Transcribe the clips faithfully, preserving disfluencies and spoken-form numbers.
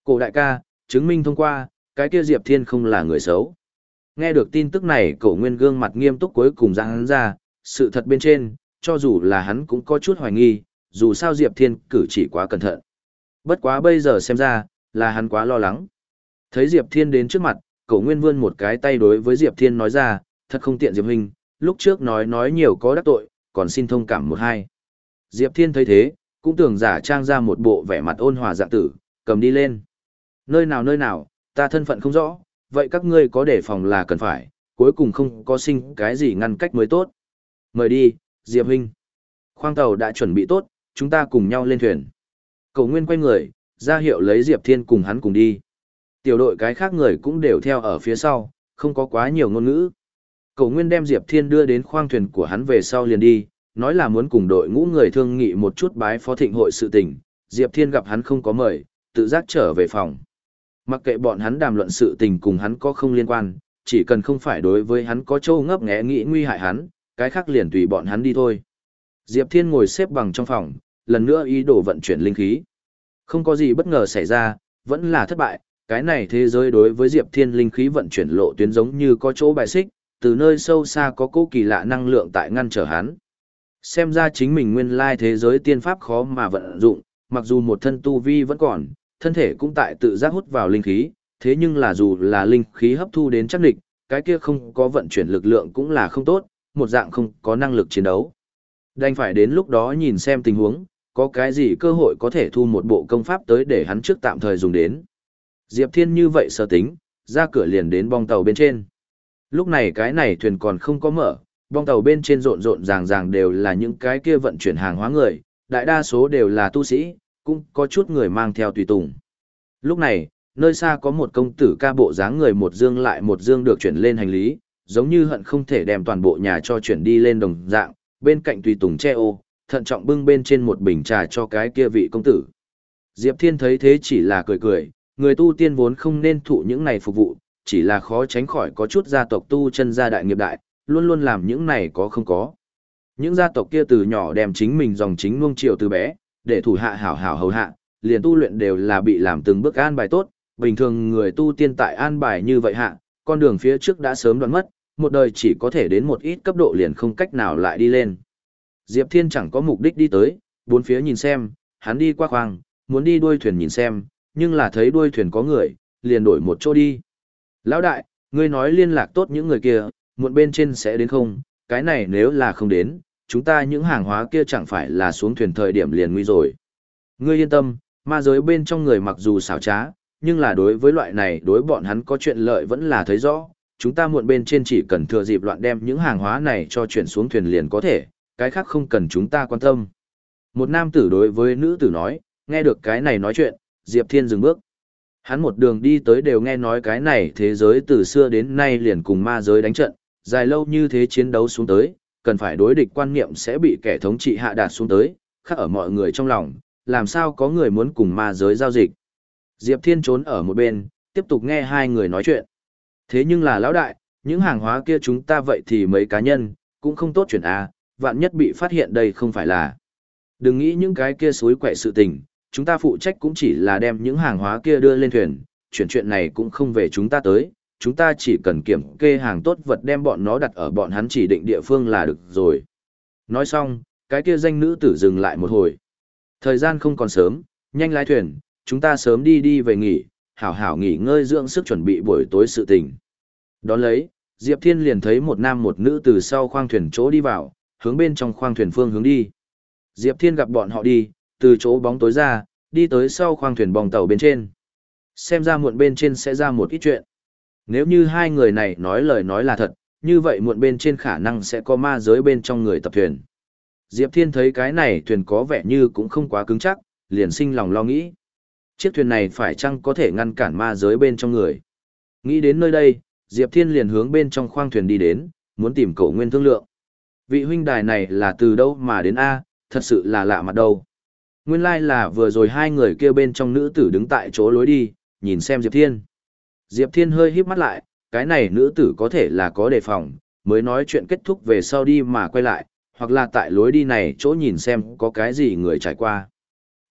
Cổ đại ca, chứng minh thông qua, cái kia Diệp Thiên không là người xấu. Nghe được tin tức này, Cổ Nguyên gương mặt nghiêm túc cuối cùng ra hắn ra, sự thật bên trên, cho dù là hắn cũng có chút hoài nghi, dù sao Diệp Thiên cử chỉ quá cẩn thận. Bất quá bây giờ xem ra, là hắn quá lo lắng. Thấy Diệp Thiên đến trước mặt, Cổ Nguyên vươn một cái tay đối với Diệp Thiên nói ra, thật không tiện Diệp huynh, lúc trước nói nói nhiều có đắc tội, còn xin thông cảm một hai. Diệp Thiên thấy thế, cũng tưởng giả trang ra một bộ vẻ mặt ôn hòa dạng tử, cầm đi lên. Nơi nào nơi nào, ta thân phận không rõ, vậy các ngươi có đề phòng là cần phải, cuối cùng không có sinh cái gì ngăn cách mới tốt. Mời đi, Diệp huynh. Khoang tàu đã chuẩn bị tốt, chúng ta cùng nhau lên thuyền. Cổ Nguyên quay người, ra hiệu lấy Diệp Thiên cùng hắn cùng đi. Tiểu đội cái khác người cũng đều theo ở phía sau, không có quá nhiều ngôn ngữ. Cổ Nguyên đem Diệp Thiên đưa đến khoang thuyền của hắn về sau liền đi, nói là muốn cùng đội ngũ người thương nghị một chút bái phó thịnh hội sự tình. Diệp Thiên gặp hắn không có mời, tự giác trở về phòng. Mặc kệ bọn hắn đàm luận sự tình cùng hắn có không liên quan, chỉ cần không phải đối với hắn có châu ngấp nghé nghĩ nguy hại hắn, cái khác liền tùy bọn hắn đi thôi. Diệp Thiên ngồi xếp bằng trong phòng, lần nữa ý đồ vận chuyển linh khí. Không có gì bất ngờ xảy ra, vẫn là thất bại, cái này thế giới đối với Diệp Thiên linh khí vận chuyển lộ tuyến giống như có chỗ bài xích, từ nơi sâu xa có cố kỳ lạ năng lượng tại ngăn trở hắn. Xem ra chính mình nguyên lai thế giới tiên pháp khó mà vận dụng, mặc dù một thân tu vi vẫn còn, thân thể cũng tại tự giác hút vào linh khí, thế nhưng là dù là linh khí hấp thu đến chắc địch, cái kia không có vận chuyển lực lượng cũng là không tốt, một dạng không có năng lực chiến đấu. Đành phải đến lúc đó nhìn xem tình huống, có cái gì cơ hội có thể thu một bộ công pháp tới để hắn trước tạm thời dùng đến. Diệp Thiên như vậy sở tính, ra cửa liền đến bong tàu bên trên. Lúc này cái này thuyền còn không có mở, bong tàu bên trên rộn rộn ràng ràng đều là những cái kia vận chuyển hàng hóa người, đại đa số đều là tu sĩ, cũng có chút người mang theo tùy tùng. Lúc này, nơi xa có một công tử ca bộ dáng người một dương lại một dương được chuyển lên hành lý, giống như hận không thể đem toàn bộ nhà cho chuyển đi lên đồng dạng, bên cạnh tùy tùng che ô, thận trọng bưng bên trên một bình trà cho cái kia vị công tử. Diệp Thiên thấy thế chỉ là cười cười, người tu tiên vốn không nên thụ những này phục vụ, chỉ là khó tránh khỏi có chút gia tộc tu chân gia đại nghiệp đại, luôn luôn làm những này có không có. Những gia tộc kia từ nhỏ đem chính mình dòng chính nuông chiều từ bé, để thủ hạ hảo hảo hầu hạ, liền tu luyện đều là bị làm từng bước an bài tốt, bình thường người tu tiên tại an bài như vậy hạ, con đường phía trước đã sớm đoạn mất, một đời chỉ có thể đến một ít cấp độ liền không cách nào lại đi lên. Diệp Thiên chẳng có mục đích đi tới, bốn phía nhìn xem, hắn đi qua khoang, muốn đi đuôi thuyền nhìn xem, nhưng là thấy đuôi thuyền có người, liền đổi một chỗ đi. Lão đại, ngươi nói liên lạc tốt những người kia, muộn bên trên sẽ đến không, cái này nếu là không đến, chúng ta những hàng hóa kia chẳng phải là xuống thuyền thời điểm liền nguy rồi. Ngươi yên tâm, ma giới bên trong người mặc dù xảo trá, nhưng là đối với loại này đối bọn hắn có chuyện lợi vẫn là thấy rõ, chúng ta muộn bên trên chỉ cần thừa dịp loạn đem những hàng hóa này cho chuyển xuống thuyền liền có thể, cái khác không cần chúng ta quan tâm. Một nam tử đối với nữ tử nói, nghe được cái này nói chuyện, Diệp Thiên dừng bước. Hắn một đường đi tới đều nghe nói cái này thế giới từ xưa đến nay liền cùng ma giới đánh trận, dài lâu như thế chiến đấu xuống tới, cần phải đối địch quan niệm sẽ bị kẻ thống trị hạ đạt xuống tới, khắc ở mọi người trong lòng, làm sao có người muốn cùng ma giới giao dịch. Diệp Thiên trốn ở một bên, tiếp tục nghe hai người nói chuyện. Thế nhưng là lão đại, những hàng hóa kia chúng ta vậy thì mấy cá nhân, cũng không tốt chuyển à, vạn nhất bị phát hiện đây không phải là. Đừng nghĩ những cái kia suối quậy sự tình, chúng ta phụ trách cũng chỉ là đem những hàng hóa kia đưa lên thuyền, chuyển chuyện này cũng không về chúng ta tới, chúng ta chỉ cần kiểm kê hàng tốt vật đem bọn nó đặt ở bọn hắn chỉ định địa phương là được rồi. Nói xong, cái kia danh nữ tử dừng lại một hồi. Thời gian không còn sớm, nhanh lái thuyền, chúng ta sớm đi đi về nghỉ, hảo hảo nghỉ ngơi dưỡng sức chuẩn bị buổi tối sự tình. Đón lấy, Diệp Thiên liền thấy một nam một nữ từ sau khoang thuyền chỗ đi vào, hướng bên trong khoang thuyền phương hướng đi. Diệp Thiên gặp bọn họ đi, từ chỗ bóng tối ra, đi tới sau khoang thuyền bong tàu bên trên. Xem ra muộn bên trên sẽ ra một ít chuyện. Nếu như hai người này nói lời nói là thật, như vậy muộn bên trên khả năng sẽ có ma giới bên trong người tập thuyền. Diệp Thiên thấy cái này thuyền có vẻ như cũng không quá cứng chắc, liền sinh lòng lo nghĩ. Chiếc thuyền này phải chăng có thể ngăn cản ma giới bên trong người. Nghĩ đến nơi đây, Diệp Thiên liền hướng bên trong khoang thuyền đi đến, muốn tìm Cổ Nguyên thương lượng. Vị huynh đài này là từ đâu mà đến A, thật sự là lạ mặt đâu. Nguyên lai like là vừa rồi hai người kia bên trong nữ tử đứng tại chỗ lối đi, nhìn xem Diệp Thiên. Diệp Thiên hơi híp mắt lại, cái này nữ tử có thể là có đề phòng, mới nói chuyện kết thúc về sau đi mà quay lại, hoặc là tại lối đi này chỗ nhìn xem có cái gì người trải qua.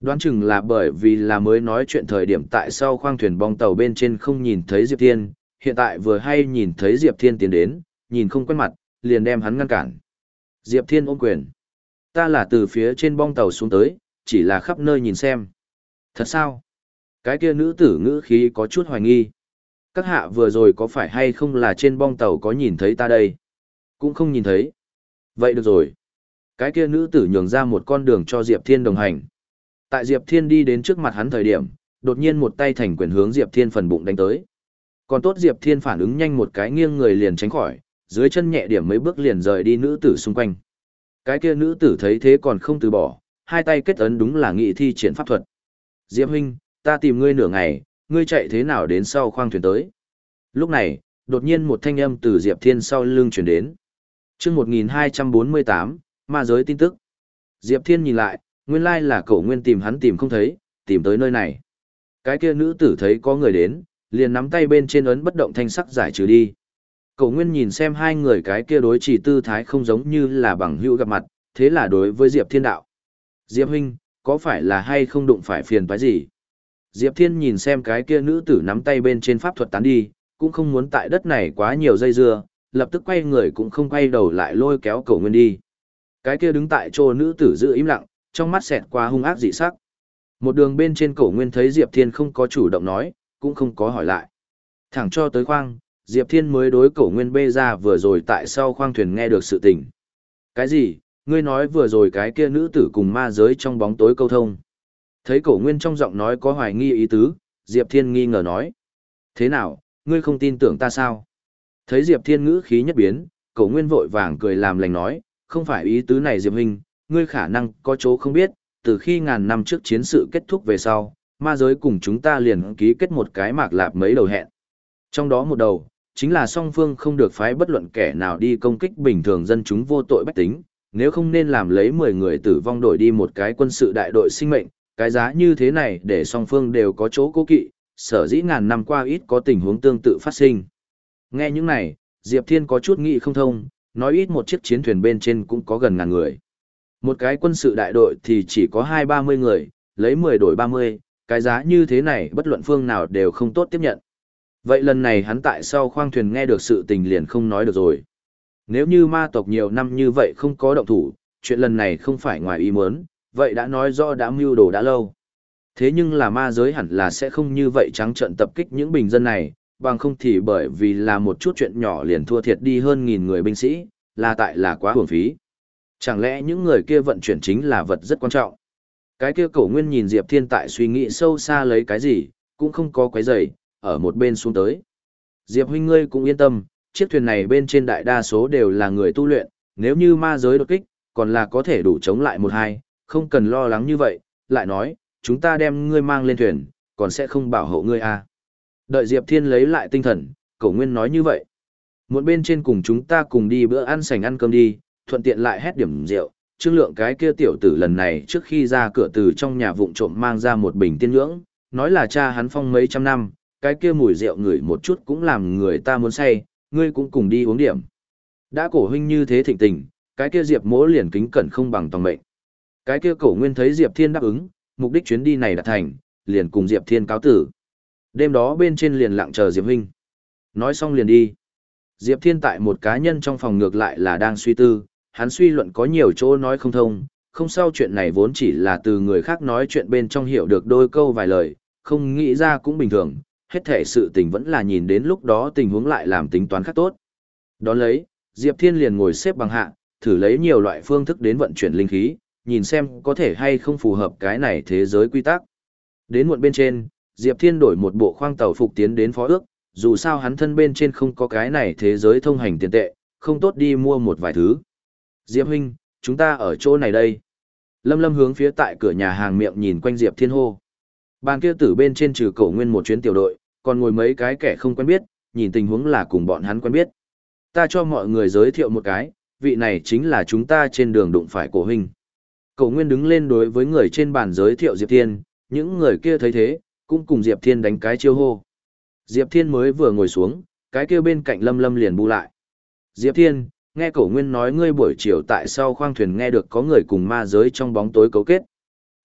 Đoán chừng là bởi vì là mới nói chuyện thời điểm tại sau khoang thuyền bong tàu bên trên không nhìn thấy Diệp Thiên, hiện tại vừa hay nhìn thấy Diệp Thiên tiến đến, nhìn không quen mặt, liền đem hắn ngăn cản. Diệp Thiên ôm quyền. Ta là từ phía trên bong tàu xuống tới, chỉ là khắp nơi nhìn xem. Thật sao? Cái kia nữ tử ngữ khí có chút hoài nghi. Các hạ vừa rồi có phải hay không là trên bong tàu có nhìn thấy ta đây? Cũng không nhìn thấy. Vậy được rồi. Cái kia nữ tử nhường ra một con đường cho Diệp Thiên đồng hành. Tại Diệp Thiên đi đến trước mặt hắn thời điểm, đột nhiên một tay thành quyền hướng Diệp Thiên phần bụng đánh tới. Còn tốt Diệp Thiên phản ứng nhanh một cái nghiêng người liền tránh khỏi, dưới chân nhẹ điểm mấy bước liền rời đi nữ tử xung quanh. Cái kia nữ tử thấy thế còn không từ bỏ, hai tay kết ấn đúng là nghị thi triển pháp thuật. Diệp huynh, ta tìm ngươi nửa ngày, ngươi chạy thế nào đến sau khoang thuyền tới? Lúc này, đột nhiên một thanh âm từ Diệp Thiên sau lưng chuyển đến. Chương một nghìn hai trăm bốn mươi tám, ma giới tin tức. Diệp Thiên nhìn lại, nguyên lai là Cổ Nguyên tìm hắn tìm không thấy, tìm tới nơi này. Cái kia nữ tử thấy có người đến, liền nắm tay bên trên ấn bất động thanh sắc giải trừ đi. Cổ Nguyên nhìn xem hai người cái kia đối chỉ tư thái không giống như là bằng hữu gặp mặt, thế là đối với Diệp Thiên đạo. Diệp huynh, có phải là hay không đụng phải phiền toái gì? Diệp Thiên nhìn xem cái kia nữ tử nắm tay bên trên pháp thuật tán đi, cũng không muốn tại đất này quá nhiều dây dưa, lập tức quay người cũng không quay đầu lại lôi kéo Cổ Nguyên đi. Cái kia đứng tại chỗ nữ tử giữ im lặng, trong mắt xẹt qua hung ác dị sắc. Một đường bên trên Cổ Nguyên thấy Diệp Thiên không có chủ động nói, cũng không có hỏi lại. Thẳng cho tới khoang, Diệp Thiên mới đối Cổ Nguyên bê ra vừa rồi tại sau khoang thuyền nghe được sự tình. Cái gì? Ngươi nói vừa rồi cái kia nữ tử cùng ma giới trong bóng tối câu thông. Thấy Cổ Nguyên trong giọng nói có hoài nghi ý tứ, Diệp Thiên nghi ngờ nói. Thế nào, ngươi không tin tưởng ta sao? Thấy Diệp Thiên ngữ khí nhất biến, Cổ Nguyên vội vàng cười làm lành nói, không phải ý tứ này Diệp huynh, ngươi khả năng có chỗ không biết, từ khi ngàn năm trước chiến sự kết thúc về sau, ma giới cùng chúng ta liền ký kết một cái mạc lạp mấy đầu hẹn. Trong đó một đầu, chính là song phương không được phái bất luận kẻ nào đi công kích bình thường dân chúng vô tội bách tính, nếu không nên làm lấy mười người tử vong đổi đi một cái quân sự đại đội sinh mệnh, cái giá như thế này để song phương đều có chỗ cố kỵ, sở dĩ ngàn năm qua ít có tình huống tương tự phát sinh. Nghe những này, Diệp Thiên có chút nghĩ không thông, nói ít một chiếc chiến thuyền bên trên cũng có gần ngàn người. Một cái quân sự đại đội thì chỉ có hai ba mươi người, lấy mười đổi ba mươi, cái giá như thế này bất luận phương nào đều không tốt tiếp nhận. Vậy lần này hắn tại sau khoang thuyền nghe được sự tình liền không nói được rồi. Nếu như ma tộc nhiều năm như vậy không có động thủ, chuyện lần này không phải ngoài ý muốn, vậy đã nói rõ đã mưu đồ đã lâu. Thế nhưng là ma giới hẳn là sẽ không như vậy trắng trợn tập kích những bình dân này, bằng không thì bởi vì là một chút chuyện nhỏ liền thua thiệt đi hơn nghìn người binh sĩ, là tại là quá hưởng phí. Chẳng lẽ những người kia vận chuyển chính là vật rất quan trọng? Cái kia Cổ Nguyên nhìn Diệp Thiên tại suy nghĩ sâu xa lấy cái gì, cũng không có quấy rầy, ở một bên xuống tới. Diệp huynh ngươi cũng yên tâm, chiếc thuyền này bên trên đại đa số đều là người tu luyện, nếu như ma giới đột kích, còn là có thể đủ chống lại một hai, không cần lo lắng như vậy, lại nói, chúng ta đem ngươi mang lên thuyền, còn sẽ không bảo hộ ngươi à. Đợi Diệp Thiên lấy lại tinh thần, Cổ Nguyên nói như vậy. Một bên trên cùng chúng ta cùng đi bữa ăn sành ăn cơm đi, thuận tiện lại hét điểm rượu. Trương Lượng cái kia tiểu tử lần này trước khi ra cửa từ trong nhà vụng trộm mang ra một bình tiên nhưỡng, nói là cha hắn phong mấy trăm năm, cái kia mùi rượu ngửi một chút cũng làm người ta muốn say, ngươi cũng cùng đi uống điểm. Đã Cổ huynh như thế thịnh tình, cái kia Diệp Mỗ liền kính cẩn không bằng tòng mệnh. Cái kia Cổ Nguyên thấy Diệp Thiên đáp ứng, mục đích chuyến đi này đạt thành, liền cùng Diệp Thiên cáo tử. Đêm đó bên trên liền lặng chờ Diệp huynh. Nói xong liền đi. Diệp Thiên tại một cá nhân trong phòng ngược lại là đang suy tư, hắn suy luận có nhiều chỗ nói không thông, không sao chuyện này vốn chỉ là từ người khác nói chuyện bên trong hiểu được đôi câu vài lời, không nghĩ ra cũng bình thường, hết thể sự tình vẫn là nhìn đến lúc đó tình huống lại làm tính toán khác tốt. Đón lấy, Diệp Thiên liền ngồi xếp bằng hạ, thử lấy nhiều loại phương thức đến vận chuyển linh khí, nhìn xem có thể hay không phù hợp cái này thế giới quy tắc. Đến muộn bên trên, Diệp Thiên đổi một bộ khoang tàu phục tiến đến phó ước, dù sao hắn thân bên trên không có cái này thế giới thông hành tiền tệ, không tốt đi mua một vài thứ. Diệp huynh, chúng ta ở chỗ này đây. Lâm Lâm hướng phía tại cửa nhà hàng miệng nhìn quanh Diệp Thiên hô. Bàn kia tử bên trên trừ Cổ Nguyên một chuyến tiểu đội, còn ngồi mấy cái kẻ không quen biết, nhìn tình huống là cùng bọn hắn quen biết. Ta cho mọi người giới thiệu một cái, vị này chính là chúng ta trên đường đụng phải Cổ huynh. Cổ Nguyên đứng lên đối với người trên bàn giới thiệu Diệp Thiên, những người kia thấy thế, cũng cùng Diệp Thiên đánh cái chiêu hô. Diệp Thiên mới vừa ngồi xuống, cái kia bên cạnh Lâm Lâm liền bu lại. Diệp Thiên, nghe Cổ Nguyên nói ngươi buổi chiều tại sau khoang thuyền nghe được có người cùng ma giới trong bóng tối cấu kết.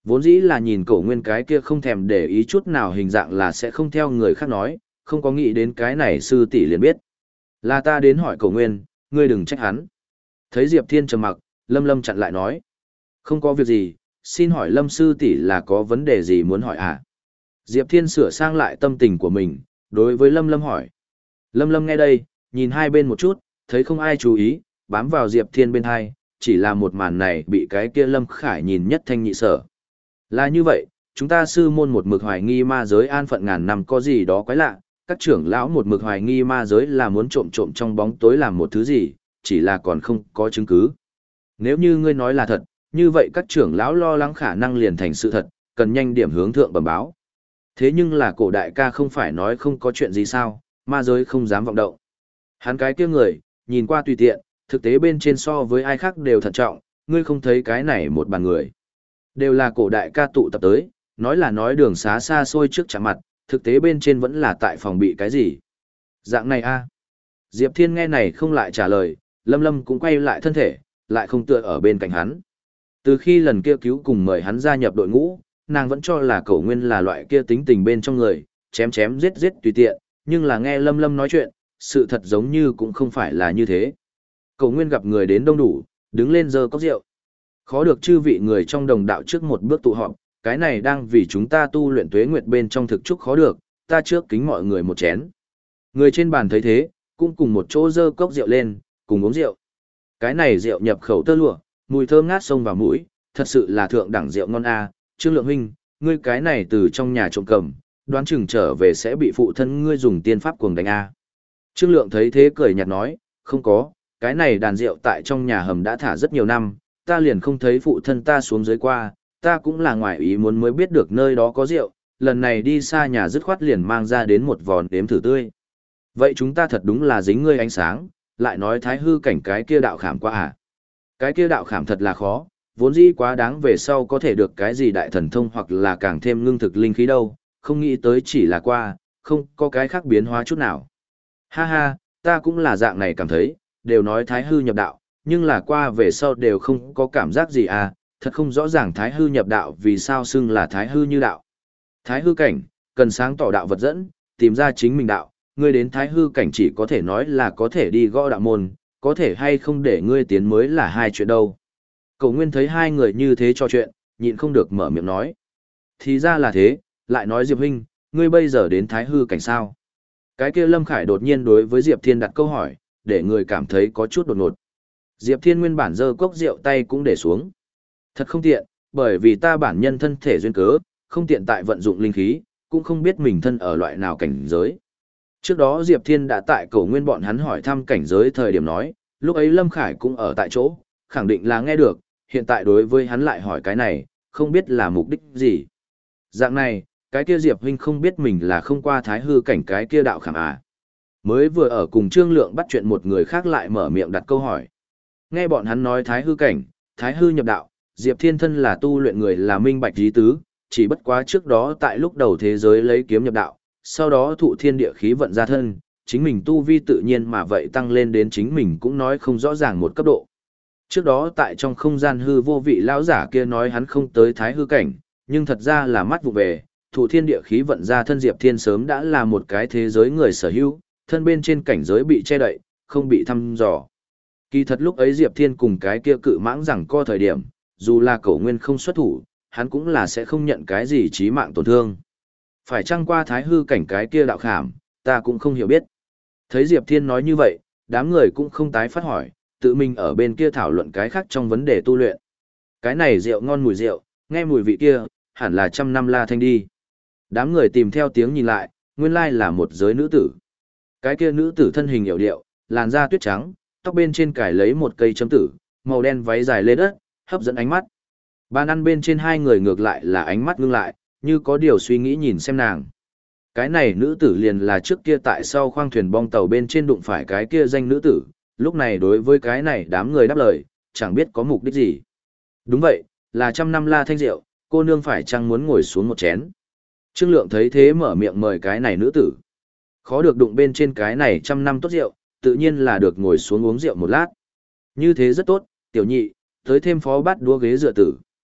Vốn dĩ là nhìn cổ nguyên cái kia không thèm để ý chút nào hình dạng là sẽ không theo người khác nói, không có nghĩ đến cái này sư tỷ liền biết. Là ta đến hỏi cổ nguyên, ngươi đừng trách hắn. Thấy Diệp Thiên trầm mặc, Lâm Lâm chặn lại nói. Không có việc gì, xin hỏi Lâm sư tỷ là có vấn đề gì muốn hỏi à? Diệp Thiên sửa sang lại tâm tình của mình, đối với Lâm Lâm hỏi. Lâm Lâm nghe đây, nhìn hai bên một chút, thấy không ai chú ý, bám vào Diệp Thiên bên hai, chỉ là một màn này bị cái kia Lâm Khải nhìn nhất thanh nhị sở. Là như vậy, chúng ta sư môn một mực hoài nghi ma giới an phận ngàn năm có gì đó quái lạ, các trưởng lão một mực hoài nghi ma giới là muốn trộm trộm trong bóng tối làm một thứ gì, chỉ là còn không có chứng cứ. Nếu như ngươi nói là thật, như vậy các trưởng lão lo lắng khả năng liền thành sự thật, cần nhanh điểm hướng thượng bẩm báo. Thế nhưng là cổ đại ca không phải nói không có chuyện gì sao, ma giới không dám vọng động. Hắn cái kia người, nhìn qua tùy tiện, thực tế bên trên so với ai khác đều thận trọng, ngươi không thấy cái này một bàn người. Đều là cổ đại ca tụ tập tới, nói là nói đường xá xa xôi trước chạm mặt, thực tế bên trên vẫn là tại phòng bị cái gì. Dạng này a Diệp Thiên nghe này không lại trả lời, Lâm Lâm cũng quay lại thân thể, lại không tựa ở bên cạnh hắn. Từ khi lần kia cứu cùng mời hắn gia nhập đội ngũ, nàng vẫn cho là Cổ Nguyên là loại kia tính tình bên trong người, chém chém giết giết tùy tiện, nhưng là nghe Lâm Lâm nói chuyện, sự thật giống như cũng không phải là như thế. Cổ Nguyên gặp người đến đông đủ, đứng lên giơ cốc rượu. Khó được chư vị người trong đồng đạo trước một bước tụ họp, cái này đang vì chúng ta tu luyện tuế nguyệt bên trong thực chúc khó được, ta trước kính mọi người một chén. Người trên bàn thấy thế, cũng cùng một chỗ giơ cốc rượu lên, cùng uống rượu. Cái này rượu nhập khẩu tơ lụa, mùi thơm ngát sông vào mũi, thật sự là thượng đẳng rượu ngon a. Trương Lượng huynh, ngươi cái này từ trong nhà trộm cầm, đoán chừng trở về sẽ bị phụ thân ngươi dùng tiên pháp cuồng đánh a. Trương Lượng thấy thế cười nhạt nói, không có, cái này đàn rượu tại trong nhà hầm đã thả rất nhiều năm, ta liền không thấy phụ thân ta xuống dưới qua, ta cũng là ngoài ý muốn mới biết được nơi đó có rượu, lần này đi xa nhà dứt khoát liền mang ra đến một vò đếm thử tươi. Vậy chúng ta thật đúng là dính ngươi ánh sáng, lại nói thái hư cảnh cái kia đạo khảm qua à. Cái kia đạo khảm thật là khó, vốn dĩ quá đáng về sau có thể được cái gì đại thần thông hoặc là càng thêm ngưng thực linh khí đâu, không nghĩ tới chỉ là qua, không có cái khác biến hóa chút nào. Ha ha, ta cũng là dạng này cảm thấy, đều nói thái hư nhập đạo, nhưng là qua về sau đều không có cảm giác gì à, thật không rõ ràng thái hư nhập đạo vì sao xưng là thái hư như đạo. Thái hư cảnh, cần sáng tỏ đạo vật dẫn, tìm ra chính mình đạo, ngươi đến thái hư cảnh chỉ có thể nói là có thể đi gõ đạo môn, có thể hay không để ngươi tiến mới là hai chuyện đâu. Cổ Nguyên thấy hai người như thế trò chuyện, nhịn không được mở miệng nói. Thì ra là thế, lại nói Diệp huynh, ngươi bây giờ đến thái hư cảnh sao? Cái kia Lâm Khải đột nhiên đối với Diệp Thiên đặt câu hỏi, để người cảm thấy có chút đột ngột. Diệp Thiên nguyên bản giơ cốc rượu tay cũng để xuống. Thật không tiện, bởi vì ta bản nhân thân thể duyên cớ, không tiện tại vận dụng linh khí, cũng không biết mình thân ở loại nào cảnh giới. Trước đó Diệp Thiên đã tại Cổ Nguyên bọn hắn hỏi thăm cảnh giới thời điểm nói, lúc ấy Lâm Khải cũng ở tại chỗ, khẳng định là nghe được, hiện tại đối với hắn lại hỏi cái này, không biết là mục đích gì. Dạng này, cái kia Diệp huynh không biết mình là không qua thái hư cảnh cái kia đạo khảm à. Mới vừa ở cùng Trương Lượng bắt chuyện một người khác lại mở miệng đặt câu hỏi. Nghe bọn hắn nói thái hư cảnh, thái hư nhập đạo, Diệp Thiên thân là tu luyện người là minh bạch ý tứ, chỉ bất quá trước đó tại lúc đầu thế giới lấy kiếm nhập đạo, sau đó thụ thiên địa khí vận ra thân, chính mình tu vi tự nhiên mà vậy tăng lên đến chính mình cũng nói không rõ ràng một cấp độ. Trước đó tại trong không gian hư vô vị lão giả kia nói hắn không tới thái hư cảnh, nhưng thật ra là mắt vụ về, thụ thiên địa khí vận ra thân Diệp Thiên sớm đã là một cái thế giới người sở hữu, thân bên trên cảnh giới bị che đậy, không bị thăm dò. Kỳ thật lúc ấy Diệp Thiên cùng cái kia cự mãng rằng co thời điểm, dù là Cổ Nguyên không xuất thủ, hắn cũng là sẽ không nhận cái gì chí mạng tổn thương. Phải chăng qua thái hư cảnh cái kia đạo khảm, ta cũng không hiểu biết. Thấy Diệp Thiên nói như vậy, đám người cũng không tái phát hỏi, tự mình ở bên kia thảo luận cái khác trong vấn đề tu luyện. Cái này rượu ngon mùi rượu, nghe mùi vị kia, hẳn là trăm năm la thanh đi. Đám người tìm theo tiếng nhìn lại, nguyên lai là một giới nữ tử. Cái kia nữ tử thân hình hiểu điệu, làn da tuyết trắng, tóc bên trên cài lấy một cây châm tử, màu đen váy dài lê đất, hấp dẫn ánh mắt. Bàn ăn bên trên hai người ngược lại là ánh mắt ngưng lại, như có điều suy nghĩ nhìn xem nàng. Cái này nữ tử liền là trước kia tại sau khoang thuyền bong tàu bên trên đụng phải cái kia danh nữ tử, lúc này đối với cái này đám người đáp lời, chẳng biết có mục đích gì. Đúng vậy, là trăm năm la thanh rượu, cô nương phải chăng muốn ngồi xuống một chén. Trương Lượng thấy thế mở miệng mời cái này nữ tử. Khó được đụng bên trên cái này trăm năm tốt rượu, tự nhiên là được ngồi xuống uống rượu một lát. Như thế rất tốt, tiểu nhị, tới thêm phó bát đũa ghế dựa tử.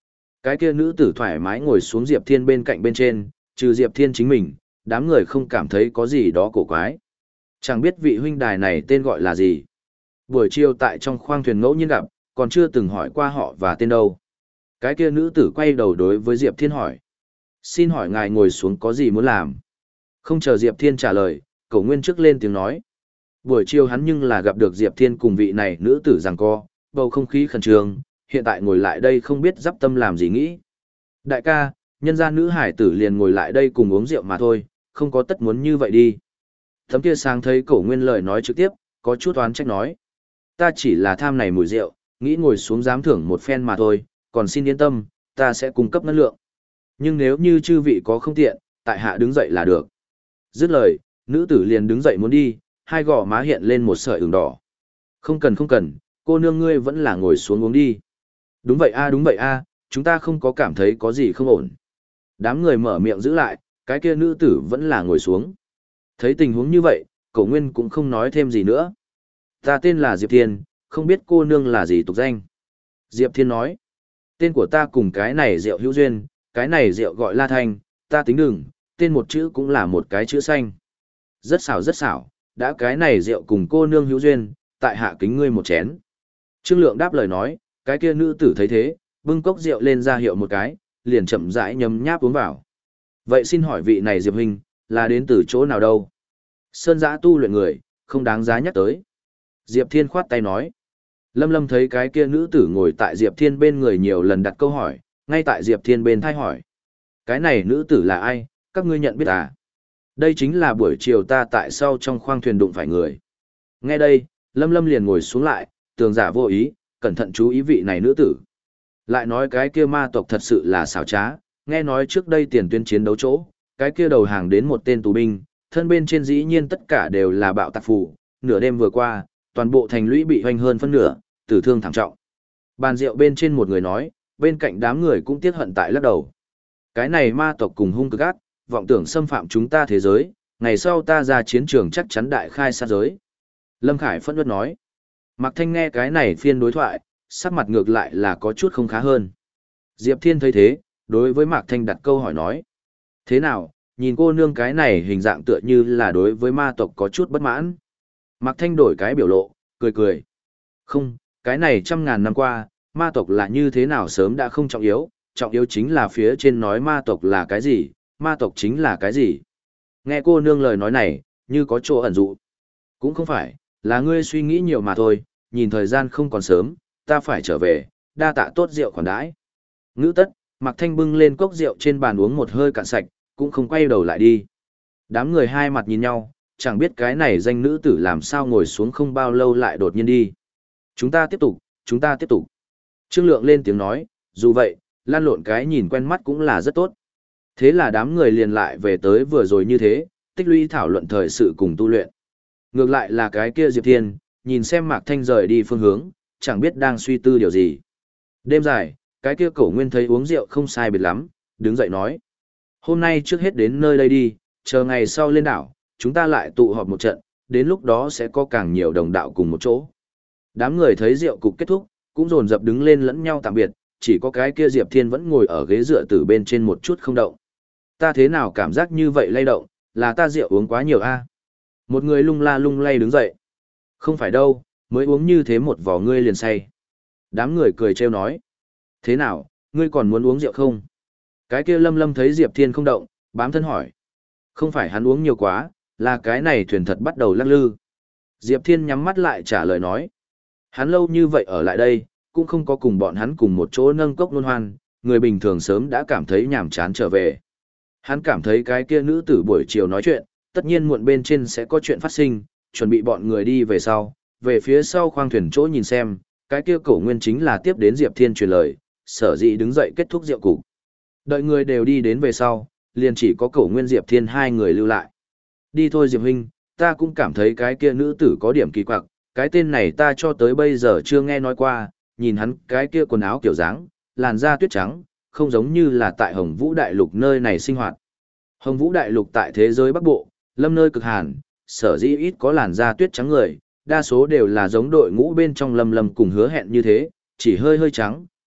Cái kia nữ tử thoải mái ngồi xuống Diệp Thiên bên cạnh bên trên, trừ Diệp Thiên chính mình, đám người không cảm thấy có gì đó cổ quái. Chẳng biết vị huynh đài này tên gọi là gì. Buổi chiều tại trong khoang thuyền ngẫu nhiên gặp, còn chưa từng hỏi qua họ và tên đâu. Cái kia nữ tử quay đầu đối với Diệp Thiên hỏi. Xin hỏi ngài ngồi xuống có gì muốn làm? Không chờ Diệp Thiên trả lời, Cổ Nguyên trước lên tiếng nói. Buổi chiều hắn nhưng là gặp được Diệp Thiên cùng vị này nữ tử giằng co, bầu không khí khẩn trương, hiện tại ngồi lại đây không biết dắp tâm làm gì nghĩ. Đại ca, nhân gia nữ hải tử liền ngồi lại đây cùng uống rượu mà thôi, không có tất muốn như vậy đi. Thấm kia sáng thấy Cổ Nguyên lời nói trực tiếp, có chút oán trách nói. Ta chỉ là tham này mùi rượu, nghĩ ngồi xuống giám thưởng một phen mà thôi, còn xin yên tâm, ta sẽ cung cấp ngân lượng. Nhưng nếu như chư vị có không tiện, tại hạ đứng dậy là được. Dứt lời, nữ tử liền đứng dậy muốn đi, hai gò má hiện lên một sợi ửng đỏ. Không cần không cần, cô nương ngươi vẫn là ngồi xuống uống đi. Đúng vậy a đúng vậy a, chúng ta không có cảm thấy có gì không ổn. Đám người mở miệng giữ lại, cái kia nữ tử vẫn là ngồi xuống. Thấy tình huống như vậy, Cổ Nguyên cũng không nói thêm gì nữa. Ta tên là Diệp Thiên, không biết cô nương là gì tục danh. Diệp Thiên nói, tên của ta cùng cái này rượu hữu duyên, cái này rượu gọi La Thanh, ta tính đừng, tên một chữ cũng là một cái chữ xanh. Rất xảo rất xảo, đã cái này rượu cùng cô nương hữu duyên, tại hạ kính ngươi một chén. Trương Lượng đáp lời nói, cái kia nữ tử thấy thế, bưng cốc rượu lên ra hiệu một cái, liền chậm rãi nhấm nháp uống vào. Vậy xin hỏi vị này Diệp huynh, là đến từ chỗ nào đâu? Sơn giã tu luyện người, không đáng giá nhắc tới. Diệp Thiên khoát tay nói. Lâm Lâm thấy cái kia nữ tử ngồi tại Diệp Thiên bên người nhiều lần đặt câu hỏi, ngay tại Diệp Thiên bên thay hỏi. Cái này nữ tử là ai, các ngươi nhận biết à? Đây chính là buổi chiều ta tại sau trong khoang thuyền đụng phải người. Nghe đây, Lâm Lâm liền ngồi xuống lại, tường giả vô ý, cẩn thận chú ý vị này nữ tử. Lại nói cái kia ma tộc thật sự là xảo trá, nghe nói trước đây tiền tuyến chiến đấu chỗ, cái kia đầu hàng đến một tên tù binh, thân bên trên dĩ nhiên tất cả đều là bạo tạc phù, nửa đêm vừa qua, toàn bộ thành lũy bị hoành hơn phân nửa, tử thương thảm trọng. Bàn rượu bên trên một người nói, bên cạnh đám người cũng tiếc hận tại lắc đầu. Cái này ma tộc cùng hung cực ác, vọng tưởng xâm phạm chúng ta thế giới, ngày sau ta ra chiến trường chắc chắn đại khai sát giới. Lâm Khải phẫn nộ nói. Mạc Thanh nghe cái này phiên đối thoại, sắc mặt ngược lại là có chút không khá hơn. Diệp Thiên thấy thế, đối với Mạc Thanh đặt câu hỏi nói. Thế nào, nhìn cô nương cái này hình dạng tựa như là đối với ma tộc có chút bất mãn. Mạc Thanh đổi cái biểu lộ, cười cười. Không, cái này trăm ngàn năm qua, ma tộc là như thế nào sớm đã không trọng yếu, trọng yếu chính là phía trên nói ma tộc là cái gì, ma tộc chính là cái gì. Nghe cô nương lời nói này, như có chỗ ẩn dụ. Cũng không phải, là ngươi suy nghĩ nhiều mà thôi, nhìn thời gian không còn sớm, ta phải trở về, đa tạ tốt rượu khoản đãi. Ngữ tất, Mạc Thanh bưng lên cốc rượu trên bàn uống một hơi cạn sạch, cũng không quay đầu lại đi. Đám người hai mặt nhìn nhau, chẳng biết cái này danh nữ tử làm sao ngồi xuống không bao lâu lại đột nhiên đi. Chúng ta tiếp tục, chúng ta tiếp tục. Trương Lượng lên tiếng nói, dù vậy, lan lộn cái nhìn quen mắt cũng là rất tốt. Thế là đám người liền lại về tới vừa rồi như thế, tích lũy thảo luận thời sự cùng tu luyện. Ngược lại là cái kia Diệp Thiên, nhìn xem Mạc Thanh rời đi phương hướng, chẳng biết đang suy tư điều gì. Đêm dài, cái kia Cổ Nguyên thấy uống rượu không sai biệt lắm, đứng dậy nói. Hôm nay trước hết đến nơi đây đi, chờ ngày sau lên đảo, chúng ta lại tụ họp một trận, đến lúc đó sẽ có càng nhiều đồng đạo cùng một chỗ. Đám người thấy rượu cục kết thúc, cũng dồn dập đứng lên lẫn nhau tạm biệt, chỉ có cái kia Diệp Thiên vẫn ngồi ở ghế dựa từ bên trên một chút không động. Ta thế nào cảm giác như vậy lay động, là ta rượu uống quá nhiều a? Một người lung la lung lay đứng dậy. Không phải đâu, mới uống như thế một vò ngươi liền say. Đám người cười trêu nói. Thế nào, ngươi còn muốn uống rượu không? Cái kia Lâm Lâm thấy Diệp Thiên không động, bám thân hỏi. Không phải hắn uống nhiều quá, là cái này thuyền thật bắt đầu lắc lư. Diệp Thiên nhắm mắt lại trả lời nói. Hắn lâu như vậy ở lại đây, cũng không có cùng bọn hắn cùng một chỗ nâng cốc luân hoan, người bình thường sớm đã cảm thấy nhàm chán trở về. Hắn cảm thấy cái kia nữ tử buổi chiều nói chuyện, tất nhiên muộn bên trên sẽ có chuyện phát sinh, chuẩn bị bọn người đi về sau, về phía sau khoang thuyền chỗ nhìn xem, cái kia Cổ Nguyên chính là tiếp đến Diệp Thiên truyền lời, sở dĩ đứng dậy kết thúc rượu cục. Đợi người đều đi đến về sau, liền chỉ có Cổ Nguyên Diệp Thiên hai người lưu lại. Đi thôi Diệp huynh, ta cũng cảm thấy cái kia nữ tử có điểm kỳ quặc, cái tên này ta cho tới bây giờ chưa nghe nói qua, nhìn hắn cái kia quần áo kiểu dáng, làn da tuyết trắng, không giống như là tại Hồng Vũ Đại Lục nơi này sinh hoạt. Hồng Vũ Đại Lục tại thế giới Bắc Bộ, lâm nơi cực hàn, sở dĩ ít có làn da tuyết trắng người, đa số đều là giống đội ngũ bên trong Lâm Lâm cùng Hứa Hẹn như thế, chỉ hơi hơi trắng,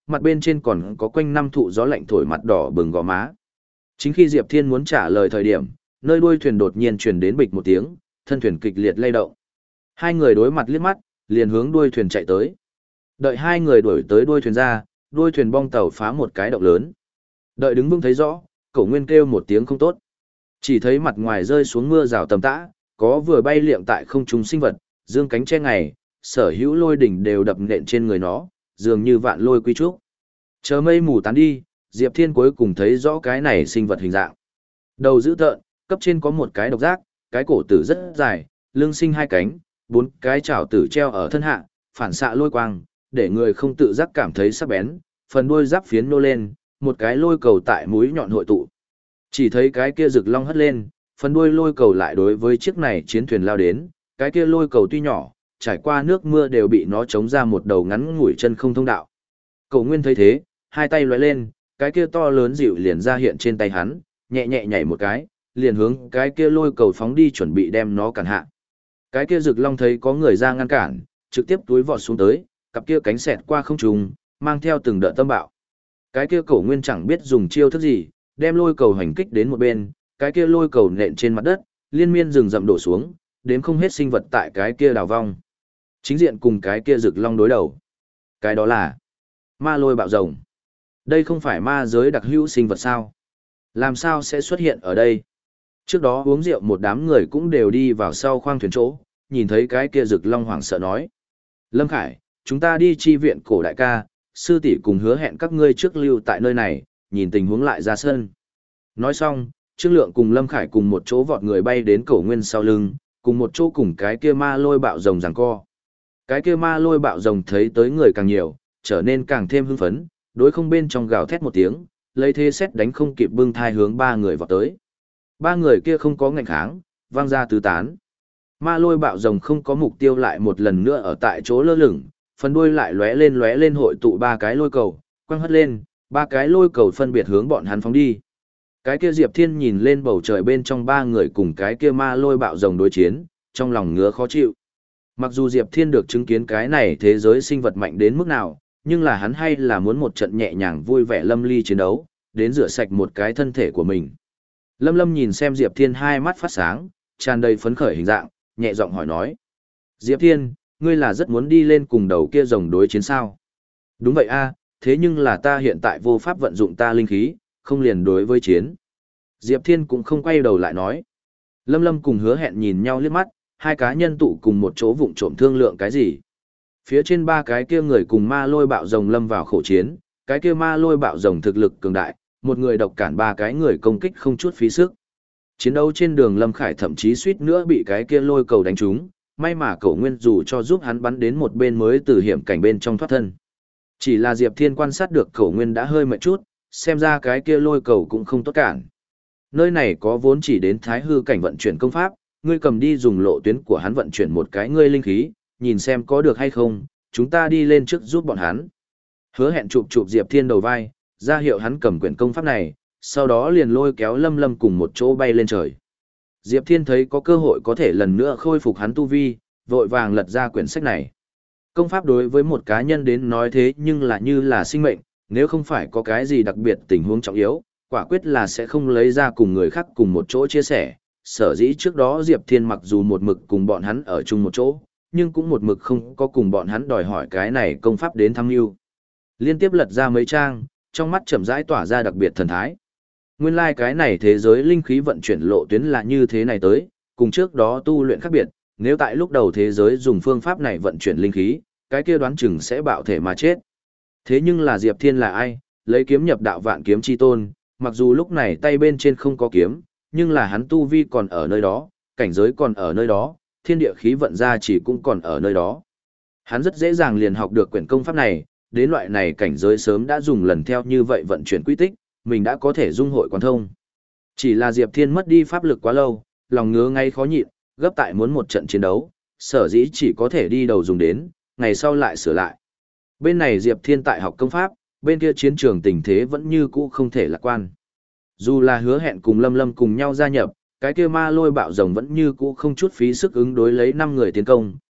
mặt bên trên còn có quanh năm thụ gió lạnh thổi mặt đỏ bừng gò má. Chính khi Diệp Thiên muốn trả lời thời điểm, nơi đuôi thuyền đột nhiên truyền đến bịch một tiếng, thân thuyền kịch liệt lay động. Hai người đối mặt liếc mắt, liền hướng đuôi thuyền chạy tới. Đợi hai người đuổi tới đuôi thuyền ra, đuôi thuyền bong tàu phá một cái động lớn. Đợi đứng vững thấy rõ, Cổ Nguyên kêu một tiếng không tốt. Chỉ thấy mặt ngoài rơi xuống mưa rào tầm tã, có vừa bay liệng tại không trung sinh vật, dương cánh che ngày, sở hữu lôi đỉnh đều đập nện trên người nó, dường như vạn lôi quy trúc. Chờ mây mù tán đi, Diệp Thiên cuối cùng thấy rõ cái này sinh vật hình dạng. Đầu dữ tợn, cấp trên có một cái độc giác, cái cổ tử rất dài, lưng sinh hai cánh, bốn cái chảo tử treo ở thân hạ, phản xạ lôi quang, để người không tự giác cảm thấy sắc bén, phần đuôi giáp phiến nô lên, một cái lôi cầu tại mũi nhọn hội tụ. Chỉ thấy cái kia rực long hất lên, phần đuôi lôi cầu lại đối với chiếc này chiến thuyền lao đến, cái kia lôi cầu tuy nhỏ, trải qua nước mưa đều bị nó chống ra một đầu ngắn ngủi chân không thông đạo. Cổ Nguyên thấy thế, hai tay lóe lên, cái kia to lớn dịu liền ra hiện trên tay hắn, nhẹ nhẹ nhảy một cái, liền hướng cái kia lôi cầu phóng đi chuẩn bị đem nó cản hạ. Cái kia rực long thấy có người ra ngăn cản, trực tiếp túi vọt xuống tới, cặp kia cánh xẹt qua không trung, mang theo từng đợt tâm bạo. Cái kia Cổ Nguyên chẳng biết dùng chiêu thức gì, đem lôi cầu hành kích đến một bên, cái kia lôi cầu nện trên mặt đất, liên miên rừng rậm đổ xuống, đến không hết sinh vật tại cái kia đào vong. Chính diện cùng cái kia rực long đối đầu. Cái đó là ma lôi bạo rồng. Đây không phải ma giới đặc hữu sinh vật sao? Làm sao sẽ xuất hiện ở đây? Trước đó uống rượu một đám người cũng đều đi vào sau khoang thuyền chỗ, nhìn thấy cái kia rực long hoảng sợ nói. Lâm Khải, chúng ta đi chi viện cổ đại ca, sư tỷ cùng hứa hẹn các ngươi trước lưu tại nơi này, nhìn tình huống lại ra sân. Nói xong, Trương Lượng cùng Lâm Khải cùng một chỗ vọt người bay đến Cổ Nguyên sau lưng, cùng một chỗ cùng cái kia ma lôi bạo rồng giằng co. Cái kia ma lôi bạo rồng thấy tới người càng nhiều, trở nên càng thêm hưng phấn, đối không bên trong gào thét một tiếng, lấy thế xét đánh không kịp bưng thai hướng ba người vọt tới. Ba người kia không có ngạnh kháng, vang ra tứ tán. Ma lôi bạo rồng không có mục tiêu lại một lần nữa ở tại chỗ lơ lửng, phần đuôi lại lóe lên lóe lên hội tụ ba cái lôi cầu, quăng hất lên, ba cái lôi cầu phân biệt hướng bọn hắn phóng đi. Cái kia Diệp Thiên nhìn lên bầu trời bên trong ba người cùng cái kia ma lôi bạo rồng đối chiến, trong lòng ngứa khó chịu. Mặc dù Diệp Thiên được chứng kiến cái này thế giới sinh vật mạnh đến mức nào, nhưng là hắn hay là muốn một trận nhẹ nhàng vui vẻ lâm ly chiến đấu, đến rửa sạch một cái thân thể của mình. Lâm Lâm nhìn xem Diệp Thiên hai mắt phát sáng, tràn đầy phấn khởi hình dạng, nhẹ giọng hỏi nói. Diệp Thiên, ngươi là rất muốn đi lên cùng đầu kia rồng đối chiến sao? Đúng vậy a, thế nhưng là ta hiện tại vô pháp vận dụng ta linh khí, không liền đối với chiến. Diệp Thiên cũng không quay đầu lại nói. Lâm Lâm cùng hứa hẹn nhìn nhau liếc mắt, hai cá nhân tụ cùng một chỗ vụng trộm thương lượng cái gì. Phía trên ba cái kia người cùng ma lôi bạo rồng lâm vào khổ chiến, cái kia ma lôi bạo rồng thực lực cường đại, một người độc cản ba cái người công kích không chút phí sức. Chiến đấu trên đường Lâm Khải thậm chí suýt nữa bị cái kia lôi cầu đánh trúng, may mà Cổ Nguyên dù cho giúp hắn bắn đến một bên mới từ hiểm cảnh bên trong thoát thân. Chỉ là Diệp Thiên quan sát được Cổ Nguyên đã hơi mệt chút, xem ra cái kia lôi cầu cũng không tốt cản. Nơi này có vốn chỉ đến thái hư cảnh vận chuyển công pháp, ngươi cầm đi dùng lộ tuyến của hắn vận chuyển một cái ngươi linh khí, nhìn xem có được hay không, chúng ta đi lên trước giúp bọn hắn. Hứa hẹn chụp chụp Diệp Thiên đầu vai, ra hiệu hắn cầm quyển công pháp này, sau đó liền lôi kéo Lâm Lâm cùng một chỗ bay lên trời. Diệp Thiên thấy có cơ hội có thể lần nữa khôi phục hắn tu vi, vội vàng lật ra quyển sách này. Công pháp đối với một cá nhân đến nói thế nhưng là như là sinh mệnh, nếu không phải có cái gì đặc biệt tình huống trọng yếu, quả quyết là sẽ không lấy ra cùng người khác cùng một chỗ chia sẻ. Sở dĩ trước đó Diệp Thiên mặc dù một mực cùng bọn hắn ở chung một chỗ, nhưng cũng một mực không có cùng bọn hắn đòi hỏi cái này công pháp đến thăm mưu. Liên tiếp lật ra mấy trang, trong mắt chậm rãi tỏa ra đặc biệt thần thái. Nguyên lai like cái này thế giới linh khí vận chuyển lộ tuyến là như thế này tới, cùng trước đó tu luyện khác biệt, nếu tại lúc đầu thế giới dùng phương pháp này vận chuyển linh khí, cái kia đoán chừng sẽ bạo thể mà chết. Thế nhưng là Diệp Thiên là ai, lấy kiếm nhập đạo vạn kiếm chi tôn, mặc dù lúc này tay bên trên không có kiếm, nhưng là hắn tu vi còn ở nơi đó, cảnh giới còn ở nơi đó, thiên địa khí vận ra chỉ cũng còn ở nơi đó. Hắn rất dễ dàng liền học được quyển công pháp này, đến loại này cảnh giới sớm đã dùng lần theo như vậy vận chuyển quy tích, mình đã có thể dung hội quán thông. Chỉ là Diệp Thiên mất đi pháp lực quá lâu, lòng ngứa ngay khó nhịn, gấp tại muốn một trận chiến đấu, sở dĩ chỉ có thể đi đầu dùng đến, ngày sau lại sửa lại. Bên này Diệp Thiên tại học công pháp, bên kia chiến trường tình thế vẫn như cũ không thể lạc quan. Dù là hứa hẹn cùng Lâm Lâm cùng nhau gia nhập, cái kia ma lôi bạo rồng vẫn như cũ không chút phí sức ứng đối lấy năm người tiến công,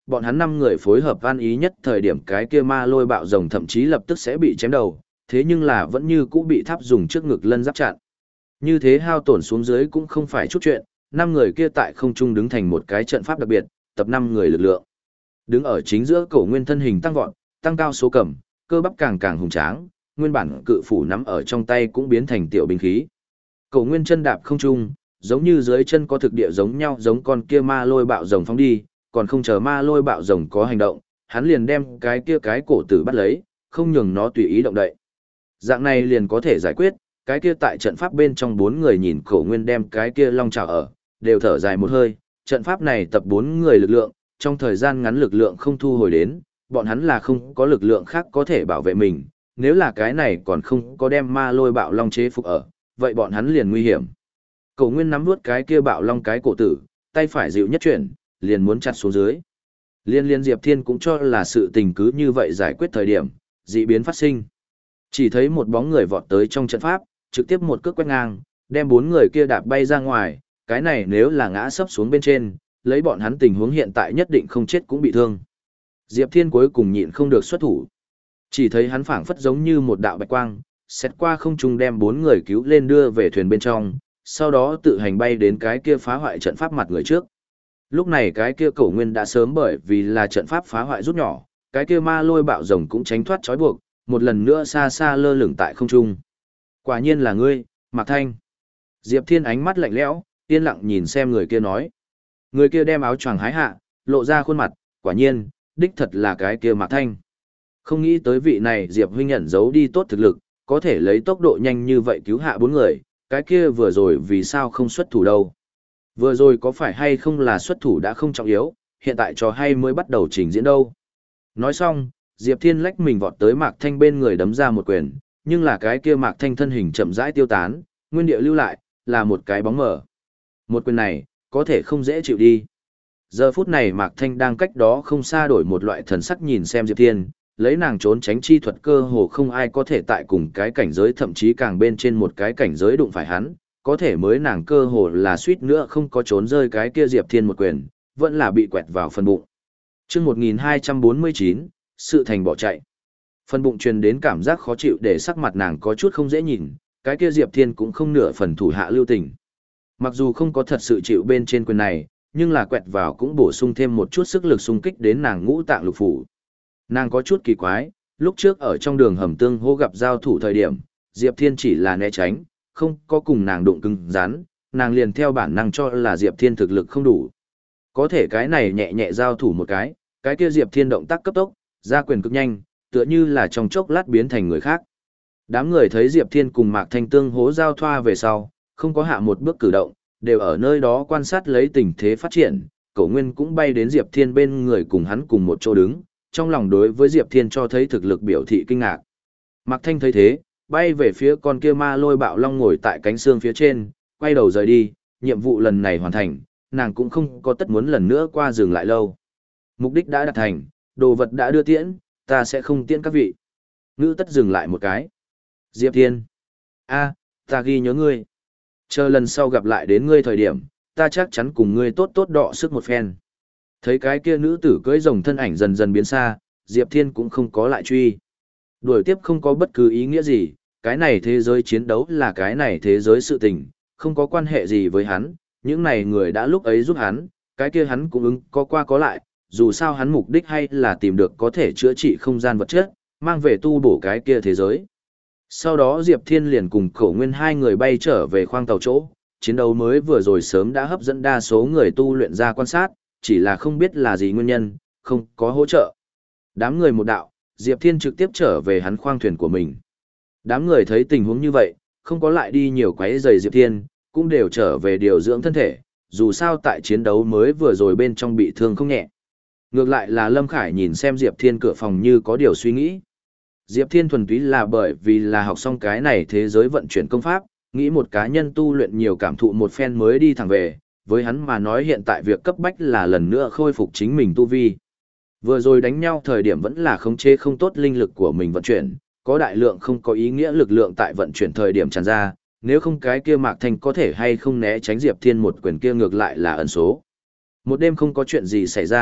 Bọn hắn năm người phối hợp ăn ý nhất thời điểm cái kia ma lôi bạo rồng thậm chí lập tức sẽ bị chém đầu, thế nhưng là vẫn như cũ bị tháp dùng trước ngực lân giáp chặn. Như thế hao tổn xuống dưới cũng không phải chút chuyện, năm người kia tại không trung đứng thành một cái trận pháp đặc biệt, tập năm người lực lượng. Đứng ở chính giữa cổ nguyên thân hình tăng vọt, tăng cao số cầm, cơ bắp càng càng hùng tráng, nguyên bản cự phủ nắm ở trong tay cũng biến thành tiểu binh khí. Cổ nguyên chân đạp không trung, giống như dưới chân có thực địa giống nhau, giống con kia ma lôi bạo rồng phóng đi, còn không chờ ma lôi bạo rồng có hành động, hắn liền đem cái kia cái cổ tử bắt lấy, không nhường nó tùy ý động đậy. Dạng này liền có thể giải quyết, cái kia tại trận pháp bên trong bốn người nhìn cổ nguyên đem cái kia long trào ở, đều thở dài một hơi, trận pháp này tập bốn người lực lượng, trong thời gian ngắn lực lượng không thu hồi đến, bọn hắn là không có lực lượng khác có thể bảo vệ mình, nếu là cái này còn không có đem ma lôi bạo long chế phục ở, vậy bọn hắn liền nguy hiểm. Cổ nguyên nắm nuốt cái kia bạo long cái cổ tử, tay phải dịu nhất chuyển, liền muốn chặt xuống dưới. Liên liên Diệp Thiên cũng cho là sự tình cứ như vậy giải quyết thời điểm, dị biến phát sinh. Chỉ thấy một bóng người vọt tới trong trận pháp, trực tiếp một cước quét ngang, đem bốn người kia đạp bay ra ngoài, cái này nếu là ngã sấp xuống bên trên, lấy bọn hắn tình huống hiện tại nhất định không chết cũng bị thương. Diệp Thiên cuối cùng nhịn không được xuất thủ. Chỉ thấy hắn phảng phất giống như một đạo bạch quang, xét qua không trung đem bốn người cứu lên đưa về thuyền bên trong, sau đó tự hành bay đến cái kia phá hoại trận pháp mặt người trước. Lúc này cái kia cổ nguyên đã sớm bởi vì là trận pháp phá hoại rút nhỏ, cái kia ma lôi bạo rồng cũng tránh thoát trói buộc, một lần nữa xa xa lơ lửng tại không trung. Quả nhiên là ngươi, Mạc Thanh. Diệp Thiên ánh mắt lạnh lẽo, yên lặng nhìn xem người kia nói. Người kia đem áo choàng hái hạ, lộ ra khuôn mặt, quả nhiên, đích thật là cái kia Mạc Thanh. Không nghĩ tới vị này Diệp huynh ẩn giấu đi tốt thực lực, có thể lấy tốc độ nhanh như vậy cứu hạ bốn người, cái kia vừa rồi vì sao không xuất thủ đâu. Vừa rồi có phải hay không là xuất thủ đã không trọng yếu, hiện tại trò hay mới bắt đầu trình diễn đâu. Nói xong, Diệp Thiên lách mình vọt tới Mạc Thanh bên người đấm ra một quyền, nhưng là cái kia Mạc Thanh thân hình chậm rãi tiêu tán, nguyên địa lưu lại, là một cái bóng mờ. Một quyền này, có thể không dễ chịu đi. Giờ phút này Mạc Thanh đang cách đó không xa đổi một loại thần sắc nhìn xem Diệp Thiên, lấy nàng trốn tránh chi thuật cơ hồ không ai có thể tại cùng cái cảnh giới thậm chí càng bên trên một cái cảnh giới đụng phải hắn, có thể mới nàng cơ hồ là suýt nữa không có trốn rơi cái kia Diệp Thiên một quyền, vẫn là bị quẹt vào phần bụng. Chương một nghìn hai trăm bốn mươi chín, sự thành bỏ chạy. Phần bụng truyền đến cảm giác khó chịu để sắc mặt nàng có chút không dễ nhìn, cái kia Diệp Thiên cũng không nửa phần thủ hạ lưu tình. Mặc dù không có thật sự chịu bên trên quyền này, nhưng là quẹt vào cũng bổ sung thêm một chút sức lực xung kích đến nàng ngũ tạng lục phủ. Nàng có chút kỳ quái, lúc trước ở trong đường hầm tương hô gặp giao thủ thời điểm, Diệp Thiên chỉ là né tránh, không có cùng nàng đụng cứng rắn, nàng liền theo bản năng cho là Diệp Thiên thực lực không đủ. Có thể cái này nhẹ nhẹ giao thủ một cái, cái kia Diệp Thiên động tác cấp tốc, ra quyền cực nhanh, tựa như là trong chốc lát biến thành người khác. Đám người thấy Diệp Thiên cùng Mạc Thanh tương hố giao thoa về sau, không có hạ một bước cử động, đều ở nơi đó quan sát lấy tình thế phát triển, Cổ Nguyên cũng bay đến Diệp Thiên bên người cùng hắn cùng một chỗ đứng, trong lòng đối với Diệp Thiên cho thấy thực lực biểu thị kinh ngạc. Mạc Thanh thấy thế, bay về phía con kia ma lôi bạo long ngồi tại cánh xương phía trên, quay đầu rời đi, nhiệm vụ lần này hoàn thành, nàng cũng không có tất muốn lần nữa qua dừng lại lâu. Mục đích đã đạt thành, đồ vật đã đưa tiễn, ta sẽ không tiễn các vị. Ngữ tất dừng lại một cái. Diệp Thiên. a ta ghi nhớ ngươi. Chờ lần sau gặp lại đến ngươi thời điểm, ta chắc chắn cùng ngươi tốt tốt đọ sức một phen. Thấy cái kia nữ tử cưỡi rồng thân ảnh dần dần biến xa, Diệp Thiên cũng không có lại truy. Đuổi tiếp không có bất cứ ý nghĩa gì, cái này thế giới chiến đấu là cái này thế giới sự tình, không có quan hệ gì với hắn, những này người đã lúc ấy giúp hắn, cái kia hắn cũng ứng có qua có lại, dù sao hắn mục đích hay là tìm được có thể chữa trị không gian vật chất, mang về tu bổ cái kia thế giới. Sau đó Diệp Thiên liền cùng Cổ Nguyên hai người bay trở về khoang tàu chỗ, chiến đấu mới vừa rồi sớm đã hấp dẫn đa số người tu luyện ra quan sát, chỉ là không biết là gì nguyên nhân, không có hỗ trợ. Đám người một đạo, Diệp Thiên trực tiếp trở về hắn khoang thuyền của mình. Đám người thấy tình huống như vậy, không có lại đi nhiều quấy rầy Diệp Thiên, cũng đều trở về điều dưỡng thân thể, dù sao tại chiến đấu mới vừa rồi bên trong bị thương không nhẹ. Ngược lại là Lâm Khải nhìn xem Diệp Thiên cửa phòng như có điều suy nghĩ. Diệp Thiên thuần túy là bởi vì là học xong cái này thế giới vận chuyển công pháp, nghĩ một cá nhân tu luyện nhiều cảm thụ một phen mới đi thẳng về, với hắn mà nói hiện tại việc cấp bách là lần nữa khôi phục chính mình tu vi. Vừa rồi đánh nhau thời điểm vẫn là khống chế không tốt linh lực của mình vận chuyển, có đại lượng không có ý nghĩa lực lượng tại vận chuyển thời điểm tràn ra, nếu không cái kia Mạc Thanh có thể hay không né tránh Diệp Thiên một quyền kia ngược lại là ẩn số. Một đêm không có chuyện gì xảy ra,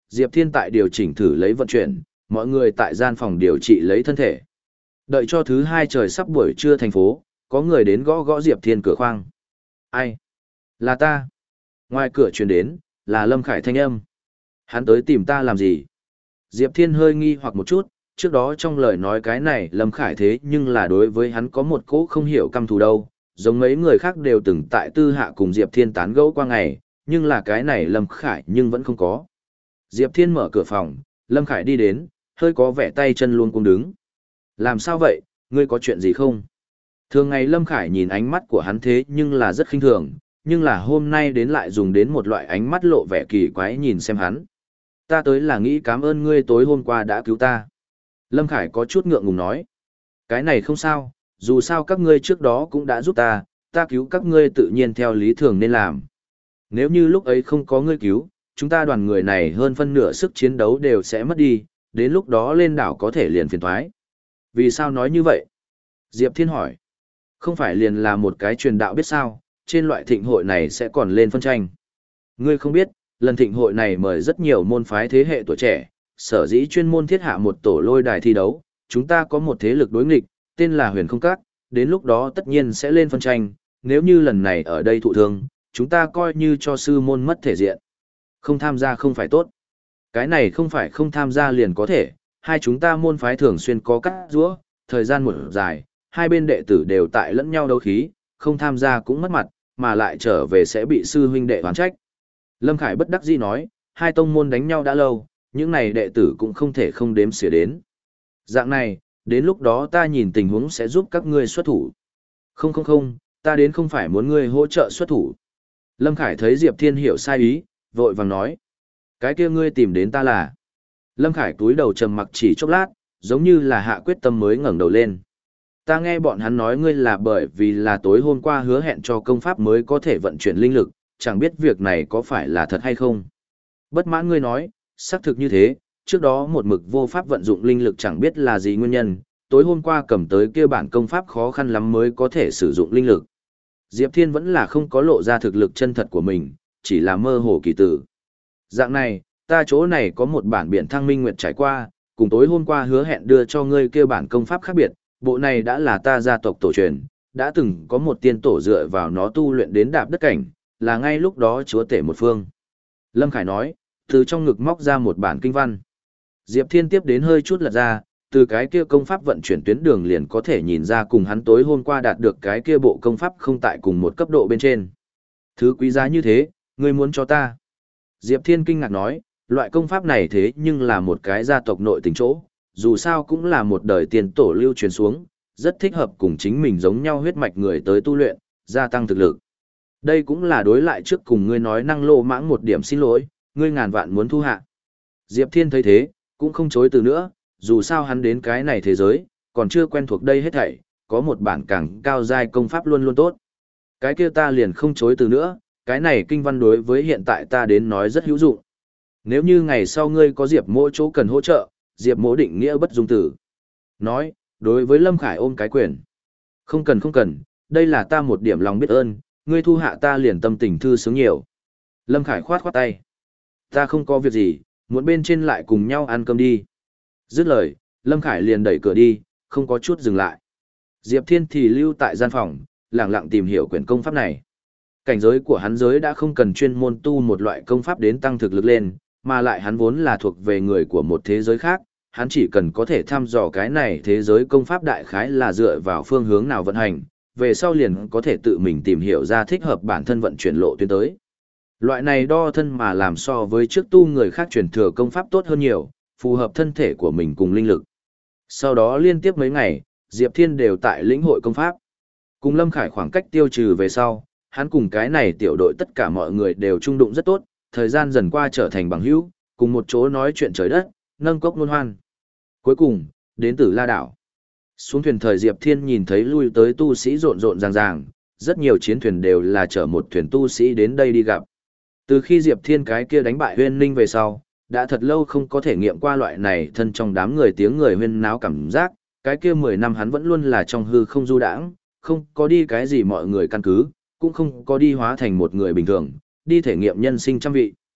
Diệp Thiên tại điều chỉnh thử lấy vận chuyển, mọi người tại gian phòng điều trị lấy thân thể. Đợi cho thứ hai trời sắp buổi trưa thành phố, có người đến gõ gõ Diệp Thiên cửa khoang. Ai? Là ta. Ngoài cửa truyền đến, là Lâm Khải thanh âm. Hắn tới tìm ta làm gì? Diệp Thiên hơi nghi hoặc một chút, trước đó trong lời nói cái này Lâm Khải thế nhưng là đối với hắn có một cỗ không hiểu căm thù đâu, giống mấy người khác đều từng tại tư hạ cùng Diệp Thiên tán gẫu qua ngày, nhưng là cái này Lâm Khải nhưng vẫn không có. Diệp Thiên mở cửa phòng, Lâm Khải đi đến, hơi có vẻ tay chân luôn cũng đứng. Làm sao vậy, ngươi có chuyện gì không? Thường ngày Lâm Khải nhìn ánh mắt của hắn thế nhưng là rất khinh thường, nhưng là hôm nay đến lại dùng đến một loại ánh mắt lộ vẻ kỳ quái nhìn xem hắn. Ta tới là nghĩ cảm ơn ngươi tối hôm qua đã cứu ta. Lâm Khải có chút ngượng ngùng nói. Cái này không sao, dù sao các ngươi trước đó cũng đã giúp ta, ta cứu các ngươi tự nhiên theo lý thường nên làm. Nếu như lúc ấy không có ngươi cứu, chúng ta đoàn người này hơn phân nửa sức chiến đấu đều sẽ mất đi, đến lúc đó lên đảo có thể liền phiền thoái. Vì sao nói như vậy? Diệp Thiên hỏi. Không phải liền là một cái truyền đạo biết sao, trên loại thịnh hội này sẽ còn lên phân tranh. Ngươi không biết, lần thịnh hội này mời rất nhiều môn phái thế hệ tuổi trẻ, sở dĩ chuyên môn thiết hạ một tổ lôi đài thi đấu, chúng ta có một thế lực đối nghịch, tên là Huyền Không Các, đến lúc đó tất nhiên sẽ lên phân tranh, nếu như lần này ở đây thụ thương, chúng ta coi như cho sư môn mất thể diện. Không tham gia không phải tốt. Cái này không phải không tham gia liền có thể, hai chúng ta môn phái thường xuyên có cắt rũa, thời gian một dài, hai bên đệ tử đều tại lẫn nhau đấu khí, không tham gia cũng mất mặt, mà lại trở về sẽ bị sư huynh đệ oán trách. Lâm Khải bất đắc dĩ nói, hai tông môn đánh nhau đã lâu, những này đệ tử cũng không thể không đếm xỉa đến. Dạng này, đến lúc đó ta nhìn tình huống sẽ giúp các ngươi xuất thủ. Không không không, ta đến không phải muốn ngươi hỗ trợ xuất thủ. Lâm Khải thấy Diệp Thiên hiểu sai ý, vội vàng nói. Cái kia ngươi tìm đến ta là. Lâm Khải túi đầu trầm mặc chỉ chốc lát, giống như là hạ quyết tâm mới ngẩng đầu lên. Ta nghe bọn hắn nói ngươi là bởi vì là tối hôm qua hứa hẹn cho công pháp mới có thể vận chuyển linh lực, chẳng biết việc này có phải là thật hay không. Bất mãn ngươi nói, xác thực như thế, trước đó một mực vô pháp vận dụng linh lực chẳng biết là gì nguyên nhân, tối hôm qua cầm tới kia bản công pháp khó khăn lắm mới có thể sử dụng linh lực. Diệp Thiên vẫn là không có lộ ra thực lực chân thật của mình, chỉ là mơ hồ kỳ tử. Dạng này, ta chỗ này có một bản biển thăng minh nguyệt trải qua, cùng tối hôm qua hứa hẹn đưa cho ngươi kia bản công pháp khác biệt, bộ này đã là ta gia tộc tổ truyền, đã từng có một tiên tổ dựa vào nó tu luyện đến đạp đất cảnh, là ngay lúc đó chúa tể một phương. Lâm Khải nói, từ trong ngực móc ra một bản kinh văn. Diệp Thiên tiếp đến hơi chút lật ra, từ cái kia công pháp vận chuyển tuyến đường liền có thể nhìn ra cùng hắn tối hôm qua đạt được cái kia bộ công pháp không tại cùng một cấp độ bên trên. Thứ quý giá như thế, ngươi muốn cho ta. Diệp Thiên kinh ngạc nói, loại công pháp này thế nhưng là một cái gia tộc nội tình chỗ, dù sao cũng là một đời tiền tổ lưu truyền xuống, rất thích hợp cùng chính mình giống nhau huyết mạch người tới tu luyện, gia tăng thực lực. Đây cũng là đối lại trước cùng ngươi nói năng lô mãng một điểm xin lỗi, ngươi ngàn vạn muốn thu hạ. Diệp Thiên thấy thế, cũng không chối từ nữa, dù sao hắn đến cái này thế giới, còn chưa quen thuộc đây hết thảy, có một bản càng cao giai công pháp luôn luôn tốt. Cái kia ta liền không chối từ nữa, cái này kinh văn đối với hiện tại ta đến nói rất hữu dụng. Nếu như ngày sau ngươi có Diệp Mỗ chỗ cần hỗ trợ, Diệp Mỗ định nghĩa bất dung tử. Nói, đối với Lâm Khải ôm cái quyền. Không cần không cần, đây là ta một điểm lòng biết ơn, ngươi thu hạ ta liền tâm tình thư sướng nhiều. Lâm Khải khoát khoát tay. Ta không có việc gì, muốn bên trên lại cùng nhau ăn cơm đi. Dứt lời, Lâm Khải liền đẩy cửa đi, không có chút dừng lại. Diệp Thiên thì lưu tại gian phòng, lặng lặng tìm hiểu quyển công pháp này. Cảnh giới của hắn giới đã không cần chuyên môn tu một loại công pháp đến tăng thực lực lên, mà lại hắn vốn là thuộc về người của một thế giới khác, hắn chỉ cần có thể thăm dò cái này thế giới công pháp đại khái là dựa vào phương hướng nào vận hành, về sau liền có thể tự mình tìm hiểu ra thích hợp bản thân vận chuyển lộ tuyến tới. Loại này đo thân mà làm so với trước tu người khác truyền thừa công pháp tốt hơn nhiều, phù hợp thân thể của mình cùng linh lực. Sau đó liên tiếp mấy ngày, Diệp Thiên đều tại lĩnh hội công pháp. Cùng Lâm Khải khoảng cách tiêu trừ về sau, hắn cùng cái này tiểu đội tất cả mọi người đều trung đụng rất tốt, thời gian dần qua trở thành bằng hữu, cùng một chỗ nói chuyện trời đất, nâng cốc ngôn hoan. Cuối cùng, đến Tử La đảo. Xuống thuyền thời Diệp Thiên nhìn thấy lui tới tu sĩ rộn rộn ràng ràng, rất nhiều chiến thuyền đều là chở một thuyền tu sĩ đến đây đi gặp. Từ khi Diệp Thiên cái kia đánh bại Huyên Ninh về sau, đã thật lâu không có thể nghiệm qua loại này thân trong đám người tiếng người huyên náo cảm giác, cái kia mười năm hắn vẫn luôn là trong hư không du đãng, không có đi cái gì mọi người căn cứ, cũng không có đi hóa thành một người bình thường, đi thể nghiệm nhân sinh trăm vị.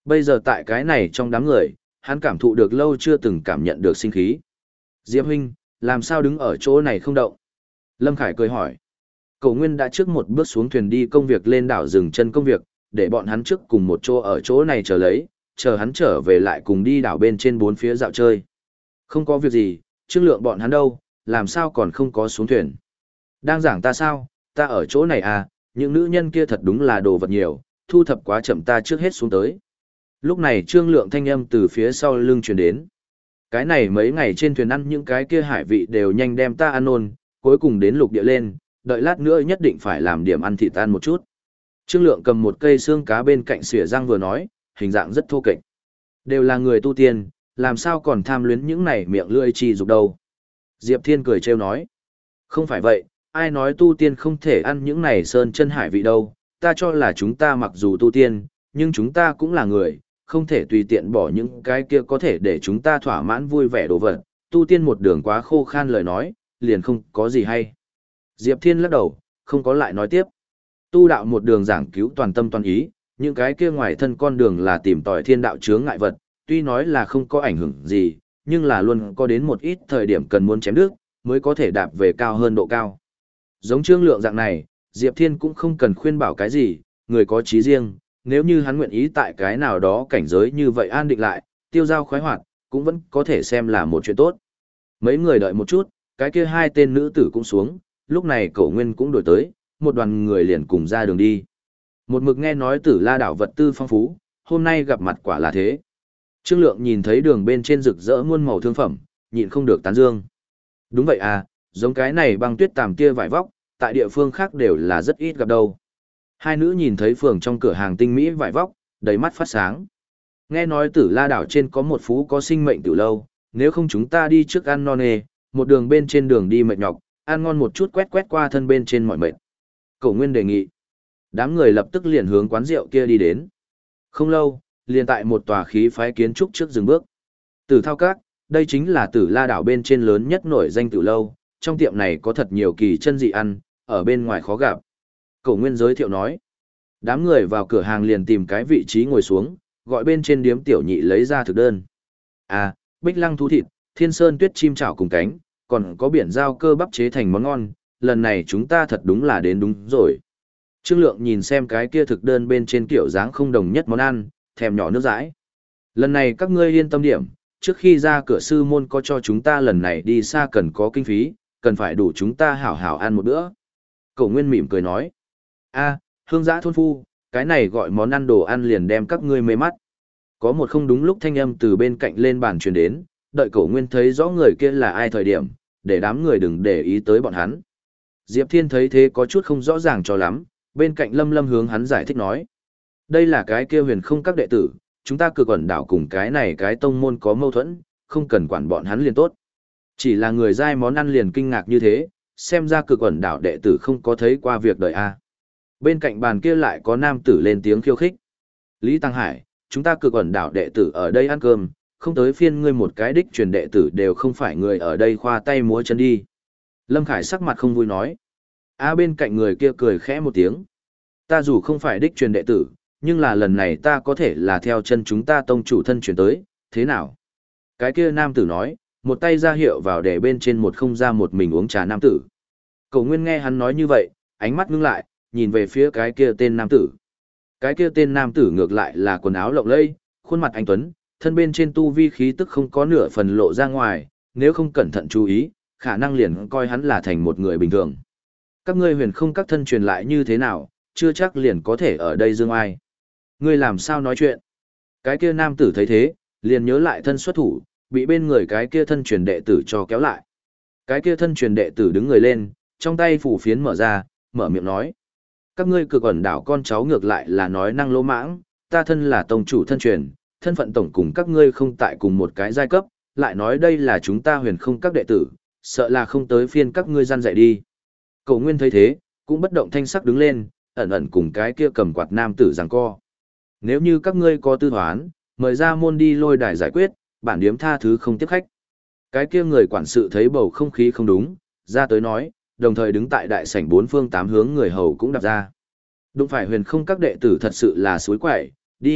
Bây giờ tại cái này trong đám người, hắn cảm thụ được lâu chưa từng cảm nhận được sinh khí. Diệp huynh, làm sao đứng ở chỗ này không động? Lâm Khải cười hỏi. Cổ Nguyên đã trước một bước xuống thuyền đi công việc lên đảo dừng chân công việc, để bọn hắn trước cùng một chỗ ở chỗ này chờ lấy, chờ hắn trở về lại cùng đi đảo bên trên bốn phía dạo chơi. Không có việc gì, Trương Lượng bọn hắn đâu, làm sao còn không có xuống thuyền? Đang giảng ta sao, ta ở chỗ này à, những nữ nhân kia thật đúng là đồ vật nhiều, thu thập quá chậm ta trước hết xuống tới. Lúc này Trương Lượng thanh âm từ phía sau lưng truyền đến. Cái này mấy ngày trên thuyền ăn những cái kia hải vị đều nhanh đem ta ăn nôn, cuối cùng đến lục địa lên, đợi lát nữa nhất định phải làm điểm ăn thịt ăn một chút. Trương Lượng cầm một cây xương cá bên cạnh xỉa răng vừa nói, hình dạng rất thô kệch. Đều là người tu tiên, làm sao còn tham luyến những này miệng lưỡi chi dục đâu. Diệp Thiên cười trêu nói. Không phải vậy, ai nói tu tiên không thể ăn những này sơn chân hải vị đâu, ta cho là chúng ta mặc dù tu tiên, nhưng chúng ta cũng là người, không thể tùy tiện bỏ những cái kia có thể để chúng ta thỏa mãn vui vẻ đồ vật, tu tiên một đường quá khô khan lời nói, liền không có gì hay. Diệp Thiên lắc đầu, không có lại nói tiếp. Tu đạo một đường giảng cứu toàn tâm toàn ý, những cái kia ngoài thân con đường là tìm tòi thiên đạo chướng ngại vật, tuy nói là không có ảnh hưởng gì, nhưng là luôn có đến một ít thời điểm cần muốn chém đứt, mới có thể đạp về cao hơn độ cao. Giống Trương Lượng dạng này, Diệp Thiên cũng không cần khuyên bảo cái gì, người có chí riêng, nếu như hắn nguyện ý tại cái nào đó cảnh giới như vậy an định lại, tiêu giao khoái hoạt, cũng vẫn có thể xem là một chuyện tốt. Mấy người đợi một chút, cái kia hai tên nữ tử cũng xuống, lúc này Cổ Nguyên cũng đổi tới, một đoàn người liền cùng ra đường đi. Một mực nghe nói Tử La đảo vật tư phong phú, hôm nay gặp mặt quả là thế. Trương Lượng nhìn thấy đường bên trên rực rỡ muôn màu thương phẩm, nhịn không được tán dương. Đúng vậy à, giống cái này băng tuyết tàm kia vải vóc, tại địa phương khác đều là rất ít gặp đâu. Hai nữ nhìn thấy phường trong cửa hàng tinh mỹ vải vóc, đầy mắt phát sáng. Nghe nói Tử La đảo trên có một phú có sinh mệnh từ lâu, nếu không chúng ta đi trước ăn non nê, một đường bên trên đường đi mệt nhọc, ăn ngon một chút quét quét qua thân bên trên mọi mệt. Cổ Nguyên đề nghị. Đám người lập tức liền hướng quán rượu kia đi đến. Không lâu, liền tại một tòa khí phái kiến trúc trước dừng bước. Tử Thao Các, đây chính là Tử La đảo bên trên lớn nhất nổi danh từ lâu, trong tiệm này có thật nhiều kỳ chân dị ăn, ở bên ngoài khó gặp. Cổ Nguyên giới thiệu nói. Đám người vào cửa hàng liền tìm cái vị trí ngồi xuống, gọi bên trên điếm tiểu nhị lấy ra thực đơn. À, bích lăng thú thịt, thiên sơn tuyết chim chảo cùng cánh, còn có biển giao cơ bắp chế thành món ngon, lần này chúng ta thật đúng là đến đúng rồi. Trương Lượng nhìn xem cái kia thực đơn bên trên kiểu dáng không đồng nhất món ăn, thèm nhỏ nước dãi. Lần này các ngươi yên tâm điểm, trước khi ra cửa sư môn có cho chúng ta lần này đi xa cần có kinh phí, cần phải đủ chúng ta hảo hảo ăn một bữa. Cổ Nguyên mỉm cười nói. A, hương giã thôn phu, cái này gọi món ăn đồ ăn liền đem các ngươi mê mắt. Có một không đúng lúc thanh âm từ bên cạnh lên bàn truyền đến, đợi Cổ Nguyên thấy rõ người kia là ai thời điểm, để đám người đừng để ý tới bọn hắn. Diệp Thiên thấy thế có chút không rõ ràng cho lắm, bên cạnh Lâm Lâm hướng hắn giải thích nói. Đây là cái kia huyền không các đệ tử, chúng ta cực ẩn đảo cùng cái này cái tông môn có mâu thuẫn, không cần quản bọn hắn liền tốt. Chỉ là người dai món ăn liền kinh ngạc như thế, xem ra cực ẩn đảo đệ tử không có thấy qua việc đời a. Bên cạnh bàn kia lại có nam tử lên tiếng khiêu khích. Lý Tăng Hải, chúng ta cực ẩn đảo đệ tử ở đây ăn cơm, không tới phiên ngươi một cái đích truyền đệ tử đều không phải người ở đây khoa tay múa chân đi. Lâm Khải sắc mặt không vui nói. A bên cạnh người kia cười khẽ một tiếng. Ta dù không phải đích truyền đệ tử, nhưng là lần này ta có thể là theo chân chúng ta tông chủ thân truyền tới, thế nào? Cái kia nam tử nói, một tay ra hiệu vào để bên trên một không ra một mình uống trà nam tử. Cổ Nguyên nghe hắn nói như vậy, ánh mắt ngưng lại, nhìn về phía cái kia tên nam tử. Cái kia tên nam tử ngược lại là quần áo lộng lẫy, khuôn mặt anh tuấn, thân bên trên tu vi khí tức không có nửa phần lộ ra ngoài, nếu không cẩn thận chú ý, khả năng liền coi hắn là thành một người bình thường. Các ngươi huyền không các thân truyền lại như thế nào, chưa chắc liền có thể ở đây dương ai. Ngươi làm sao nói chuyện? Cái kia nam tử thấy thế, liền nhớ lại thân xuất thủ, bị bên người cái kia thân truyền đệ tử cho kéo lại. Cái kia thân truyền đệ tử đứng người lên, trong tay phủ phiến mở ra, mở miệng nói. Các ngươi cực ẩn đảo con cháu ngược lại là nói năng lỗ mãng, ta thân là tông chủ thân truyền, thân phận tổng cùng các ngươi không tại cùng một cái giai cấp, lại nói đây là chúng ta huyền không các đệ tử, sợ là không tới phiên các ngươi gian dạy đi. Cổ Nguyên thấy thế, cũng bất động thanh sắc đứng lên, ẩn ẩn cùng cái kia cầm quạt nam tử giằng co. Nếu như các ngươi có tư toán, mời ra môn đi lôi đài giải quyết, bản điếm tha thứ không tiếp khách. Cái kia người quản sự thấy bầu không khí không đúng, ra tới nói, đồng thời đứng tại đại sảnh bốn phương tám hướng người hầu cũng đạp ra. Đúng phải huyền không các đệ tử thật sự là suối quậy, đi,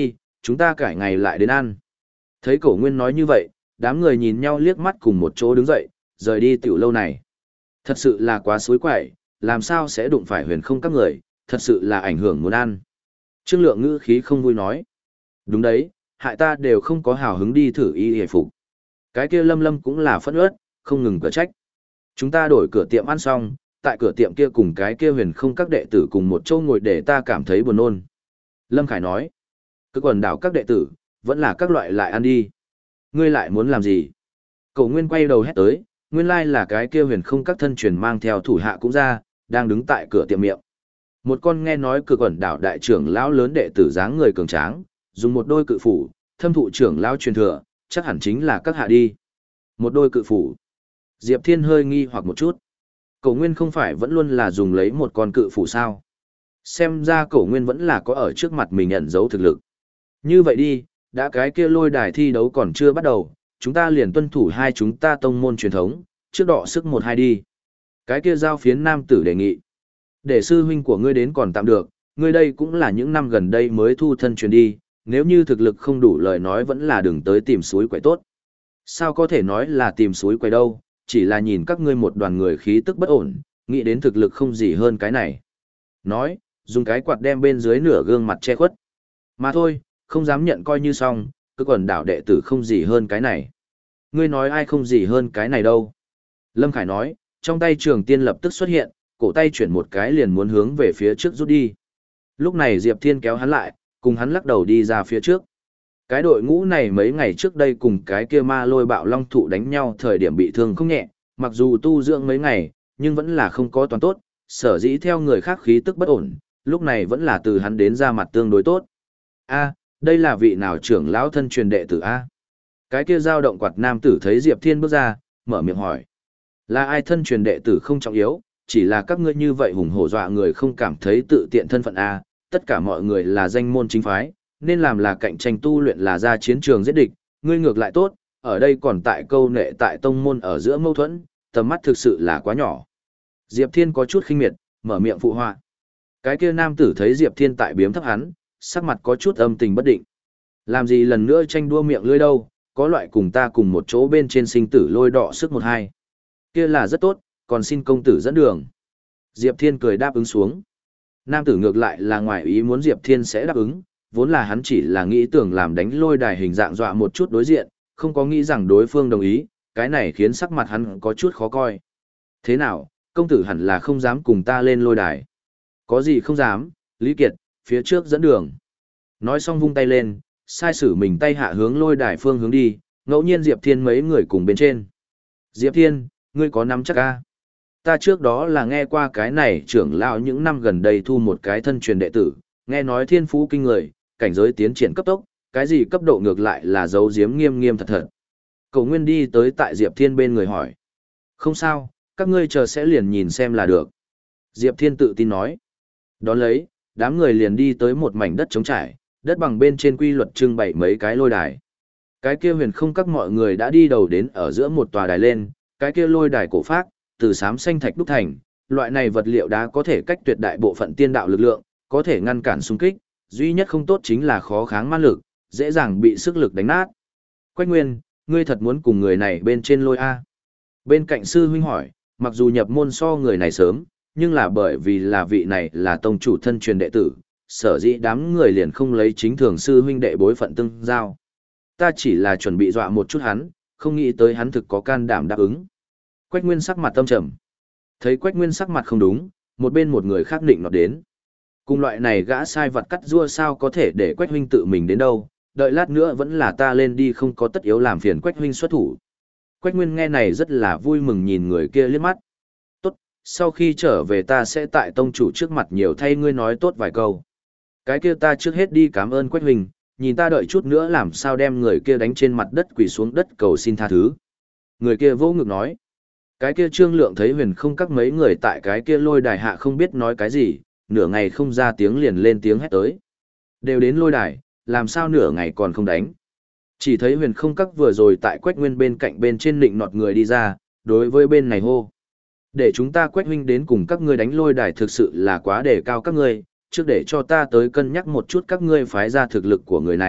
chúng ta cải ngày lại đến ăn. Thấy cổ nguyên nói như vậy, đám người nhìn nhau liếc mắt cùng một chỗ đứng dậy, rời đi tiểu lâu này. Thật sự là quá xối quậy, làm sao sẽ đụng phải huyền không các người, thật sự là ảnh hưởng muốn ăn. Trương Lượng ngữ khí không vui nói. Đúng đấy, hại ta đều không có hào hứng đi thử y hề phục. Cái kia Lâm Lâm cũng là phẫn uất, không ngừng cửa trách. Chúng ta đổi cửa tiệm ăn xong, tại cửa tiệm kia cùng cái kia huyền không các đệ tử cùng một chỗ ngồi để ta cảm thấy buồn nôn. Lâm Khải nói, cứ quần đảo các đệ tử, vẫn là các loại lại ăn đi. Ngươi lại muốn làm gì? Cổ Nguyên quay đầu hét tới, nguyên lai là cái kia huyền không các thân truyền mang theo thủ hạ cũng ra, đang đứng tại cửa tiệm miệng. Một con nghe nói cự quần đảo đại trưởng lão lớn đệ tử dáng người cường tráng, dùng một đôi cự phủ, thâm thụ trưởng lão truyền thừa, chắc hẳn chính là các hạ đi. Một đôi cự phủ. Diệp Thiên hơi nghi hoặc một chút. Cổ Nguyên không phải vẫn luôn là dùng lấy một con cự phủ sao? Xem ra Cổ Nguyên vẫn là có ở trước mặt mình ẩn giấu thực lực. Như vậy đi, đã cái kia lôi đài thi đấu còn chưa bắt đầu, chúng ta liền tuân thủ hai chúng ta tông môn truyền thống, trước đọ sức một hai đi. Cái kia giao phiến nam tử đề nghị. Để sư huynh của ngươi đến còn tạm được, ngươi đây cũng là những năm gần đây mới thu thân truyền đi, nếu như thực lực không đủ lời nói vẫn là đừng tới tìm suối quậy tốt. Sao có thể nói là tìm suối quậy đâu, chỉ là nhìn các ngươi một đoàn người khí tức bất ổn, nghĩ đến thực lực không gì hơn cái này. Nói, dùng cái quạt đem bên dưới nửa gương mặt che khuất. Mà thôi, không dám nhận coi như xong, cứ quần đảo đệ tử không gì hơn cái này. Ngươi nói ai không gì hơn cái này đâu. Lâm Khải nói, trong tay trường tiên lập tức xuất hiện, cổ tay chuyển một cái liền muốn hướng về phía trước rút đi. Lúc này Diệp Thiên kéo hắn lại, cùng hắn lắc đầu đi ra phía trước. Cái đội ngũ này mấy ngày trước đây cùng cái kia ma lôi bạo long thụ đánh nhau thời điểm bị thương không nhẹ, mặc dù tu dưỡng mấy ngày, nhưng vẫn là không có toàn tốt, sở dĩ theo người khác khí tức bất ổn, lúc này vẫn là từ hắn đến ra mặt tương đối tốt. A, đây là vị nào trưởng lão thân truyền đệ tử A? Cái kia dao động quạt nam tử thấy Diệp Thiên bước ra, mở miệng hỏi. Là ai thân truyền đệ tử không trọng yếu, chỉ là các ngươi như vậy hùng hổ dọa người không cảm thấy tự tiện thân phận A, tất cả mọi người là danh môn chính phái, nên làm là cạnh tranh tu luyện là ra chiến trường giết địch, ngươi ngược lại tốt, ở đây còn tại câu nệ tại tông môn ở giữa mâu thuẫn, tầm mắt thực sự là quá nhỏ. Diệp Thiên có chút khinh miệt, mở miệng phụ họa. Cái kia nam tử thấy Diệp Thiên tại biếm thấp hắn, sắc mặt có chút âm tình bất định. Làm gì lần nữa tranh đua miệng lưỡi đâu, có loại cùng ta cùng một chỗ bên trên sinh tử lôi đọ sức một hai. Kia là rất tốt, còn xin công tử dẫn đường. Diệp Thiên cười đáp ứng xuống. Nam tử ngược lại là ngoài ý muốn Diệp Thiên sẽ đáp ứng, vốn là hắn chỉ là nghĩ tưởng làm đánh lôi đài hình dạng dọa một chút đối diện, không có nghĩ rằng đối phương đồng ý, cái này khiến sắc mặt hắn có chút khó coi. Thế nào, công tử hẳn là không dám cùng ta lên lôi đài. Có gì không dám, Lý Kiệt, phía trước dẫn đường. Nói xong vung tay lên, sai sử mình tay hạ hướng lôi đài phương hướng đi, ngẫu nhiên Diệp Thiên mấy người cùng bên trên. Diệp Thiên, ngươi có nắm chắc a? Ta trước đó là nghe qua cái này trưởng lão những năm gần đây thu một cái thân truyền đệ tử, nghe nói thiên phú kinh người, cảnh giới tiến triển cấp tốc, cái gì cấp độ ngược lại là giấu giếm nghiêm nghiêm thật thật. Cổ Nguyên đi tới tại Diệp Thiên bên người hỏi. Không sao, các ngươi chờ sẽ liền nhìn xem là được. Diệp Thiên tự tin nói. Đón lấy, đám người liền đi tới một mảnh đất trống trải, đất bằng bên trên quy luật trưng bày mấy cái lôi đài. Cái kia huyền không các mọi người đã đi đầu đến ở giữa một tòa đài lên, cái kia lôi đài cổ phác, từ xám xanh thạch đúc thành, loại này vật liệu đá có thể cách tuyệt đại bộ phận tiên đạo lực lượng, có thể ngăn cản xung kích, duy nhất không tốt chính là khó kháng ma lực, dễ dàng bị sức lực đánh nát. Quách Nguyên, ngươi thật muốn cùng người này bên trên lôi A. Bên cạnh sư huynh hỏi, mặc dù nhập môn so người này sớm, nhưng là bởi vì là vị này là tông chủ thân truyền đệ tử, sở dĩ đám người liền không lấy chính thường sư huynh đệ bối phận tương giao. Ta chỉ là chuẩn bị dọa một chút hắn, không nghĩ tới hắn thực có can đảm đáp ứng. Quách Nguyên sắc mặt tâm trầm. Thấy Quách Nguyên sắc mặt không đúng, một bên một người khác định nọt đến. Cùng loại này gã sai vật cắt rua sao có thể để Quách huynh tự mình đến đâu, đợi lát nữa vẫn là ta lên đi không có tất yếu làm phiền Quách huynh xuất thủ. Quách Nguyên nghe này rất là vui mừng nhìn người kia liếc mắt. Tốt, sau khi trở về ta sẽ tại tông chủ trước mặt nhiều thay ngươi nói tốt vài câu. Cái kia ta trước hết đi cảm ơn Quách huynh, nhìn ta đợi chút nữa làm sao đem người kia đánh trên mặt đất quỳ xuống đất cầu xin tha thứ. Người kia vô ngực nói. Cái kia Trương Lượng thấy huyền không các mấy người tại cái kia lôi đài hạ không biết nói cái gì, nửa ngày không ra tiếng liền lên tiếng hét tới. Đều đến lôi đài, làm sao nửa ngày còn không đánh. Chỉ thấy huyền không các vừa rồi tại Quách Nguyên bên cạnh bên trên nịnh nọt người đi ra, đối với bên này hô. Để chúng ta Quách huynh đến cùng các ngươi đánh lôi đài thực sự là quá đề cao các ngươi, trước để cho ta tới cân nhắc một chút các ngươi phái ra thực lực của người này,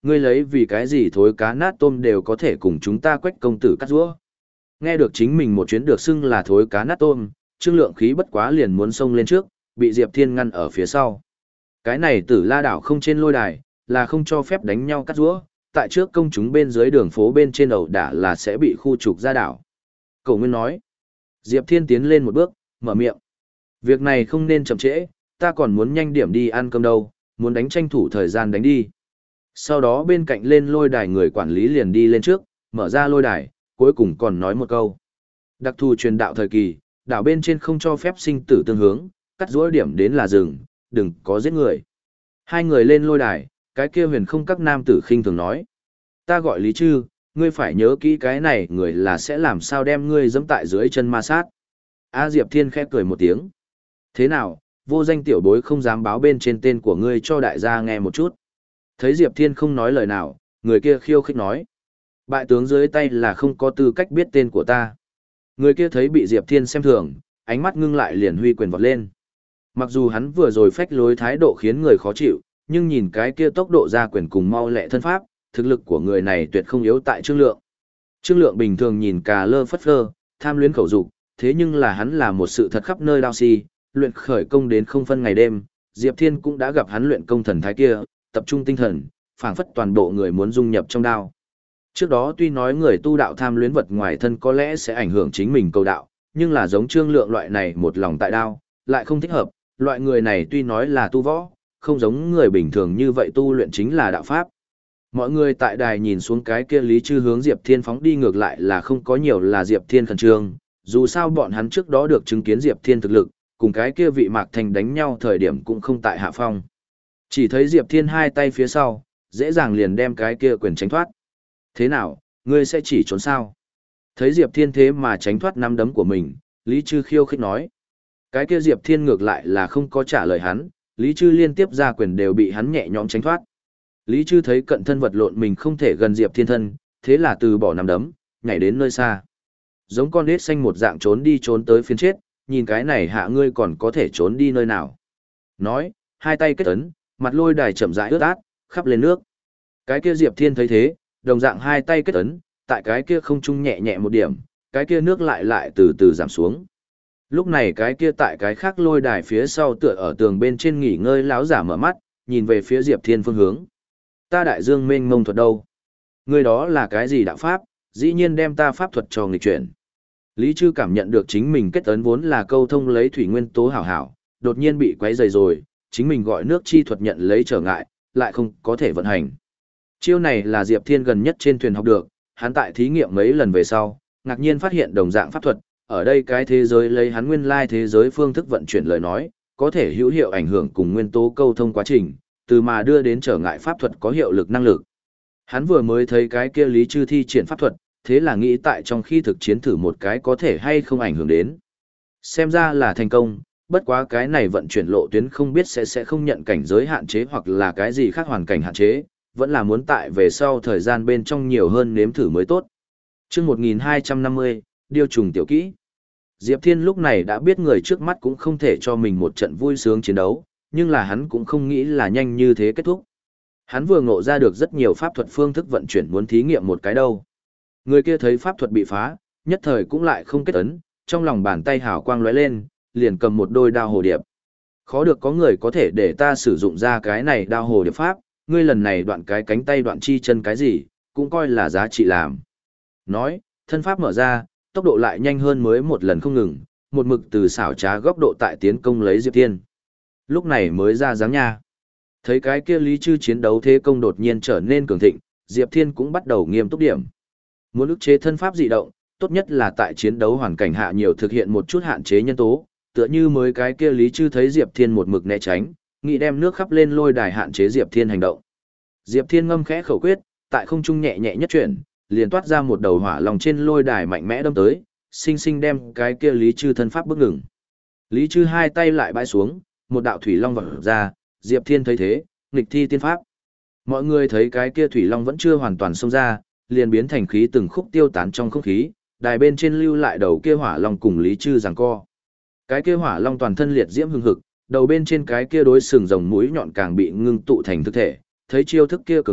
ngươi lấy vì cái gì thối cá nát tôm đều có thể cùng chúng ta Quách công tử cắt giũa. Nghe được chính mình một chuyến được xưng là thối cá nát tôm, Trương Lượng khí bất quá liền muốn xông lên trước, bị Diệp Thiên ngăn ở phía sau. Cái này Tử La đảo không trên lôi đài, là không cho phép đánh nhau cắt giũa, tại trước công chúng bên dưới đường phố bên trên ẩu đả là sẽ bị khu trục ra đảo. Cổ Nguyên nói. Diệp Thiên tiến lên một bước, mở miệng. Việc này không nên chậm trễ, ta còn muốn nhanh điểm đi ăn cơm đâu, muốn đánh tranh thủ thời gian đánh đi. Sau đó bên cạnh lên lôi đài người quản lý liền đi lên trước, mở ra lôi đài, cuối cùng còn nói một câu. Đặc thù truyền đạo thời kỳ, đảo bên trên không cho phép sinh tử tương hướng, cắt giũa điểm đến là rừng, đừng có giết người. Hai người lên lôi đài, cái kia huyền không các nam tử khinh thường nói. Ta gọi Lý Trư, ngươi phải nhớ kỹ cái này người là sẽ làm sao đem ngươi dẫm tại dưới chân ma sát. A Diệp Thiên khẽ cười một tiếng. Thế nào, vô danh tiểu bối không dám báo bên trên tên của ngươi cho đại gia nghe một chút. Thấy Diệp Thiên không nói lời nào, người kia khiêu khích nói. Bại tướng dưới tay là không có tư cách biết tên của ta. Người kia thấy bị Diệp Thiên xem thường, ánh mắt ngưng lại liền huy quyền vọt lên. Mặc dù hắn vừa rồi phách lối thái độ khiến người khó chịu, nhưng nhìn cái kia tốc độ ra quyền cùng mau lẹ thân pháp, thực lực của người này tuyệt không yếu tại Trương Lượng. Trương Lượng bình thường nhìn cà lơ phất phơ, tham luyến khẩu dục, thế nhưng là hắn là một sự thật khắp nơi đao si, luyện khởi công đến không phân ngày đêm, Diệp Thiên cũng đã gặp hắn luyện công thần thái kia, tập trung tinh thần, phảng phất toàn bộ người muốn dung nhập trong đao. Trước đó tuy nói người tu đạo tham luyến vật ngoài thân có lẽ sẽ ảnh hưởng chính mình cầu đạo, nhưng là giống Trương Lượng loại này một lòng tại đao, lại không thích hợp, loại người này tuy nói là tu võ, không giống người bình thường như vậy tu luyện chính là đạo pháp. Mọi người tại đài nhìn xuống cái kia Lý Trư hướng Diệp Thiên phóng đi ngược lại là không có nhiều là Diệp Thiên khẩn trương, dù sao bọn hắn trước đó được chứng kiến Diệp Thiên thực lực, cùng cái kia vị Mạc Thành đánh nhau thời điểm cũng không tại hạ phong. Chỉ thấy Diệp Thiên hai tay phía sau, dễ dàng liền đem cái kia quyền tránh thoát. Thế nào, ngươi sẽ chỉ trốn sao? Thấy Diệp Thiên thế mà tránh thoát nắm đấm của mình, Lý Trư khiêu khích nói. Cái kia Diệp Thiên ngược lại là không có trả lời hắn, Lý Trư liên tiếp ra quyền đều bị hắn nhẹ nhõm tránh thoát. Lý Trư thấy cận thân vật lộn mình không thể gần Diệp Thiên thân, thế là từ bỏ nắm đấm, nhảy đến nơi xa. Giống con đít xanh một dạng trốn đi trốn tới phiến chết, nhìn cái này hạ ngươi còn có thể trốn đi nơi nào. Nói, hai tay kết ấn, mặt lôi đài chậm rãi ướt át, khắp lên nước. Cái kia Diệp Thiên thấy thế, đồng dạng hai tay kết ấn, tại cái kia không trung nhẹ nhẹ một điểm, cái kia nước lại lại từ từ giảm xuống. Lúc này cái kia tại cái khác lôi đài phía sau tựa ở tường bên trên nghỉ ngơi láo giả mở mắt, nhìn về phía Diệp Thiên phương hướng. Ta đại dương mênh mông thuật đâu? Người đó là cái gì đạo pháp, dĩ nhiên đem ta pháp thuật cho nghịch chuyển. Lý Trư cảm nhận được chính mình kết ấn vốn là câu thông lấy thủy nguyên tố hảo hảo, đột nhiên bị quấy rầy rồi, chính mình gọi nước chi thuật nhận lấy trở ngại, lại không có thể vận hành. Chiêu này là Diệp Thiên gần nhất trên thuyền học được, hắn tại thí nghiệm mấy lần về sau, ngạc nhiên phát hiện đồng dạng pháp thuật, ở đây cái thế giới lấy hắn nguyên lai thế giới phương thức vận chuyển lời nói, có thể hữu hiệu ảnh hưởng cùng nguyên tố câu thông quá trình, từ mà đưa đến trở ngại pháp thuật có hiệu lực năng lực. Hắn vừa mới thấy cái kia Lý Trư thi triển pháp thuật, thế là nghĩ tại trong khi thực chiến thử một cái có thể hay không ảnh hưởng đến. Xem ra là thành công, bất quá cái này vận chuyển lộ tuyến không biết sẽ sẽ không nhận cảnh giới hạn chế hoặc là cái gì khác hoàn cảnh hạn chế, vẫn là muốn tại về sau thời gian bên trong nhiều hơn nếm thử mới tốt. Chương một nghìn hai trăm năm mươi, Điêu trùng tiểu kỹ. Diệp Thiên lúc này đã biết người trước mắt cũng không thể cho mình một trận vui sướng chiến đấu, nhưng là hắn cũng không nghĩ là nhanh như thế kết thúc. Hắn vừa ngộ ra được rất nhiều pháp thuật phương thức vận chuyển muốn thí nghiệm một cái đâu. Người kia thấy pháp thuật bị phá, nhất thời cũng lại không kết ấn, trong lòng bàn tay hào quang lóe lên, liền cầm một đôi đao hồ điệp. Khó được có người có thể để ta sử dụng ra cái này đao hồ điệp pháp, ngươi lần này đoạn cái cánh tay đoạn chi chân cái gì, cũng coi là giá trị làm. Nói, thân pháp mở ra, tốc độ lại nhanh hơn mới một lần không ngừng, một mực từ xảo trá góc độ tại tiến công lấy Diệp Thiên. Lúc này mới ra dáng nha. Thấy cái kia Lý Trư chiến đấu thế công đột nhiên trở nên cường thịnh, Diệp Thiên cũng bắt đầu nghiêm túc điểm. Muốn ức chế thân pháp dị động, tốt nhất là tại chiến đấu hoàn cảnh hạ nhiều thực hiện một chút hạn chế nhân tố, tựa như mới cái kia Lý Trư thấy Diệp Thiên một mực né tránh, nghĩ đem nước khắp lên lôi đài hạn chế Diệp Thiên hành động. Diệp Thiên ngâm khẽ khẩu quyết, tại không trung nhẹ nhẹ nhất chuyển, liền toát ra một đầu hỏa long trên lôi đài mạnh mẽ đâm tới, sinh sinh đem cái kia Lý Trư thân pháp bước ngừng. Lý Trư hai tay lại bãi xuống, một đạo thủy long vọt ra, Diệp Thiên thấy thế, nghịch thi tiên pháp. Mọi người thấy cái kia thủy long vẫn chưa hoàn toàn xông ra, liền biến thành khí từng khúc tiêu tán trong không khí, đài bên trên lưu lại đầu kia hỏa long cùng Lý Trư giằng co. Cái kia hỏa long toàn thân liệt diễm hừng hực, đầu bên trên cái kia đối sừng rồng mũi nhọn càng bị ngưng tụ thành thực thể, thấy chiêu thức kia cường độ,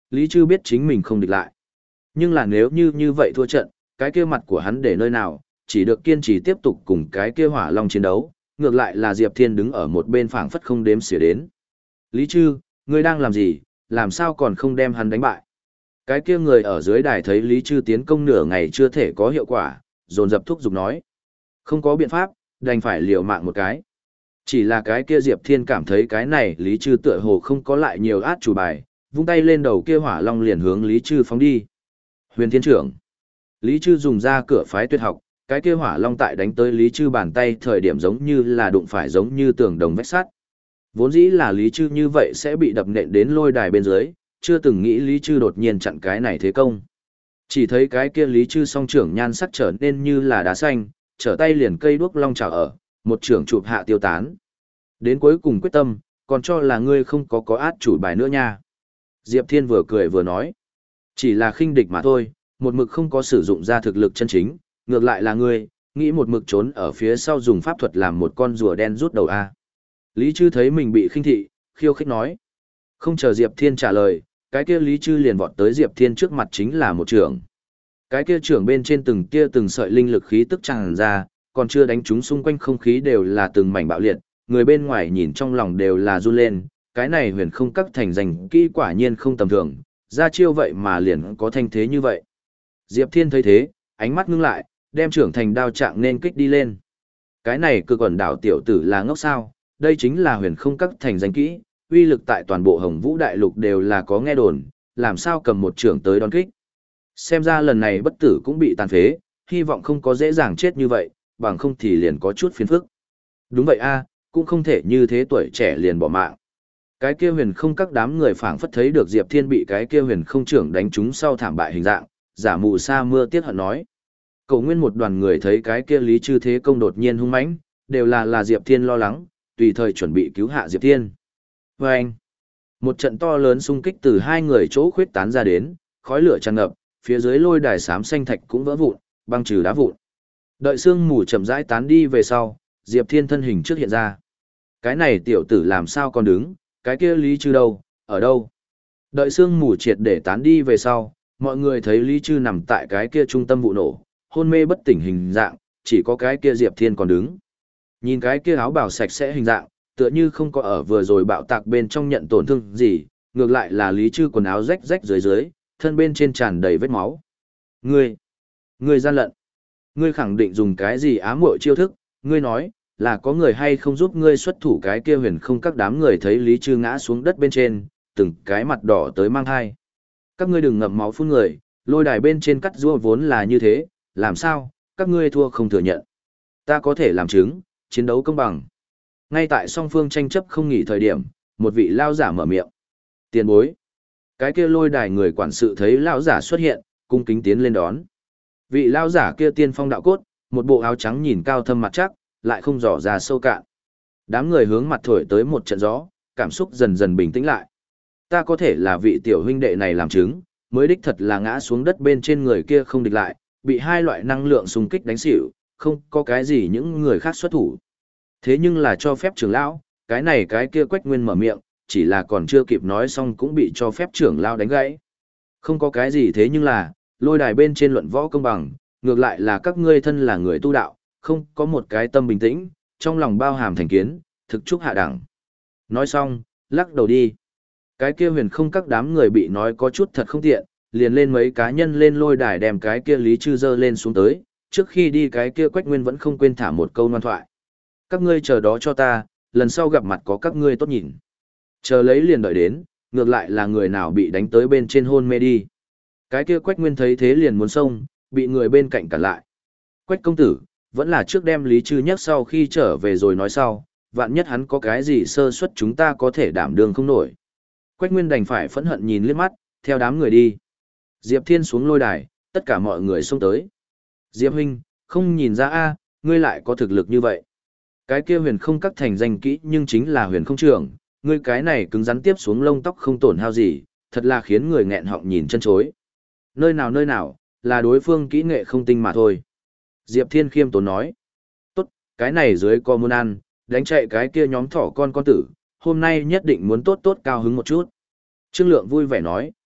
Lý Trư biết chính mình không địch lại. Nhưng là nếu như như vậy thua trận, cái kia mặt của hắn để nơi nào, chỉ được kiên trì tiếp tục cùng cái kia hỏa long chiến đấu, ngược lại là Diệp Thiên đứng ở một bên phảng phất không đếm xỉa đến. Lý Trư, ngươi đang làm gì, làm sao còn không đem hắn đánh bại? Cái kia người ở dưới đài thấy Lý Trư tiến công nửa ngày chưa thể có hiệu quả, dồn dập thúc giục nói. Không có biện pháp, đành phải liều mạng một cái. Chỉ là cái kia Diệp Thiên cảm thấy cái này Lý Trư tựa hồ không có lại nhiều át chủ bài, vung tay lên đầu kia hỏa long liền hướng Lý Trư phóng đi. Huyền Thiên trưởng. Lý Trư dùng ra cửa phái tuyệt học, cái kia hỏa long tại đánh tới Lý Trư bàn tay thời điểm giống như là đụng phải giống như tường đồng vách sắt. Vốn dĩ là Lý Trư như vậy sẽ bị đập nện đến lôi đài bên dưới, chưa từng nghĩ Lý Trư đột nhiên chặn cái này thế công. Chỉ thấy cái kia Lý Trư song trưởng nhan sắc trở nên như là đá xanh, trở tay liền cây đuốc long trào ở, một trưởng chụp hạ tiêu tán. Đến cuối cùng quyết tâm, còn cho là ngươi không có có át chủ bài nữa nha. Diệp Thiên vừa cười vừa nói, chỉ là khinh địch mà thôi, một mực không có sử dụng ra thực lực chân chính, ngược lại là ngươi, nghĩ một mực trốn ở phía sau dùng pháp thuật làm một con rùa đen rút đầu a. Lý Trư thấy mình bị khinh thị, khiêu khích nói. Không chờ Diệp Thiên trả lời, cái kia Lý Trư liền vọt tới Diệp Thiên trước mặt chính là một trưởng. Cái kia trưởng bên trên từng kia từng sợi linh lực khí tức tràn ra, còn chưa đánh trúng xung quanh không khí đều là từng mảnh bạo liệt, người bên ngoài nhìn trong lòng đều là run lên, cái này huyền không các thành danh kỹ quả nhiên không tầm thường, ra chiêu vậy mà liền có thanh thế như vậy. Diệp Thiên thấy thế, ánh mắt ngưng lại, đem trưởng thành đao trạng nên kích đi lên. Cái này cực ẩn đảo tiểu tử là ngốc sao, đây chính là huyền không các thành danh kỹ, uy lực tại toàn bộ Hồng Vũ Đại Lục đều là có nghe đồn, làm sao cầm một trưởng tới đón kích. Xem ra lần này bất tử cũng bị tàn phế, hy vọng không có dễ dàng chết như vậy, bằng không thì liền có chút phiền phức. Đúng vậy a, cũng không thể như thế tuổi trẻ liền bỏ mạng. Cái kia huyền không các đám người phảng phất thấy được Diệp Thiên bị cái kia huyền không trưởng đánh trúng sau thảm bại hình dạng, giả mù sa mưa tiếc hận nói. Cầu nguyên một đoàn người thấy cái kia Lý Trư thế công đột nhiên hung mãnh, đều là là Diệp Thiên lo lắng, tùy thời chuẩn bị cứu hạ Diệp Thiên. Và anh, một trận to lớn xung kích từ hai người chỗ khuyết tán ra đến, khói lửa tràn ngập, phía dưới lôi đài xám xanh thạch cũng vỡ vụn, băng trừ đá vụn. Đợi sương mù chậm rãi tán đi về sau, Diệp Thiên thân hình trước hiện ra. Cái này tiểu tử làm sao còn đứng, cái kia Lý Trư đâu, ở đâu? Đợi sương mù triệt để tán đi về sau, mọi người thấy Lý Trư nằm tại cái kia trung tâm vụ nổ, hôn mê bất tỉnh hình dạng, chỉ có cái kia Diệp Thiên còn đứng. Nhìn cái kia áo bào sạch sẽ hình dạng, tựa như không có ở vừa rồi bạo tạc bên trong nhận tổn thương gì, ngược lại là Lý Trư quần áo rách rách dưới dưới, thân bên trên tràn đầy vết máu. Ngươi, ngươi gian lận. Ngươi khẳng định dùng cái gì ám muội chiêu thức, ngươi nói, là có người hay không giúp ngươi xuất thủ cái kia huyền không các đám người thấy Lý Trư ngã xuống đất bên trên, từng cái mặt đỏ tới mang hai. Các ngươi đừng ngậm máu phun người, lôi đài bên trên cắt rua vốn là như thế, làm sao, các ngươi thua không thừa nhận. Ta có thể làm chứng, chiến đấu công bằng. Ngay tại song phương tranh chấp không nghỉ thời điểm, một vị lao giả mở miệng. Tiền bối. Cái kia lôi đài người quản sự thấy lao giả xuất hiện, cung kính tiến lên đón. Vị lao giả kia tiên phong đạo cốt, một bộ áo trắng nhìn cao thâm mặt chắc, lại không dò ra sâu cạn. Đám người hướng mặt thổi tới một trận gió, cảm xúc dần dần bình tĩnh lại. Ta có thể là vị tiểu huynh đệ này làm chứng, mới đích thật là ngã xuống đất bên trên người kia không địch lại, bị hai loại năng lượng xung kích đánh xỉu, không có cái gì những người khác xuất thủ. Thế nhưng là cho phép trưởng lão, cái này cái kia Quách Nguyên mở miệng, chỉ là còn chưa kịp nói xong cũng bị cho phép trưởng lão đánh gãy. Không có cái gì thế nhưng là, lôi đài bên trên luận võ công bằng, ngược lại là các ngươi thân là người tu đạo, không có một cái tâm bình tĩnh, trong lòng bao hàm thành kiến, thực chúc hạ đẳng. Nói xong, lắc đầu đi. Cái kia huyền không các đám người bị nói có chút thật không tiện, liền lên mấy cá nhân lên lôi đài đem cái kia Lý Trư dơ lên xuống tới, trước khi đi cái kia Quách Nguyên vẫn không quên thả một câu ngoan thoại. Các ngươi chờ đó cho ta, lần sau gặp mặt có các ngươi tốt nhìn. Chờ lấy liền đợi đến, ngược lại là người nào bị đánh tới bên trên hôn mê đi. Cái kia Quách Nguyên thấy thế liền muốn xông, bị người bên cạnh cản lại. Quách công tử, vẫn là trước đem Lý Trư nhắc sau khi trở về rồi nói sau, vạn nhất hắn có cái gì sơ suất chúng ta có thể đảm đương không nổi. Quách Nguyên đành phải phẫn hận nhìn liếc mắt, theo đám người đi. Diệp Thiên xuống lôi đài, tất cả mọi người xông tới. Diệp huynh, không nhìn ra a, ngươi lại có thực lực như vậy. Cái kia huyền không các thành danh kỹ nhưng chính là huyền không trưởng, ngươi cái này cứng rắn tiếp xuống lông tóc không tổn hao gì, thật là khiến người nghẹn họng nhìn chân chối. Nơi nào nơi nào, là đối phương kỹ nghệ không tinh mà thôi. Diệp Thiên khiêm tốn nói. Tốt, cái này dưới có muốn ăn, đánh chạy cái kia nhóm thỏ con con tử, hôm nay nhất định muốn tốt tốt cao hứng một chút. Trương Lượng vui vẻ nói,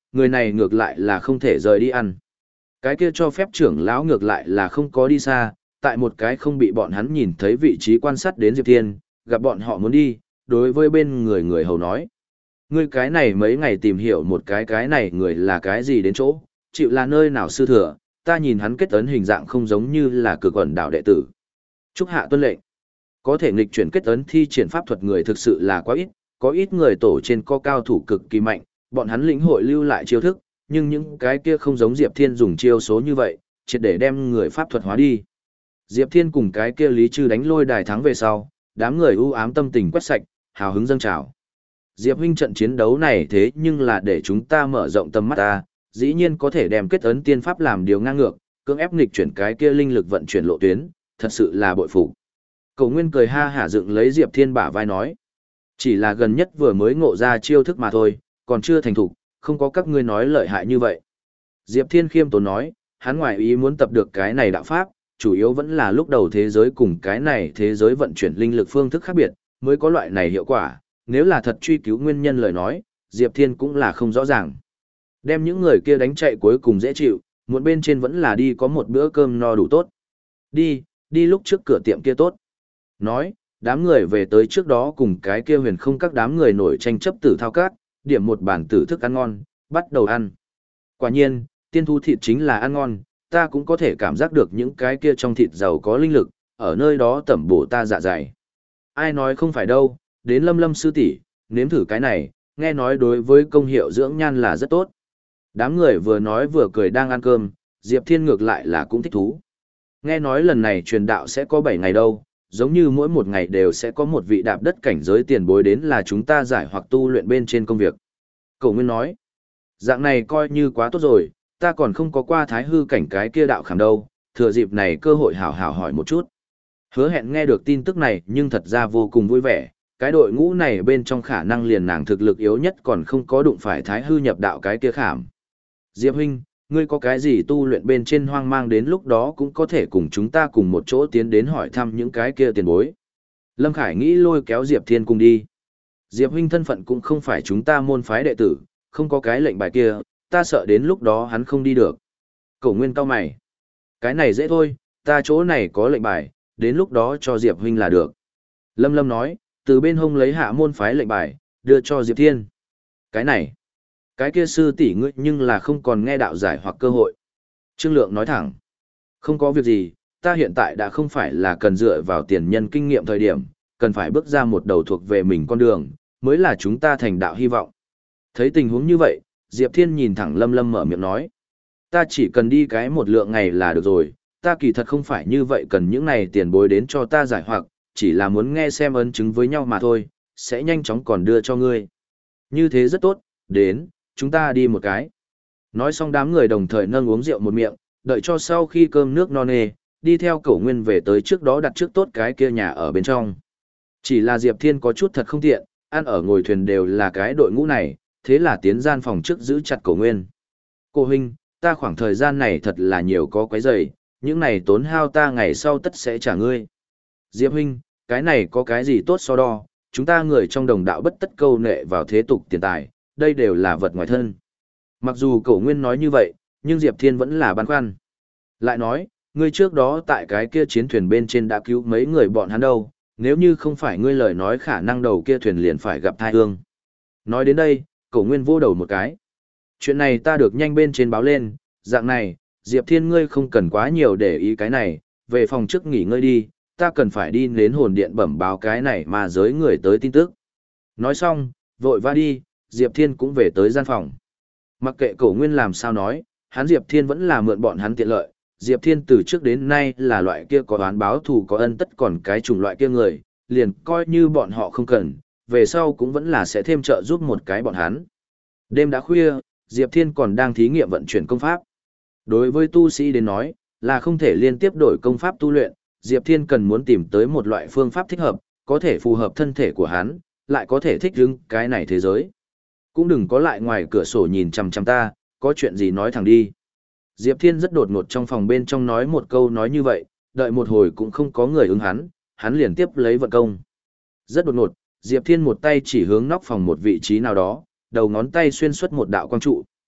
người này ngược lại là không thể rời đi ăn. Cái kia cho phép trưởng lão ngược lại là không có đi xa, tại một cái không bị bọn hắn nhìn thấy vị trí quan sát đến Diệp Thiên, gặp bọn họ muốn đi, đối với bên người người hầu nói. Ngươi cái này mấy ngày tìm hiểu một cái cái này người là cái gì đến chỗ, chịu là nơi nào sư thừa, ta nhìn hắn kết ấn hình dạng không giống như là cực ẩn đạo đệ tử. Trúc hạ tuân lệnh. Có thể nghịch chuyển kết ấn thi triển pháp thuật người thực sự là quá ít, có ít người tổ trên có cao thủ cực kỳ mạnh, bọn hắn lĩnh hội lưu lại chiêu thức, nhưng những cái kia không giống Diệp Thiên dùng chiêu số như vậy, triệt để đem người pháp thuật hóa đi. Diệp Thiên cùng cái kia Lý Trư đánh lôi đài thắng về sau, đám người u ám tâm tình quét sạch, hào hứng dâng trào. Diệp huynh trận chiến đấu này thế nhưng là để chúng ta mở rộng tầm mắt ta, dĩ nhiên có thể đem kết ấn tiên pháp làm điều ngang ngược, cưỡng ép nghịch chuyển cái kia linh lực vận chuyển lộ tuyến, thật sự là bội phục. Cổ Nguyên cười ha hả dựng lấy Diệp Thiên bả vai nói, chỉ là gần nhất vừa mới ngộ ra chiêu thức mà thôi, còn chưa thành thục, không có các ngươi nói lợi hại như vậy. Diệp Thiên khiêm tốn nói, hắn ngoài ý muốn tập được cái này đạo pháp, chủ yếu vẫn là lúc đầu thế giới cùng cái này thế giới vận chuyển linh lực phương thức khác biệt, mới có loại này hiệu quả, nếu là thật truy cứu nguyên nhân lời nói, Diệp Thiên cũng là không rõ ràng. Đem những người kia đánh chạy cuối cùng dễ chịu, muộn bên trên vẫn là đi có một bữa cơm no đủ tốt. Đi, đi lúc trước cửa tiệm kia tốt. Nói, đám người về tới trước đó cùng cái kia huyền không các đám người nổi tranh chấp tử thao cát, điểm một bản tử thức ăn ngon, bắt đầu ăn. Quả nhiên, tiên thu thịt chính là ăn ngon, ta cũng có thể cảm giác được những cái kia trong thịt giàu có linh lực, ở nơi đó tẩm bổ ta dạ dày. Ai nói không phải đâu, đến Lâm Lâm sư tỷ, nếm thử cái này, nghe nói đối với công hiệu dưỡng nhan là rất tốt. Đám người vừa nói vừa cười đang ăn cơm, Diệp Thiên ngược lại là cũng thích thú. Nghe nói lần này truyền đạo sẽ có bảy ngày đâu, giống như mỗi một ngày đều sẽ có một vị đạp đất cảnh giới tiền bối đến là chúng ta giải hoặc tu luyện bên trên công việc. Cổ Nguyên nói, dạng này coi như quá tốt rồi, ta còn không có qua thái hư cảnh cái kia đạo khảm đâu, thừa dịp này cơ hội hảo hảo hỏi một chút. Hứa Hẹn nghe được tin tức này nhưng thật ra vô cùng vui vẻ, cái đội ngũ này bên trong khả năng liền nàng thực lực yếu nhất còn không có đụng phải thái hư nhập đạo cái kia khảm. Diệp huynh, ngươi có cái gì tu luyện bên trên hoang mang đến lúc đó cũng có thể cùng chúng ta cùng một chỗ tiến đến hỏi thăm những cái kia tiền bối. Lâm Khải nghĩ lôi kéo Diệp Thiên cùng đi. Diệp huynh thân phận cũng không phải chúng ta môn phái đệ tử, không có cái lệnh bài kia, ta sợ đến lúc đó hắn không đi được. Cổ Nguyên cau mày. Cái này dễ thôi, ta chỗ này có lệnh bài, đến lúc đó cho Diệp huynh là được. Lâm Lâm nói, từ bên hông lấy hạ môn phái lệnh bài, đưa cho Diệp Thiên. Cái này, cái kia sư tỷ ngươi nhưng là không còn nghe đạo giải hoặc cơ hội. Trương Lượng nói thẳng, không có việc gì, ta hiện tại đã không phải là cần dựa vào tiền nhân kinh nghiệm thời điểm, cần phải bước ra một đầu thuộc về mình con đường, mới là chúng ta thành đạo hy vọng. Thấy tình huống như vậy, Diệp Thiên nhìn thẳng Lâm Lâm mở miệng nói, ta chỉ cần đi cái một lượng ngày là được rồi, ta kỳ thật không phải như vậy cần những này tiền bối đến cho ta giải hoặc, chỉ là muốn nghe xem ấn chứng với nhau mà thôi, sẽ nhanh chóng còn đưa cho ngươi. Như thế rất tốt, đến, chúng ta đi một cái. Nói xong đám người đồng thời nâng uống rượu một miệng, đợi cho sau khi cơm nước no nê, đi theo Cổ Nguyên về tới trước đó đặt trước tốt cái kia nhà ở bên trong. Chỉ là Diệp Thiên có chút thật không tiện, ăn ở ngồi thuyền đều là cái đội ngũ này, thế là tiến gian phòng trước giữ chặt Cổ Nguyên. Cô huynh, ta khoảng thời gian này thật là nhiều có quấy rầy, những này tốn hao ta ngày sau tất sẽ trả ngươi. Diệp huynh, cái này có cái gì tốt so đo, chúng ta người trong đồng đạo bất tất câu nệ vào thế tục tiền tài, đây đều là vật ngoài thân. Mặc dù Cổ Nguyên nói như vậy, nhưng Diệp Thiên vẫn là băn khoăn. Lại nói, ngươi trước đó tại cái kia chiến thuyền bên trên đã cứu mấy người bọn hắn đâu, nếu như không phải ngươi lời nói khả năng đầu kia thuyền liền phải gặp tai ương. Nói đến đây, Cổ Nguyên vô đầu một cái. Chuyện này ta được nhanh bên trên báo lên, dạng này, Diệp Thiên ngươi không cần quá nhiều để ý cái này, về phòng trước nghỉ ngơi đi, ta cần phải đi đến hồn điện bẩm báo cái này mà giới người tới tin tức. Nói xong, vội va đi, Diệp Thiên cũng về tới gian phòng. Mặc kệ Cổ Nguyên làm sao nói, hắn Diệp Thiên vẫn là mượn bọn hắn tiện lợi, Diệp Thiên từ trước đến nay là loại kia có oán báo thù có ân tất còn cái chủng loại kia người, liền coi như bọn họ không cần, về sau cũng vẫn là sẽ thêm trợ giúp một cái bọn hắn. Đêm đã khuya, Diệp Thiên còn đang thí nghiệm vận chuyển công pháp. Đối với tu sĩ đến nói, là không thể liên tiếp đổi công pháp tu luyện, Diệp Thiên cần muốn tìm tới một loại phương pháp thích hợp, có thể phù hợp thân thể của hắn, lại có thể thích ứng cái này thế giới. Cũng đừng có lại ngoài cửa sổ nhìn chằm chằm ta, có chuyện gì nói thẳng đi. Diệp Thiên rất đột ngột trong phòng bên trong nói một câu nói như vậy, đợi một hồi cũng không có người ứng hắn, hắn liền tiếp lấy vận công. Rất đột ngột, Diệp Thiên một tay chỉ hướng nóc phòng một vị trí nào đó, đầu ngón tay xuyên xuất một đạo quang trụ.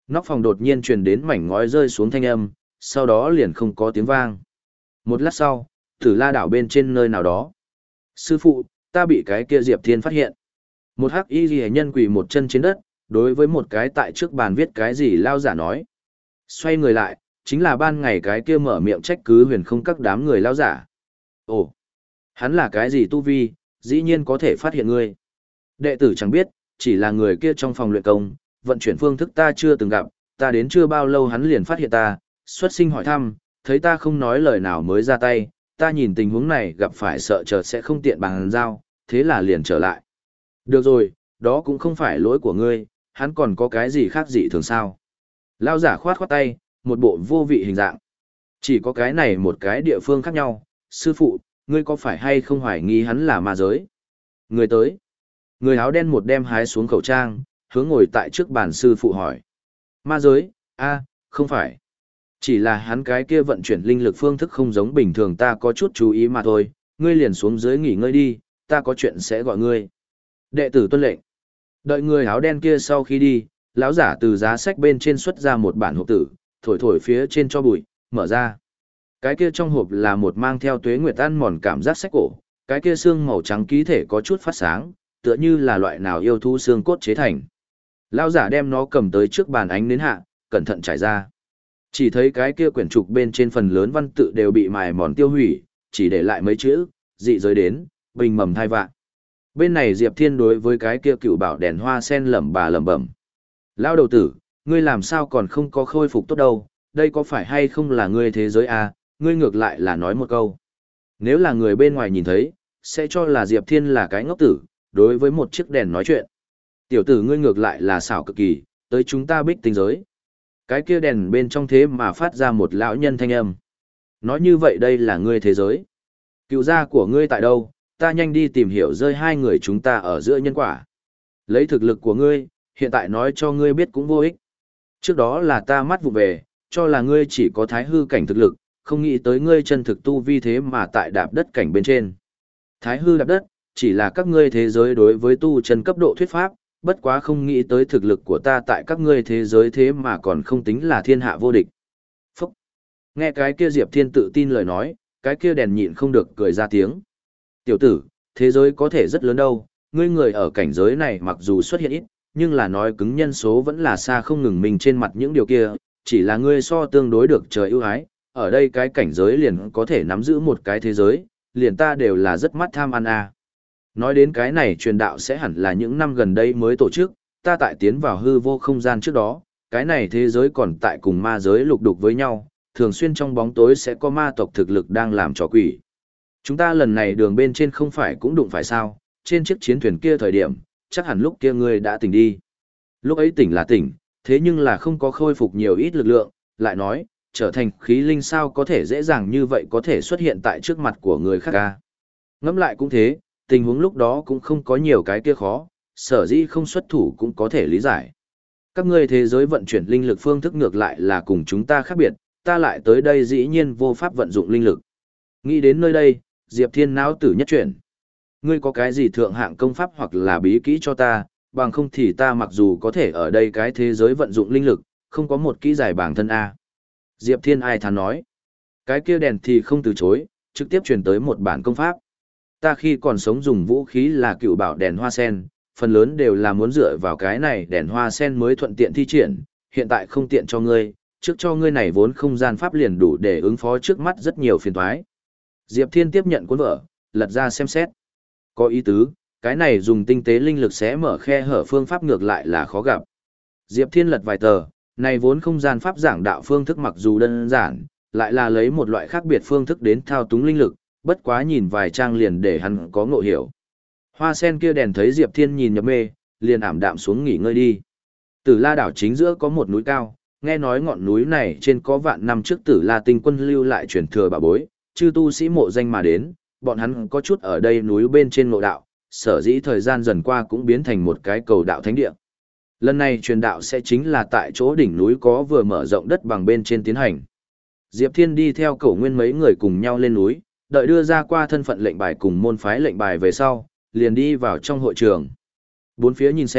Nóc phòng đột nhiên truyền đến mảnh ngói rơi xuống thanh âm, sau đó liền không có tiếng vang. Một lát sau, Tử La đảo bên trên nơi nào đó. Sư phụ, ta bị cái kia Diệp Thiên phát hiện. Một hắc y ghi nhân quỳ một chân trên đất, đối với một cái tại trước bàn viết cái gì lao giả nói. Xoay người lại, chính là ban ngày cái kia mở miệng trách cứ huyền không các đám người lao giả. Ồ, hắn là cái gì tu vi, dĩ nhiên có thể phát hiện ngươi. Đệ tử chẳng biết, chỉ là người kia trong phòng luyện công, vận chuyển phương thức ta chưa từng gặp, ta đến chưa bao lâu hắn liền phát hiện ta, xuất sinh hỏi thăm, thấy ta không nói lời nào mới ra tay, ta nhìn tình huống này gặp phải sợ chờ sẽ không tiện bàn giao, thế là liền trở lại. Được rồi, đó cũng không phải lỗi của ngươi, hắn còn có cái gì khác dị thường sao. Lao giả khoát khoát tay, một bộ vô vị hình dạng. Chỉ có cái này một cái địa phương khác nhau, sư phụ, ngươi có phải hay không hoài nghi hắn là ma giới? Người tới. Người áo đen một đem hái xuống khẩu trang, hướng ngồi tại trước bàn sư phụ hỏi. Ma giới, a, không phải. Chỉ là hắn cái kia vận chuyển linh lực phương thức không giống bình thường ta có chút chú ý mà thôi, ngươi liền xuống dưới nghỉ ngơi đi, ta có chuyện sẽ gọi ngươi. Đệ tử tuân lệnh. Đợi người áo đen kia sau khi đi, lão giả từ giá sách bên trên xuất ra một bản hộp tử, thổi thổi phía trên cho bụi, mở ra. Cái kia trong hộp là một mang theo tuế nguyệt ăn mòn cảm giác sách cổ, cái kia xương màu trắng ký thể có chút phát sáng, tựa như là loại nào yêu thú xương cốt chế thành. Lão giả đem nó cầm tới trước bàn ánh đến hạ, cẩn thận trải ra. Chỉ thấy cái kia quyển trục bên trên phần lớn văn tự đều bị mài mòn tiêu hủy, chỉ để lại mấy chữ, dị giới đến, bình mầm thai vạn. Bên này Diệp Thiên đối với cái kia cựu bảo đèn hoa sen lẩm bà lẩm bẩm. Lão đầu tử, ngươi làm sao còn không có khôi phục tốt đâu, đây có phải hay không là ngươi thế giới à, ngươi ngược lại là nói một câu. Nếu là người bên ngoài nhìn thấy, sẽ cho là Diệp Thiên là cái ngốc tử, đối với một chiếc đèn nói chuyện. Tiểu tử ngươi ngược lại là xảo cực kỳ, tới chúng ta bích tinh giới. Cái kia đèn bên trong thế mà phát ra một lão nhân thanh âm. Nói như vậy đây là ngươi thế giới. Cựu gia của ngươi tại đâu, ta nhanh đi tìm hiểu rơi hai người chúng ta ở giữa nhân quả. Lấy thực lực của ngươi, hiện tại nói cho ngươi biết cũng vô ích. Trước đó là ta mắt vụ về, cho là ngươi chỉ có thái hư cảnh thực lực, không nghĩ tới ngươi chân thực tu vi thế mà tại đạp đất cảnh bên trên. Thái hư đạp đất, chỉ là các ngươi thế giới đối với tu chân cấp độ thuyết pháp, bất quá không nghĩ tới thực lực của ta tại các ngươi thế giới thế mà còn không tính là thiên hạ vô địch. Phúc! Nghe cái kia Diệp Thiên tự tin lời nói, cái kia đèn nhịn không được cười ra tiếng. Tiểu tử, thế giới có thể rất lớn đâu, ngươi người ở cảnh giới này mặc dù xuất hiện ít, nhưng là nói cứng nhân số vẫn là xa không ngừng mình trên mặt những điều kia, chỉ là ngươi so tương đối được trời ưu ái, ở đây cái cảnh giới liền có thể nắm giữ một cái thế giới, liền ta đều là rất mắt tham ăn à. Nói đến cái này truyền đạo sẽ hẳn là những năm gần đây mới tổ chức, ta tại tiến vào hư vô không gian trước đó, cái này thế giới còn tại cùng ma giới lục đục với nhau, thường xuyên trong bóng tối sẽ có ma tộc thực lực đang làm trò quỷ. Chúng ta lần này đường bên trên không phải cũng đụng phải sao, trên chiếc chiến thuyền kia thời điểm, chắc hẳn lúc kia ngươi đã tỉnh đi. Lúc ấy tỉnh là tỉnh, thế nhưng là không có khôi phục nhiều ít lực lượng, lại nói, trở thành khí linh sao có thể dễ dàng như vậy có thể xuất hiện tại trước mặt của người khác ca. Ngẫm lại cũng thế, tình huống lúc đó cũng không có nhiều cái kia khó, sở dĩ không xuất thủ cũng có thể lý giải. Các ngươi thế giới vận chuyển linh lực phương thức ngược lại là cùng chúng ta khác biệt, ta lại tới đây dĩ nhiên vô pháp vận dụng linh lực. Nghĩ đến nơi đây, Diệp Thiên não tử nhất chuyển. Ngươi có cái gì thượng hạng công pháp hoặc là bí kỹ cho ta, bằng không thì ta mặc dù có thể ở đây cái thế giới vận dụng linh lực, không có một kỹ giải bản thân A. Diệp Thiên ai thán nói. Cái kia đèn thì không từ chối, trực tiếp truyền tới một bản công pháp. Ta khi còn sống dùng vũ khí là cựu bảo đèn hoa sen, phần lớn đều là muốn dựa vào cái này đèn hoa sen mới thuận tiện thi triển, hiện tại không tiện cho ngươi, trước cho ngươi này vốn không gian pháp liền đủ để ứng phó trước mắt rất nhiều phiền toái. Diệp Thiên tiếp nhận cuốn vở, lật ra xem xét. Có ý tứ, cái này dùng tinh tế linh lực sẽ mở khe hở phương pháp ngược lại là khó gặp. Diệp Thiên lật vài tờ, này vốn không gian pháp giảng đạo phương thức mặc dù đơn giản, lại là lấy một loại khác biệt phương thức đến thao túng linh lực, bất quá nhìn vài trang liền để hắn có ngộ hiểu. Hoa sen kia đèn thấy Diệp Thiên nhìn nhập mê, liền ảm đạm xuống nghỉ ngơi đi. Tử La đảo chính giữa có một núi cao, nghe nói ngọn núi này trên có vạn năm trước Tử La tinh quân lưu lại truyền thừa bảo bối, chư tu sĩ mộ danh mà đến, bọn hắn có chút ở đây núi bên trên ngộ đạo, sở dĩ thời gian dần qua cũng biến thành một cái cầu đạo thánh địa. Lần này truyền đạo sẽ chính là tại chỗ đỉnh núi có vừa mở rộng đất bằng bên trên tiến hành. Diệp Thiên đi theo Cổ Nguyên mấy người cùng nhau lên núi, đợi đưa ra qua thân phận lệnh bài cùng môn phái lệnh bài về sau, liền đi vào trong hội trường. Bốn phía nhìn xem,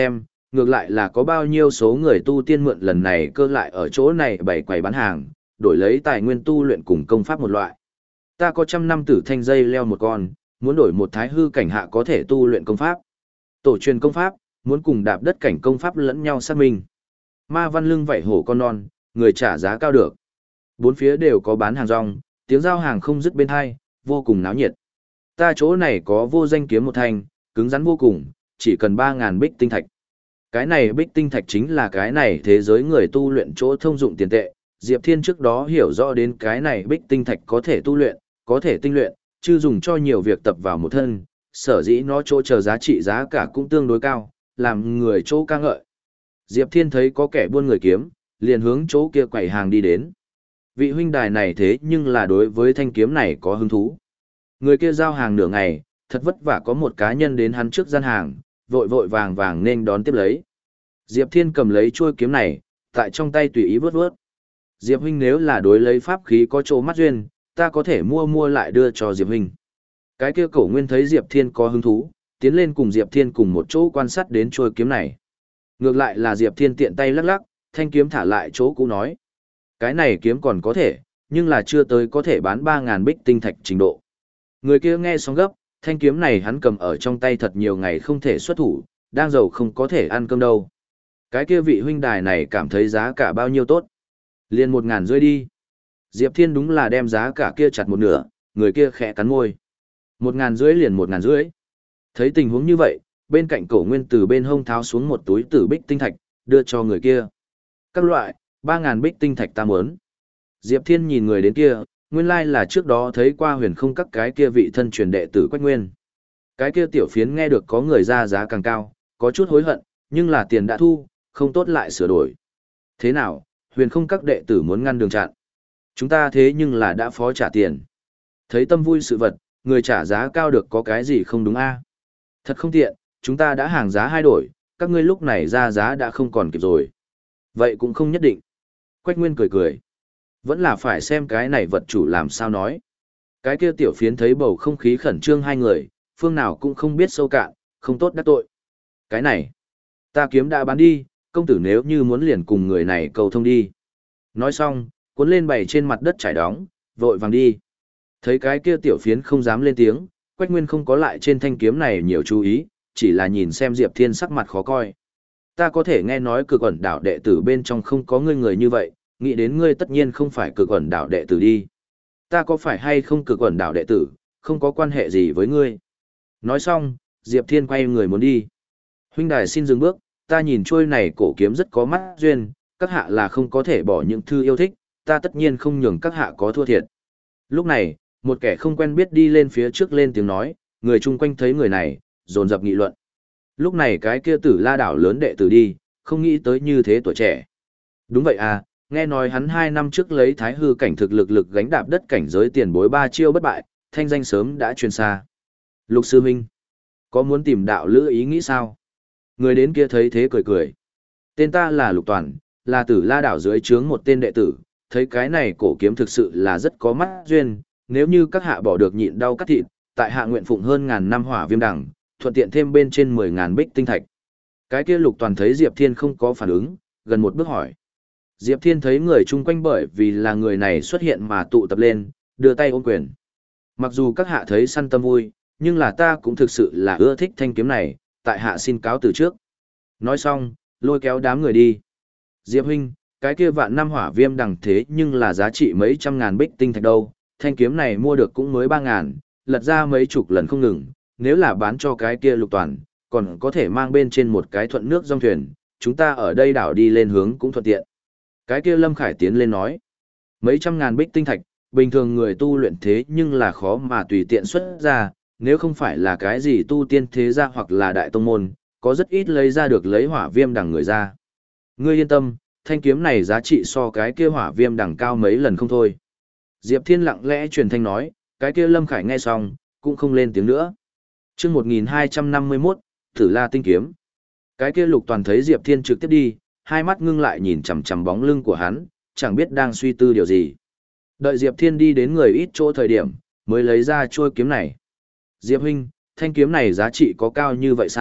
Ngược lại là có bao nhiêu số người tu tiên mượn lần này cơ lại ở chỗ này bày quầy bán hàng, đổi lấy tài nguyên tu luyện cùng công pháp một loại. Ta có trăm năm tử thanh dây leo một con, muốn đổi một thái hư cảnh hạ có thể tu luyện công pháp. Tổ truyền công pháp, muốn cùng đạp đất cảnh công pháp lẫn nhau sát minh. Ma văn lưng vảy hổ con non, người trả giá cao được. Bốn phía đều có bán hàng rong, tiếng giao hàng không dứt bên hai, vô cùng náo nhiệt. Ta chỗ này có vô danh kiếm một thanh, cứng rắn vô cùng, chỉ cần ba ngàn bích tinh thạch. Cái này bích tinh thạch chính là cái này thế giới người tu luyện chỗ thông dụng tiền tệ. Diệp Thiên trước đó hiểu rõ đến cái này bích tinh thạch có thể tu luyện, có thể tinh luyện, chứ dùng cho nhiều việc tập vào một thân, sở dĩ nó chỗ chờ giá trị giá cả cũng tương đối cao, làm người chỗ ca ngợi. Diệp Thiên thấy có kẻ buôn người kiếm, liền hướng chỗ kia quầy hàng đi đến. Vị huynh đài này thế nhưng là đối với thanh kiếm này có hứng thú. Người kia giao hàng nửa ngày, thật vất vả có một cá nhân đến hắn trước gian hàng, vội vội vàng vàng nên đón tiếp lấy. Diệp Thiên cầm lấy chuôi kiếm này, tại trong tay tùy ý vớt vớt. Diệp huynh nếu là đối lấy pháp khí có chỗ mắt duyên, ta có thể mua mua lại đưa cho Diệp huynh. Cái kia cổ nguyên thấy Diệp Thiên có hứng thú, tiến lên cùng Diệp Thiên cùng một chỗ quan sát đến chuôi kiếm này. Ngược lại là Diệp Thiên tiện tay lắc lắc, thanh kiếm thả lại chỗ cũ nói. Cái này kiếm còn có thể, nhưng là chưa tới có thể bán ba ngàn bích tinh thạch trình độ. Người kia nghe xong gấp, thanh kiếm này hắn cầm ở trong tay thật nhiều ngày không thể xuất thủ, đang giàu không có thể ăn cơm đâu. Cái kia vị huynh đài này cảm thấy giá cả bao nhiêu tốt. Liền một ngàn rưỡi đi. Diệp Thiên đúng là đem giá cả kia chặt một nửa, người kia khẽ cắn môi. Một ngàn rưỡi liền một ngàn rưỡi. Thấy tình huống như vậy, bên cạnh cổ nguyên từ bên hông tháo xuống một túi tử bích tinh thạch, đưa cho người kia. Các loại, ba ngàn bích tinh thạch ta muốn. Diệp Thiên nhìn người đến kia, nguyên lai là trước đó thấy qua huyền không các cái kia vị thân truyền đệ tử Quách Nguyên. Cái kia tiểu phiến nghe được có người ra giá càng cao, có chút hối hận, nhưng là tiền đã thu, không tốt lại sửa đổi. Thế nào, huyền không các đệ tử muốn ngăn đường chặn. Chúng ta thế nhưng là đã phó trả tiền. Thấy tâm vui sự vật, người trả giá cao được có cái gì không đúng a? Thật không tiện, chúng ta đã hàng giá hai đổi, các ngươi lúc này ra giá đã không còn kịp rồi. Vậy cũng không nhất định. Quách Nguyên cười cười. Vẫn là phải xem cái này vật chủ làm sao nói. Cái kia tiểu phiến thấy bầu không khí khẩn trương hai người, phương nào cũng không biết sâu cạn, không tốt đắc tội. Cái này, ta kiếm đã bán đi, công tử nếu như muốn liền cùng người này cầu thông đi. Nói xong, cuốn lên bày trên mặt đất trải đóng, vội vàng đi. Thấy cái kia tiểu phiến không dám lên tiếng, Quách Nguyên không có lại trên thanh kiếm này nhiều chú ý, chỉ là nhìn xem Diệp Thiên sắc mặt khó coi. Ta có thể nghe nói cực ẩn đảo đệ tử bên trong không có ngươi người như vậy, nghĩ đến ngươi tất nhiên không phải cực ẩn đảo đệ tử đi. Ta có phải hay không cực ẩn đảo đệ tử, không có quan hệ gì với ngươi. Nói xong, Diệp Thiên quay người muốn đi. Huynh đài xin dừng bước, ta nhìn trôi này cổ kiếm rất có mắt duyên, các hạ là không có thể bỏ những thư yêu thích, ta tất nhiên không nhường các hạ có thua thiệt. Lúc này, một kẻ không quen biết đi lên phía trước lên tiếng nói, người chung quanh thấy người này, dồn dập nghị luận. Lúc này cái kia tử la đảo lớn đệ tử đi, không nghĩ tới như thế tuổi trẻ. Đúng vậy à, nghe nói hắn hai năm trước lấy thái hư cảnh thực lực lực gánh đạp đất cảnh giới tiền bối ba chiêu bất bại, thanh danh sớm đã truyền xa. Lục sư huynh, có muốn tìm đạo lữ ý nghĩ sao? Người đến kia thấy thế cười cười. Tên ta là Lục Toàn, là tử la đảo dưới trướng một tên đệ tử, thấy cái này cổ kiếm thực sự là rất có mắt duyên, nếu như các hạ bỏ được nhịn đau cắt thịt, tại hạ nguyện phụng hơn ngàn năm hỏa viêm đằng, thuận tiện thêm bên trên mười ngàn bích tinh thạch. Cái kia Lục Toàn thấy Diệp Thiên không có phản ứng, gần một bước hỏi. Diệp Thiên thấy người chung quanh bởi vì là người này xuất hiện mà tụ tập lên, đưa tay ôm quyền. Mặc dù các hạ thấy săn tâm vui, nhưng là ta cũng thực sự là ưa thích thanh kiếm này, tại hạ xin cáo từ trước. Nói xong, lôi kéo đám người đi. Diệp huynh, cái kia vạn năm hỏa viêm đằng thế nhưng là giá trị mấy trăm ngàn bích tinh thạch đâu, thanh kiếm này mua được cũng mới ba ngàn, lật ra mấy chục lần không ngừng, nếu là bán cho cái kia Lục Toàn, còn có thể mang bên trên một cái thuận nước dòng thuyền, chúng ta ở đây đảo đi lên hướng cũng thuận tiện. Cái kia Lâm Khải tiến lên nói, mấy trăm ngàn bích tinh thạch, bình thường người tu luyện thế nhưng là khó mà tùy tiện xuất ra, nếu không phải là cái gì tu tiên thế gia hoặc là đại tông môn, có rất ít lấy ra được lấy hỏa viêm đằng người ra. Ngươi yên tâm, thanh kiếm này giá trị so cái kia hỏa viêm đằng cao mấy lần không thôi. Diệp Thiên lặng lẽ truyền thanh nói, cái kia Lâm Khải nghe xong, cũng không lên tiếng nữa. Chương một nghìn hai trăm năm mươi mốt, Tử La tinh kiếm. Cái kia Lục Toàn thấy Diệp Thiên trực tiếp đi, hai mắt ngưng lại nhìn chằm chằm bóng lưng của hắn, chẳng biết đang suy tư điều gì. Đợi Diệp Thiên đi đến người ít chỗ thời điểm, mới lấy ra chuôi kiếm này. Diệp huynh, thanh kiếm này giá trị có cao như vậy sao?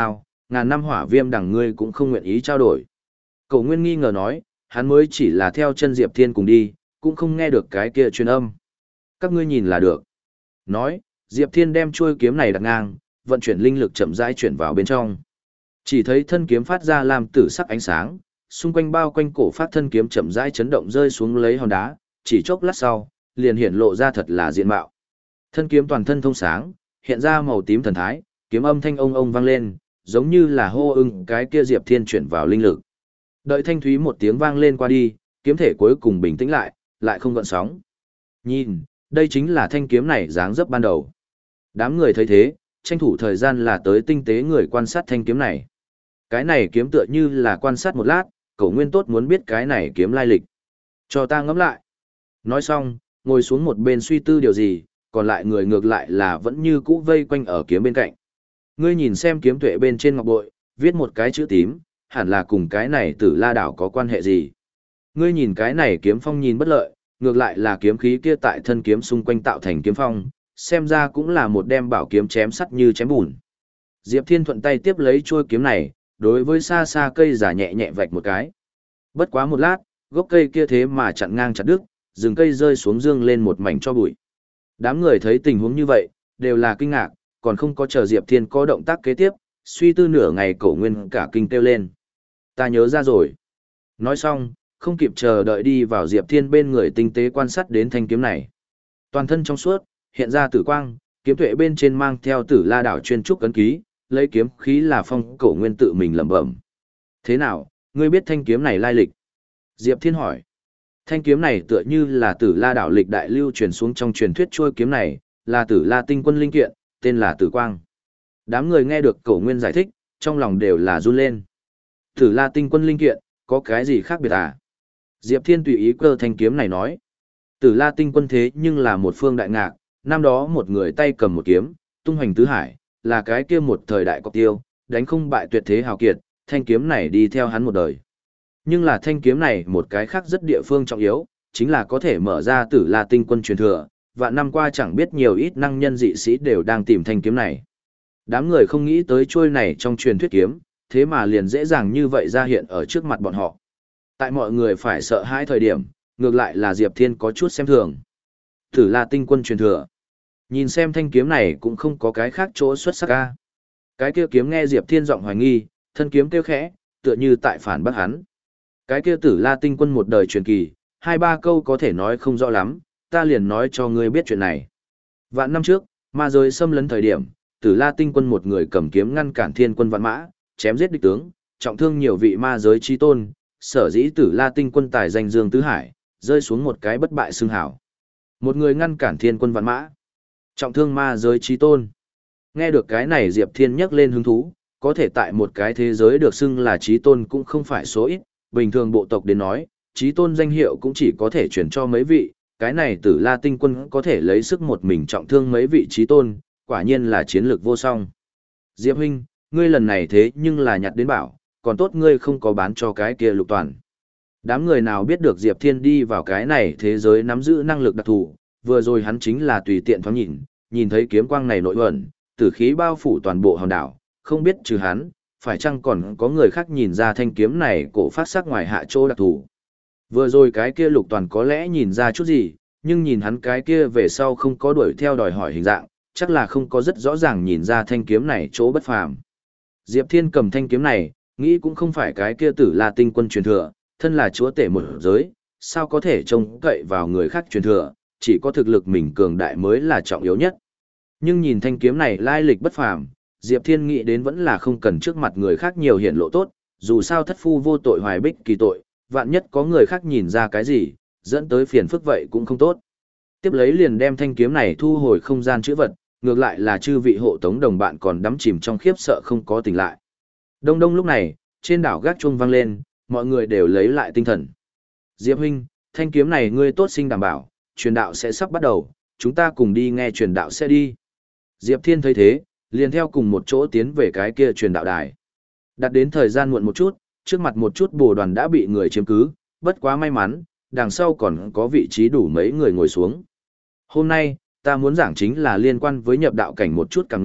Ngàn năm hỏa viêm đằng ngươi cũng không nguyện ý trao đổi. Cổ Nguyên nghi ngờ nói, hắn mới chỉ là theo chân Diệp Thiên cùng đi, cũng không nghe được cái kia truyền âm. Các ngươi nhìn là được. Nói, Diệp Thiên đem chuôi kiếm này đặt ngang, vận chuyển linh lực chậm rãi chuyển vào bên trong. Chỉ thấy thân kiếm phát ra làm tử sắc ánh sáng, xung quanh bao quanh cổ phát thân kiếm chậm rãi chấn động rơi xuống lấy hòn đá, chỉ chốc lát sau, liền hiện lộ ra thật là diện mạo. Thân kiếm toàn thân thông sáng, hiện ra màu tím thần thái, kiếm âm thanh ông ông vang lên, giống như là hô ưng cái kia Diệp Thiên chuyển vào linh lực. Đợi thanh thúy một tiếng vang lên qua đi, kiếm thể cuối cùng bình tĩnh lại, lại không gợn sóng. Nhìn, đây chính là thanh kiếm này dáng dấp ban đầu. Đám người thấy thế, tranh thủ thời gian là tới tinh tế người quan sát thanh kiếm này. Cái này kiếm tựa như là quan sát một lát, Cổ Nguyên tốt muốn biết cái này kiếm lai lịch. Cho ta ngẫm lại. Nói xong, ngồi xuống một bên suy tư điều gì, còn lại người ngược lại là vẫn như cũ vây quanh ở kiếm bên cạnh. Ngươi nhìn xem kiếm tuệ bên trên ngọc bội, viết một cái chữ tím, hẳn là cùng cái này Tử La đảo có quan hệ gì? Ngươi nhìn cái này kiếm phong nhìn bất lợi, ngược lại là kiếm khí kia tại thân kiếm xung quanh tạo thành kiếm phong, xem ra cũng là một đem bảo kiếm chém sắt như chém bùn. Diệp Thiên thuận tay tiếp lấy chuôi kiếm này, đối với xa xa cây giả nhẹ nhẹ vạch một cái. Bất quá một lát, gốc cây kia thế mà chặn ngang chặt đứt, rừng cây rơi xuống dương lên một mảnh cho bụi. Đám người thấy tình huống như vậy, đều là kinh ngạc, còn không có chờ Diệp Thiên có động tác kế tiếp, suy tư nửa ngày Cổ Nguyên cả kinh kêu lên. Ta nhớ ra rồi. Nói xong, không kịp chờ đợi đi vào Diệp Thiên bên người tinh tế quan sát đến thanh kiếm này. Toàn thân trong suốt, hiện ra tử quang, kiếm tuệ bên trên mang theo Tử La đảo chuyên trúc ấn ký, lấy kiếm khí là phong. Cổ Nguyên tự mình lẩm bẩm. Thế nào, ngươi biết thanh kiếm này lai lịch? Diệp Thiên hỏi. Thanh kiếm này tựa như là Tử La đảo lịch đại lưu truyền xuống trong truyền thuyết trôi kiếm này, là Tử La tinh quân linh kiện, tên là Tử Quang. Đám người nghe được Cổ Nguyên giải thích, trong lòng đều là run lên. Tử La tinh quân linh kiện, có cái gì khác biệt à? Diệp Thiên tùy ý cơ thanh kiếm này nói. Tử La tinh quân thế nhưng là một phương đại ngạc, năm đó một người tay cầm một kiếm, tung hoành tứ hải, là cái kia một thời đại cọc tiêu, đánh không bại tuyệt thế hào kiệt, thanh kiếm này đi theo hắn một đời. Nhưng là thanh kiếm này một cái khác rất địa phương trọng yếu, chính là có thể mở ra Tử La tinh quân truyền thừa, và năm qua chẳng biết nhiều ít năng nhân dị sĩ đều đang tìm thanh kiếm này. Đám người không nghĩ tới trôi này trong truyền thuyết kiếm, thế mà liền dễ dàng như vậy ra hiện ở trước mặt bọn họ. Tại mọi người phải sợ hãi thời điểm, ngược lại là Diệp Thiên có chút xem thường. Tử La tinh quân truyền thừa. Nhìn xem thanh kiếm này cũng không có cái khác chỗ xuất sắc ca. Cái kia kiếm nghe Diệp Thiên giọng hoài nghi, thân kiếm kêu khẽ, tựa như tại phản bác hắn. Cái kia Tử La tinh quân một đời truyền kỳ, hai ba câu có thể nói không rõ lắm, ta liền nói cho ngươi biết chuyện này. Vạn năm trước, ma giới xâm lấn thời điểm, Tử La tinh quân một người cầm kiếm ngăn cản thiên quân vạn mã, chém giết địch tướng, trọng thương nhiều vị ma giới chi tôn, sở dĩ Tử La tinh quân tài danh dương tứ hải, rơi xuống một cái bất bại xưng hảo. Một người ngăn cản thiên quân vạn mã, trọng thương ma giới chi tôn. Nghe được cái này Diệp Thiên nhắc lên hứng thú, có thể tại một cái thế giới được xưng là chí tôn cũng không phải số ít, bình thường bộ tộc đến nói, chí tôn danh hiệu cũng chỉ có thể chuyển cho mấy vị, cái này Tử La tinh quân có thể lấy sức một mình trọng thương mấy vị chí tôn, quả nhiên là chiến lược vô song. Diệp huynh, ngươi lần này thế nhưng là nhặt đến bảo, còn tốt ngươi không có bán cho cái kia Lục Toàn. Đám người nào biết được Diệp Thiên đi vào cái này thế giới nắm giữ năng lực đặc thù, vừa rồi hắn chính là tùy tiện thoáng nhìn, nhìn thấy kiếm quang này nội ẩn, tử khí bao phủ toàn bộ hòn đảo, không biết trừ hắn, phải chăng còn có người khác nhìn ra thanh kiếm này cổ phát sắc ngoài hạ chỗ đặc thù. Vừa rồi cái kia Lục Toàn có lẽ nhìn ra chút gì, nhưng nhìn hắn cái kia về sau không có đuổi theo đòi hỏi hình dạng, chắc là không có rất rõ ràng nhìn ra thanh kiếm này chỗ bất phàm. Diệp Thiên cầm thanh kiếm này, nghĩ cũng không phải cái kia Tử La tinh quân truyền thừa, thân là chúa tể một giới, sao có thể trông cậy vào người khác truyền thừa, chỉ có thực lực mình cường đại mới là trọng yếu nhất. Nhưng nhìn thanh kiếm này lai lịch bất phàm, Diệp Thiên nghĩ đến vẫn là không cần trước mặt người khác nhiều hiện lộ tốt, dù sao thất phu vô tội hoài bích kỳ tội, vạn nhất có người khác nhìn ra cái gì, dẫn tới phiền phức vậy cũng không tốt. Tiếp lấy liền đem thanh kiếm này thu hồi không gian chữ vật, ngược lại là chư vị hộ tống đồng bạn còn đắm chìm trong khiếp sợ không có tỉnh lại. Đông đông lúc này, trên đảo gác chuông vang lên, mọi người đều lấy lại tinh thần. Diệp huynh, thanh kiếm này ngươi tốt sinh đảm bảo, truyền đạo sẽ sắp bắt đầu, chúng ta cùng đi nghe truyền đạo sẽ đi. Diệp Thiên thấy thế, liền theo cùng một chỗ tiến về cái kia truyền đạo đài. Đặt đến thời gian muộn một chút, trước mặt một chút bồ đoàn đã bị người chiếm cứ, bất quá may mắn, đằng sau còn có vị trí đủ mấy người ngồi xuống. Hôm nay, ta muốn giảng chính là liên quan với nhập đạo cảnh một chút càng ngộ,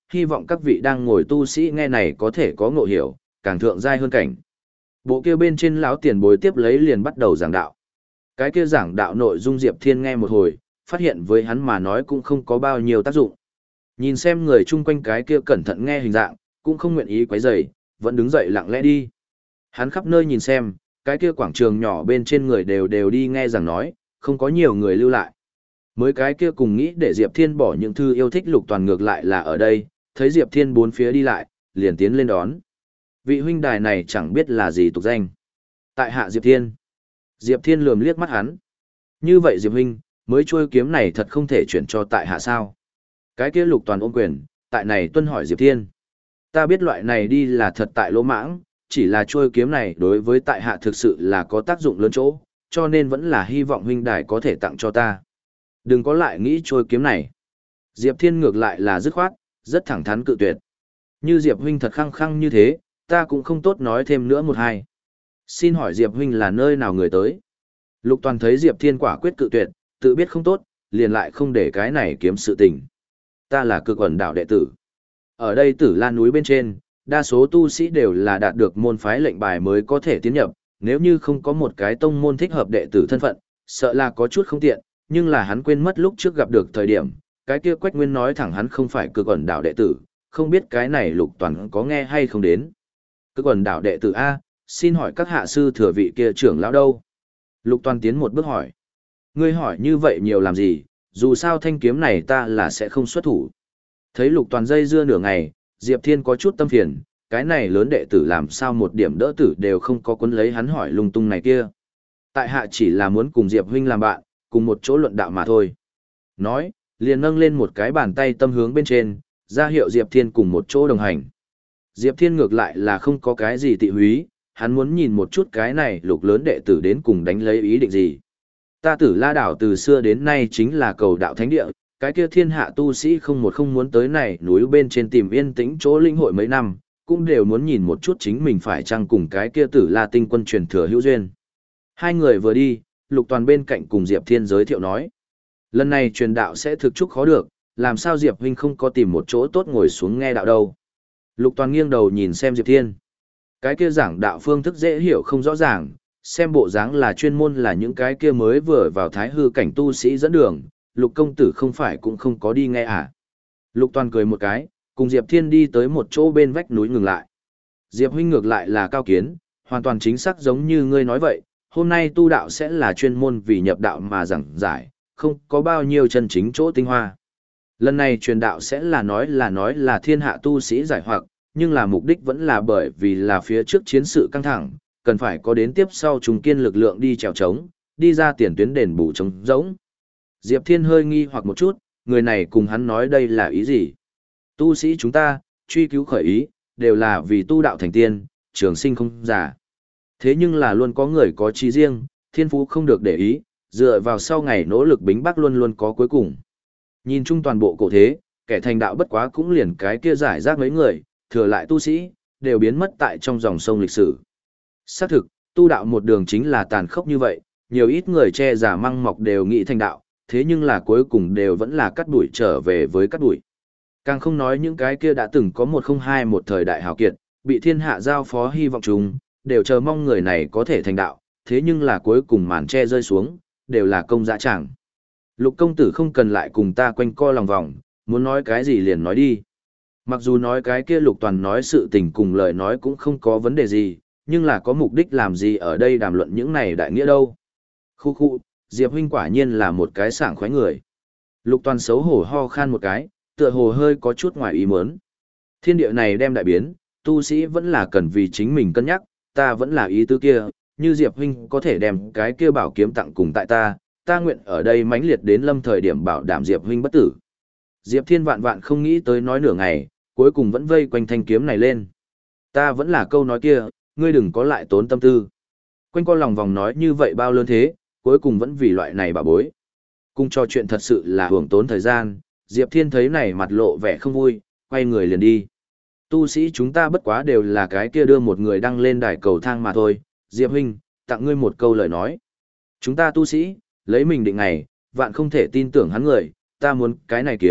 hy vọng các vị đang ngồi tu sĩ nghe này có thể có ngộ hiểu, càng thượng giai hơn cảnh. Bộ kia bên trên lão tiền bối tiếp lấy liền bắt đầu giảng đạo. Cái kia giảng đạo nội dung Diệp Thiên nghe một hồi, phát hiện với hắn mà nói cũng không có bao nhiêu tác dụng. Nhìn xem người chung quanh cái kia cẩn thận nghe hình dạng, cũng không nguyện ý quấy rầy, vẫn đứng dậy lặng lẽ đi. Hắn khắp nơi nhìn xem, cái kia quảng trường nhỏ bên trên người đều đều đi nghe giảng nói, không có nhiều người lưu lại. Mới cái kia cùng nghĩ để Diệp Thiên bỏ những thư yêu thích Lục Toàn ngược lại là ở đây, thấy Diệp Thiên bốn phía đi lại, liền tiến lên đón. Vị huynh đài này chẳng biết là gì tục danh. Tại hạ Diệp Thiên. Diệp Thiên lườm liếc mắt hắn. Như vậy Diệp huynh, mới trôi kiếm này thật không thể chuyển cho tại hạ sao? Cái kia Lục Toàn ôm quyền, tại này tuân hỏi Diệp Thiên. Ta biết loại này đi là thật tại lỗ mãng, chỉ là trôi kiếm này đối với tại hạ thực sự là có tác dụng lớn chỗ, cho nên vẫn là hy vọng huynh đài có thể tặng cho ta. Đừng có lại nghĩ trôi kiếm này. Diệp Thiên ngược lại là dứt khoát, rất thẳng thắn cự tuyệt. Như Diệp huynh thật khăng khăng như thế, ta cũng không tốt nói thêm nữa một hai. Xin hỏi Diệp huynh là nơi nào người tới? Lục Toàn thấy Diệp Thiên quả quyết cự tuyệt, tự biết không tốt, liền lại không để cái này kiếm sự tình. Ta là Cực Ẩn đạo đệ tử. Ở đây Tử Lan núi bên trên, đa số tu sĩ đều là đạt được môn phái lệnh bài mới có thể tiến nhập, nếu như không có một cái tông môn thích hợp đệ tử thân phận, sợ là có chút không tiện, nhưng là hắn quên mất lúc trước gặp được thời điểm, cái kia Quách Nguyên nói thẳng hắn không phải Cực Ẩn đạo đệ tử, không biết cái này Lục Toàn có nghe hay không đến. Cực Ẩn đạo đệ tử A, xin hỏi các hạ sư thừa vị kia trưởng lão đâu? Lục Toàn tiến một bước hỏi. Ngươi hỏi như vậy nhiều làm gì, dù sao thanh kiếm này ta là sẽ không xuất thủ. Thấy Lục Toàn dây dưa nửa ngày, Diệp Thiên có chút tâm phiền, cái này lớn đệ tử làm sao một điểm đỡ tử đều không có cuốn lấy hắn hỏi lung tung này kia. Tại hạ chỉ là muốn cùng Diệp huynh làm bạn, cùng một chỗ luận đạo mà thôi. Nói, liền nâng lên một cái bàn tay tâm hướng bên trên, ra hiệu Diệp Thiên cùng một chỗ đồng hành. Diệp Thiên ngược lại là không có cái gì tị húy, hắn muốn nhìn một chút cái này Lục lớn đệ tử đến cùng đánh lấy ý định gì. Ta Tử La đảo từ xưa đến nay chính là cầu đạo thánh địa, cái kia thiên hạ tu sĩ không một không muốn tới này núi bên trên tìm yên tĩnh chỗ linh hội mấy năm, cũng đều muốn nhìn một chút chính mình phải chăng cùng cái kia Tử La tinh quân truyền thừa hữu duyên. Hai người vừa đi, Lục Toàn bên cạnh cùng Diệp Thiên giới thiệu nói. Lần này truyền đạo sẽ thực chúc khó được, làm sao Diệp huynh không có tìm một chỗ tốt ngồi xuống nghe đạo đâu. Lục Toàn nghiêng đầu nhìn xem Diệp Thiên. Cái kia giảng đạo phương thức dễ hiểu không rõ ràng, xem bộ dáng là chuyên môn là những cái kia mới vừa vào thái hư cảnh tu sĩ dẫn đường, Lục công tử không phải cũng không có đi nghe à. Lục Toàn cười một cái, cùng Diệp Thiên đi tới một chỗ bên vách núi ngừng lại. Diệp huynh ngược lại là cao kiến, hoàn toàn chính xác giống như ngươi nói vậy, hôm nay tu đạo sẽ là chuyên môn vì nhập đạo mà giảng giải, không có bao nhiêu chân chính chỗ tinh hoa. Lần này truyền đạo sẽ là nói là nói là thiên hạ tu sĩ giải hoặc, nhưng là mục đích vẫn là bởi vì là phía trước chiến sự căng thẳng, cần phải có đến tiếp sau trùng kiên lực lượng đi trèo trống, đi ra tiền tuyến đền bù trống rỗng. Diệp Thiên hơi nghi hoặc một chút, người này cùng hắn nói đây là ý gì? Tu sĩ chúng ta, truy cứu khởi ý, đều là vì tu đạo thành tiên, trường sinh không già. Thế nhưng là luôn có người có chí riêng, thiên phú không được để ý, dựa vào sau ngày nỗ lực bính bác luôn luôn có cuối cùng. Nhìn chung toàn bộ cổ thế, kẻ thành đạo bất quá cũng liền cái kia giải rác mấy người, thừa lại tu sĩ, đều biến mất tại trong dòng sông lịch sử. Xác thực, tu đạo một đường chính là tàn khốc như vậy, nhiều ít người che giả măng mọc đều nghĩ thành đạo, thế nhưng là cuối cùng đều vẫn là cắt đuổi trở về với cắt đuổi. Càng không nói những cái kia đã từng có một không hai một thời đại hào kiệt, bị thiên hạ giao phó hy vọng chúng, đều chờ mong người này có thể thành đạo, thế nhưng là cuối cùng màn che rơi xuống, đều là công dã tràng. Lục công tử không cần lại cùng ta quanh co lòng vòng, muốn nói cái gì liền nói đi. Mặc dù nói cái kia Lục Toàn nói sự tình cùng lời nói cũng không có vấn đề gì, nhưng là có mục đích làm gì ở đây đàm luận những này đại nghĩa đâu. Khu khu, Diệp huynh quả nhiên là một cái sảng khoái người. Lục Toàn xấu hổ ho khan một cái, tựa hồ hơi có chút ngoài ý muốn. Thiên địa này đem đại biến, tu sĩ vẫn là cần vì chính mình cân nhắc, ta vẫn là ý tứ kia, như Diệp huynh có thể đem cái kia bảo kiếm tặng cùng tại ta, ta nguyện ở đây mãnh liệt đến lâm thời điểm bảo đảm Diệp huynh bất tử. Diệp Thiên vạn vạn không nghĩ tới nói nửa ngày, cuối cùng vẫn vây quanh thanh kiếm này lên. Ta vẫn là câu nói kia, ngươi đừng có lại tốn tâm tư. Quanh co lòng vòng nói như vậy bao lớn thế, cuối cùng vẫn vì loại này bà bối. Cùng trò chuyện thật sự là hưởng tốn thời gian, Diệp Thiên thấy này mặt lộ vẻ không vui, quay người liền đi. Tu sĩ chúng ta bất quá đều là cái kia đưa một người đăng lên đài cầu thang mà thôi, Diệp huynh, tặng ngươi một câu lời nói. Chúng ta tu sĩ, lấy mình định ngày, vạn không thể tin tưởng hắn người, ta muốn cái này kiếm,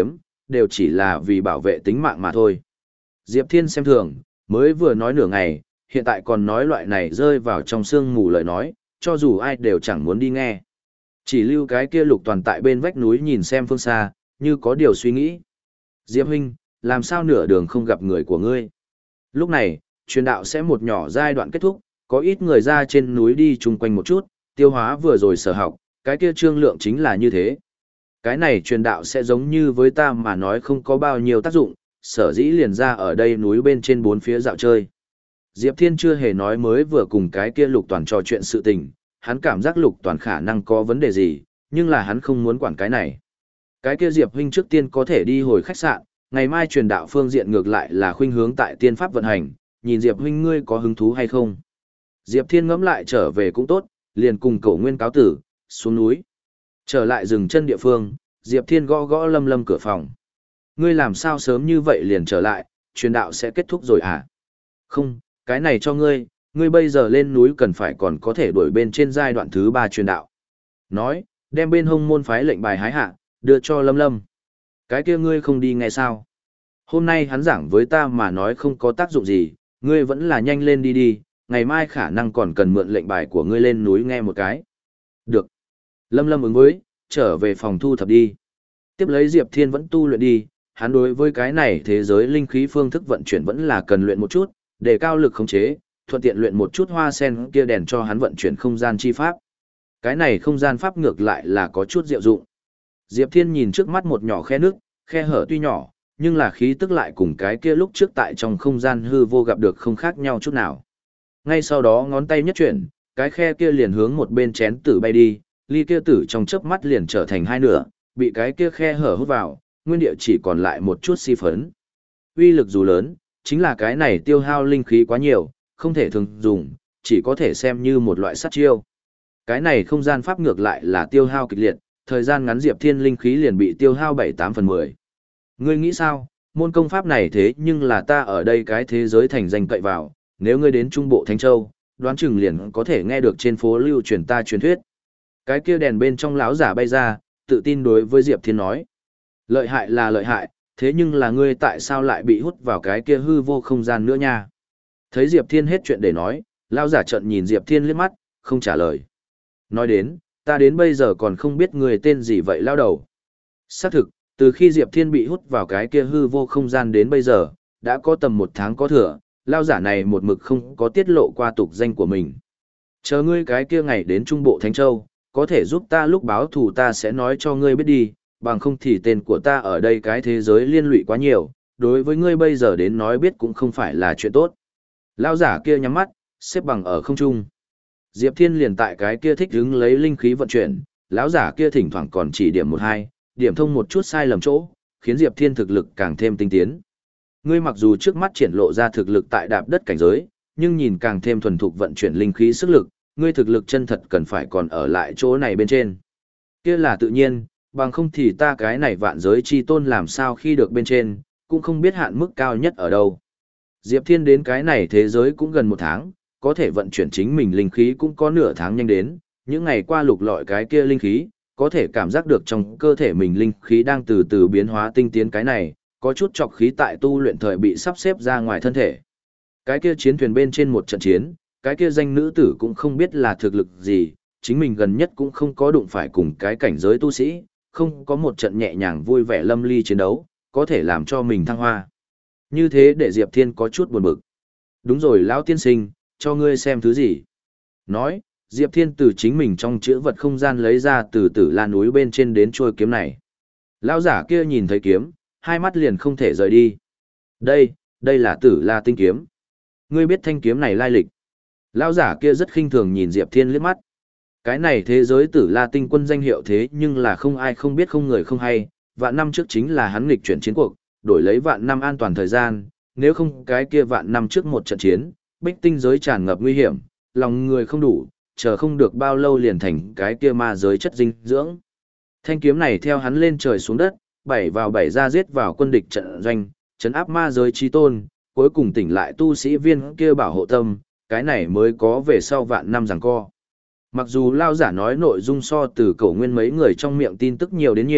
đều chỉ là vì bảo vệ tính mạng mà thôi. Diệp Thiên xem thường, mới vừa nói nửa ngày, hiện tại còn nói loại này rơi vào trong sương mù lời nói, cho dù ai đều chẳng muốn đi nghe. Chỉ lưu cái kia Lục Toàn tại bên vách núi nhìn xem phương xa, như có điều suy nghĩ. Diệp huynh, làm sao nửa đường không gặp người của ngươi? Lúc này, truyền đạo sẽ một nhỏ giai đoạn kết thúc, có ít người ra trên núi đi chung quanh một chút, tiêu hóa vừa rồi sở học, cái kia trương lượng chính là như thế. Cái này truyền đạo sẽ giống như với ta mà nói không có bao nhiêu tác dụng, sở dĩ liền ra ở đây núi bên trên bốn phía dạo chơi. Diệp Thiên chưa hề nói mới vừa cùng cái kia Lục Toàn trò chuyện sự tình, hắn cảm giác Lục Toàn khả năng có vấn đề gì, nhưng là hắn không muốn quản cái này. Cái kia Diệp huynh trước tiên có thể đi hồi khách sạn, ngày mai truyền đạo phương diện ngược lại là khuynh hướng tại tiên pháp vận hành, nhìn Diệp huynh ngươi có hứng thú hay không. Diệp Thiên ngẫm lại trở về cũng tốt, liền cùng Cổ Nguyên cáo tử, xuống núi. Trở lại dừng chân địa phương, Diệp Thiên gõ gõ Lâm Lâm cửa phòng. Ngươi làm sao sớm như vậy liền trở lại, truyền đạo sẽ kết thúc rồi à? Không, cái này cho ngươi, ngươi bây giờ lên núi cần phải còn có thể đuổi bên trên giai đoạn thứ ba truyền đạo. Nói, đem bên hông môn phái lệnh bài hái hạ, đưa cho Lâm Lâm. Cái kia ngươi không đi nghe sao? Hôm nay hắn giảng với ta mà nói không có tác dụng gì, ngươi vẫn là nhanh lên đi đi, ngày mai khả năng còn cần mượn lệnh bài của ngươi lên núi nghe một cái. Được. Lâm Lâm ứng với, trở về phòng thu thập đi. Tiếp lấy Diệp Thiên vẫn tu luyện đi, hắn đối với cái này thế giới linh khí phương thức vận chuyển vẫn là cần luyện một chút, để cao lực khống chế, thuận tiện luyện một chút hoa sen kia đèn cho hắn vận chuyển không gian chi pháp. Cái này không gian pháp ngược lại là có chút diệu dụng. Diệp Thiên nhìn trước mắt một nhỏ khe nước, khe hở tuy nhỏ, nhưng là khí tức lại cùng cái kia lúc trước tại trong không gian hư vô gặp được không khác nhau chút nào. Ngay sau đó ngón tay nhất chuyển, cái khe kia liền hướng một bên chén tử bay đi, ly kia tử trong chớp mắt liền trở thành hai nửa, bị cái kia khe hở hút vào, nguyên địa chỉ còn lại một chút si phấn. Uy lực dù lớn, chính là cái này tiêu hao linh khí quá nhiều, không thể thường dùng, chỉ có thể xem như một loại sát chiêu. Cái này không gian pháp ngược lại là tiêu hao kịch liệt, thời gian ngắn Diệp Thiên linh khí liền bị tiêu hao bảy tám phần mười. Ngươi nghĩ sao, môn công pháp này thế nhưng là ta ở đây cái thế giới thành danh cậy vào, nếu ngươi đến Trung Bộ Thánh Châu, đoán chừng liền có thể nghe được trên phố lưu truyền ta truyền thuyết. Cái kia đèn bên trong lão giả bay ra, tự tin đối với Diệp Thiên nói. Lợi hại là lợi hại, thế nhưng là ngươi tại sao lại bị hút vào cái kia hư vô không gian nữa nha? Thấy Diệp Thiên hết chuyện để nói, lão giả trợn nhìn Diệp Thiên liếc mắt, không trả lời. Nói đến, ta đến bây giờ còn không biết người tên gì vậy lao đầu. Xác thực, từ khi Diệp Thiên bị hút vào cái kia hư vô không gian đến bây giờ, đã có tầm một tháng có thừa, lao giả này một mực không có tiết lộ qua tục danh của mình. Chờ ngươi cái kia ngày đến Trung Bộ Thánh Châu, có thể giúp ta lúc báo thù ta sẽ nói cho ngươi biết đi, bằng không thì tên của ta ở đây cái thế giới liên lụy quá nhiều, đối với ngươi bây giờ đến nói biết cũng không phải là chuyện tốt. Lao giả kia nhắm mắt, xếp bằng ở không trung. Diệp Thiên liền tại cái kia thích hứng lấy linh khí vận chuyển, lão giả kia thỉnh thoảng còn chỉ điểm một hai, điểm thông một chút sai lầm chỗ, khiến Diệp Thiên thực lực càng thêm tinh tiến. Ngươi mặc dù trước mắt triển lộ ra thực lực tại đạp đất cảnh giới, nhưng nhìn càng thêm thuần thục vận chuyển linh khí sức lực, ngươi thực lực chân thật cần phải còn ở lại chỗ này bên trên. Kia là tự nhiên, bằng không thì ta cái này vạn giới chi tôn làm sao khi được bên trên, cũng không biết hạn mức cao nhất ở đâu. Diệp Thiên đến cái này thế giới cũng gần một tháng, có thể vận chuyển chính mình linh khí cũng có nửa tháng nhanh đến, những ngày qua lục lọi cái kia linh khí, có thể cảm giác được trong cơ thể mình linh khí đang từ từ biến hóa tinh tiến cái này, có chút trọc khí tại tu luyện thời bị sắp xếp ra ngoài thân thể. Cái kia chiến thuyền bên trên một trận chiến, cái kia danh nữ tử cũng không biết là thực lực gì, chính mình gần nhất cũng không có đụng phải cùng cái cảnh giới tu sĩ, không có một trận nhẹ nhàng vui vẻ lâm ly chiến đấu, có thể làm cho mình thăng hoa. Như thế để Diệp Thiên có chút buồn bực. Đúng rồi lão tiên sinh, cho ngươi xem thứ gì. Nói, Diệp Thiên từ chính mình trong chữ vật không gian lấy ra từ tử la núi bên trên đến trôi kiếm này. Lão giả kia nhìn thấy kiếm, hai mắt liền không thể rời đi. Đây, đây là tử la tinh kiếm. Ngươi biết thanh kiếm này lai lịch. Lão giả kia rất khinh thường nhìn Diệp Thiên liếc mắt. Cái này thế giới tử la tinh quân danh hiệu thế nhưng là không ai không biết không người không hay. Vạn năm trước chính là hắn nghịch chuyển chiến cuộc, đổi lấy vạn năm an toàn thời gian. Nếu không cái kia vạn năm trước một trận chiến, bích tinh giới tràn ngập nguy hiểm, lòng người không đủ, chờ không được bao lâu liền thành cái kia ma giới chất dinh dưỡng. Thanh kiếm này theo hắn lên trời xuống đất, bảy vào bảy ra giết vào quân địch trận doanh, trấn áp ma giới chi tôn, cuối cùng tỉnh lại tu sĩ viên kia bảo hộ tâm, cái này mới có về sau vạn năm giằng co. Mặc dù lao giả nói nội dung so từ cổ nguyên mấy người trong miệng tin tức nhiều đến nhiều,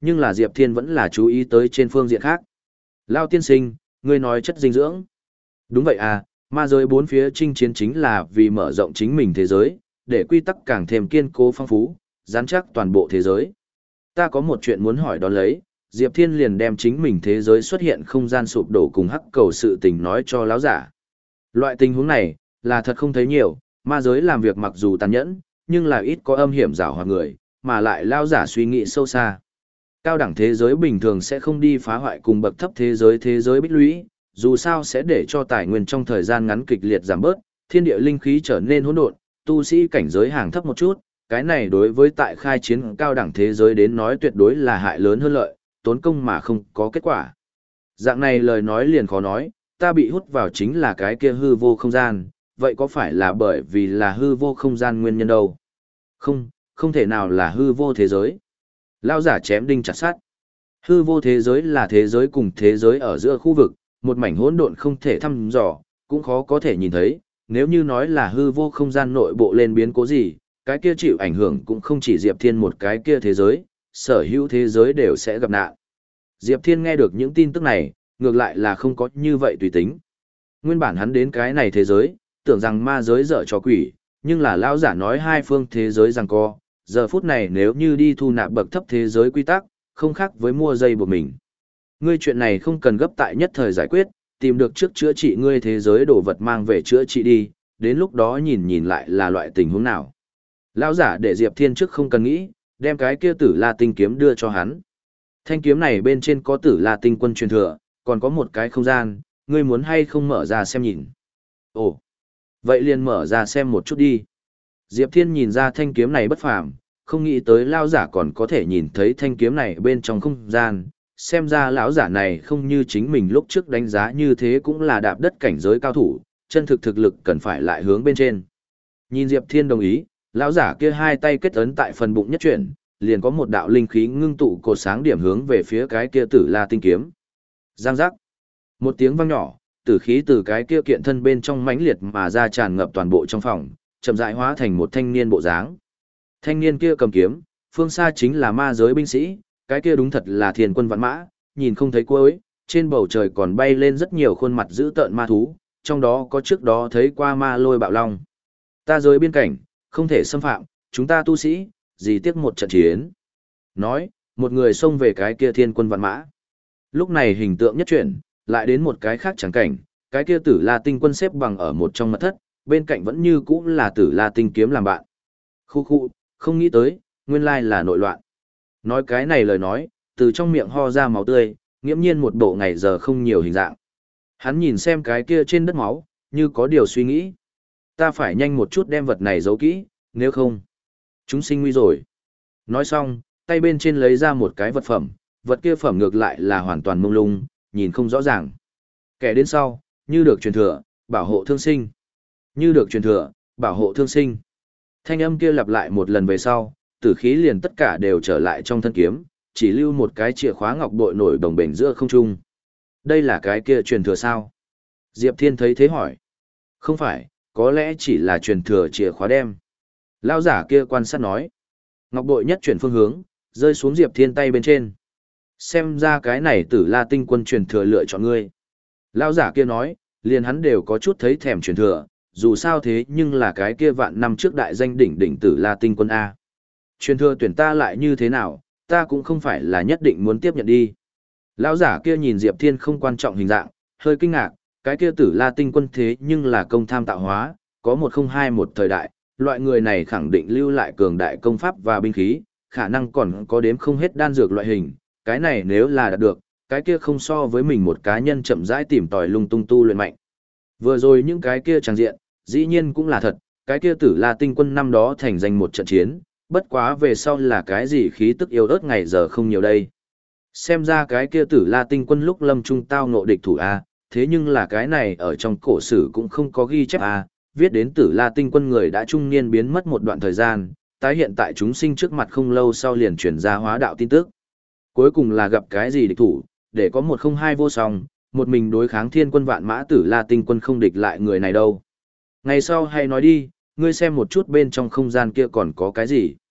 Nhưng là Diệp Thiên vẫn là chú ý tới trên phương diện khác. Lao tiên sinh, ngươi nói chất dinh dưỡng. Đúng vậy à, ma giới bốn phía chinh chiến chính là vì mở rộng chính mình thế giới, để quy tắc càng thêm kiên cố phong phú, giám chắc toàn bộ thế giới. Ta có một chuyện muốn hỏi đón lấy, Diệp Thiên liền đem chính mình thế giới xuất hiện không gian sụp đổ cùng hắc cầu sự tình nói cho lão giả. Loại tình huống này, là thật không thấy nhiều, ma giới làm việc mặc dù tàn nhẫn, nhưng là ít có âm hiểm giảo hoạt người, mà lại lão giả suy nghĩ sâu xa. Cao đẳng thế giới bình thường sẽ không đi phá hoại cùng bậc thấp thế giới thế giới bích lũy, dù sao sẽ để cho tài nguyên trong thời gian ngắn kịch liệt giảm bớt, thiên địa linh khí trở nên hỗn độn, tu sĩ cảnh giới hàng thấp một chút, cái này đối với tại khai chiến cao đẳng thế giới đến nói tuyệt đối là hại lớn hơn lợi, tốn công mà không có kết quả. Dạng này lời nói liền khó nói, ta bị hút vào chính là cái kia hư vô không gian, vậy có phải là bởi vì là hư vô không gian nguyên nhân đâu? Không, không thể nào là hư vô thế giới. Lao giả chém đinh chặt sắt. Hư vô thế giới là thế giới cùng thế giới ở giữa khu vực, một mảnh hỗn độn không thể thăm dò, cũng khó có thể nhìn thấy, nếu như nói là hư vô không gian nội bộ lên biến cố gì, cái kia chịu ảnh hưởng cũng không chỉ Diệp Thiên một cái kia thế giới, sở hữu thế giới đều sẽ gặp nạn. Diệp Thiên nghe được những tin tức này, ngược lại là không có như vậy tùy tính. Nguyên bản hắn đến cái này thế giới, tưởng rằng ma giới dở cho quỷ, nhưng là lão giả nói hai phương thế giới rằng co, giờ phút này nếu như đi thu nạp bậc thấp thế giới quy tắc, không khác với mua dây buộc mình. Ngươi chuyện này không cần gấp tại nhất thời giải quyết, tìm được trước chữa trị ngươi thế giới đồ vật mang về chữa trị đi, đến lúc đó nhìn nhìn lại là loại tình huống nào. Lão giả để Diệp Thiên trước không cần nghĩ, đem cái kia Tử La Tinh kiếm đưa cho hắn. Thanh kiếm này bên trên có Tử La Tinh quân truyền thừa, còn có một cái không gian, ngươi muốn hay không mở ra xem nhìn. Ồ, vậy liền mở ra xem một chút đi. Diệp Thiên nhìn ra thanh kiếm này bất phàm, không nghĩ tới lão giả còn có thể nhìn thấy thanh kiếm này bên trong không gian, xem ra lão giả này không như chính mình lúc trước đánh giá như thế cũng là đạp đất cảnh giới cao thủ, chân thực thực lực cần phải lại hướng bên trên. Nhìn Diệp Thiên đồng ý, lão giả kia hai tay kết ấn tại phần bụng nhất chuyển, liền có một đạo linh khí ngưng tụ cột sáng điểm hướng về phía cái kia Tử La Tinh kiếm. Giang giác. Một tiếng vang nhỏ, tử khí từ cái kia kiện thân bên trong mãnh liệt mà ra tràn ngập toàn bộ trong phòng, chậm rãi hóa thành một thanh niên bộ dáng. Thanh niên kia cầm kiếm, phương xa chính là ma giới binh sĩ, cái kia đúng thật là thiên quân vạn mã, nhìn không thấy cuối, trên bầu trời còn bay lên rất nhiều khuôn mặt dữ tợn ma thú, trong đó có trước đó thấy qua ma lôi bạo long. Ta giới biên cảnh, không thể xâm phạm, chúng ta tu sĩ, gì tiếc một trận chiến. Nói, một người xông về cái kia thiên quân vạn mã. Lúc này hình tượng nhất chuyển, lại đến một cái khác chẳng cảnh, cái kia Tử La Tinh quân xếp bằng ở một trong mật thất, bên cạnh vẫn như cũ là Tử La Tinh kiếm làm bạn. Khu khu, không nghĩ tới, nguyên lai là nội loạn. Nói cái này lời nói, từ trong miệng ho ra máu tươi, nghiễm nhiên một bộ ngày giờ không nhiều hình dạng. Hắn nhìn xem cái kia trên đất máu, như có điều suy nghĩ. Ta phải nhanh một chút đem vật này giấu kỹ, nếu không, chúng sinh nguy rồi. Nói xong, tay bên trên lấy ra một cái vật phẩm, vật kia phẩm ngược lại là hoàn toàn mông lung, nhìn không rõ ràng. Kẻ đến sau, như được truyền thừa, bảo hộ thương sinh. Như được truyền thừa, bảo hộ thương sinh. Thanh âm kia lặp lại một lần về sau, tử khí liền tất cả đều trở lại trong thân kiếm, chỉ lưu một cái chìa khóa ngọc bội nổi đồng bền giữa không trung. Đây là cái kia truyền thừa sao? Diệp Thiên thấy thế hỏi. Không phải, có lẽ chỉ là truyền thừa chìa khóa đem. Lão giả kia quan sát nói. Ngọc bội nhất chuyển phương hướng, rơi xuống Diệp Thiên tay bên trên. Xem ra cái này Tử La Tinh quân truyền thừa lựa chọn ngươi. Lão giả kia nói, liền hắn đều có chút thấy thèm truyền thừa, dù sao thế nhưng là cái kia vạn năm trước đại danh đỉnh đỉnh Tử La Tinh quân A. Truyền thừa tuyển ta lại như thế nào, ta cũng không phải là nhất định muốn tiếp nhận đi. Lão giả kia nhìn Diệp Thiên không quan trọng hình dạng, hơi kinh ngạc, cái kia Tử La Tinh quân thế nhưng là công tham tạo hóa, có một không hai một thời đại, loại người này khẳng định lưu lại cường đại công pháp và binh khí, khả năng còn có đếm không hết đan dược loại hình, cái này nếu là đạt được, cái kia không so với mình một cá nhân chậm rãi tìm tòi lung tung tu luyện mạnh. Vừa rồi những cái kia tràng diện, dĩ nhiên cũng là thật, cái kia Tử La Tinh quân năm đó thành danh một trận chiến, bất quá về sau là cái gì khí tức yêu ớt ngày giờ không nhiều đây. Xem ra cái kia Tử La Tinh quân lúc lâm trung tao ngộ địch thủ A, thế nhưng là cái này ở trong cổ sử cũng không có ghi chép A, viết đến Tử La Tinh quân người đã trung niên biến mất một đoạn thời gian, tái hiện tại chúng sinh trước mặt không lâu sau liền chuyển ra hóa đạo tin tức. Cuối cùng là gặp cái gì địch thủ, để có một không hai vô song, một mình đối kháng thiên quân vạn mã Tử La Tinh quân không địch lại người này đâu. Ngày sau hay nói đi, ngươi xem một chút bên trong không gian kia còn có cái gì.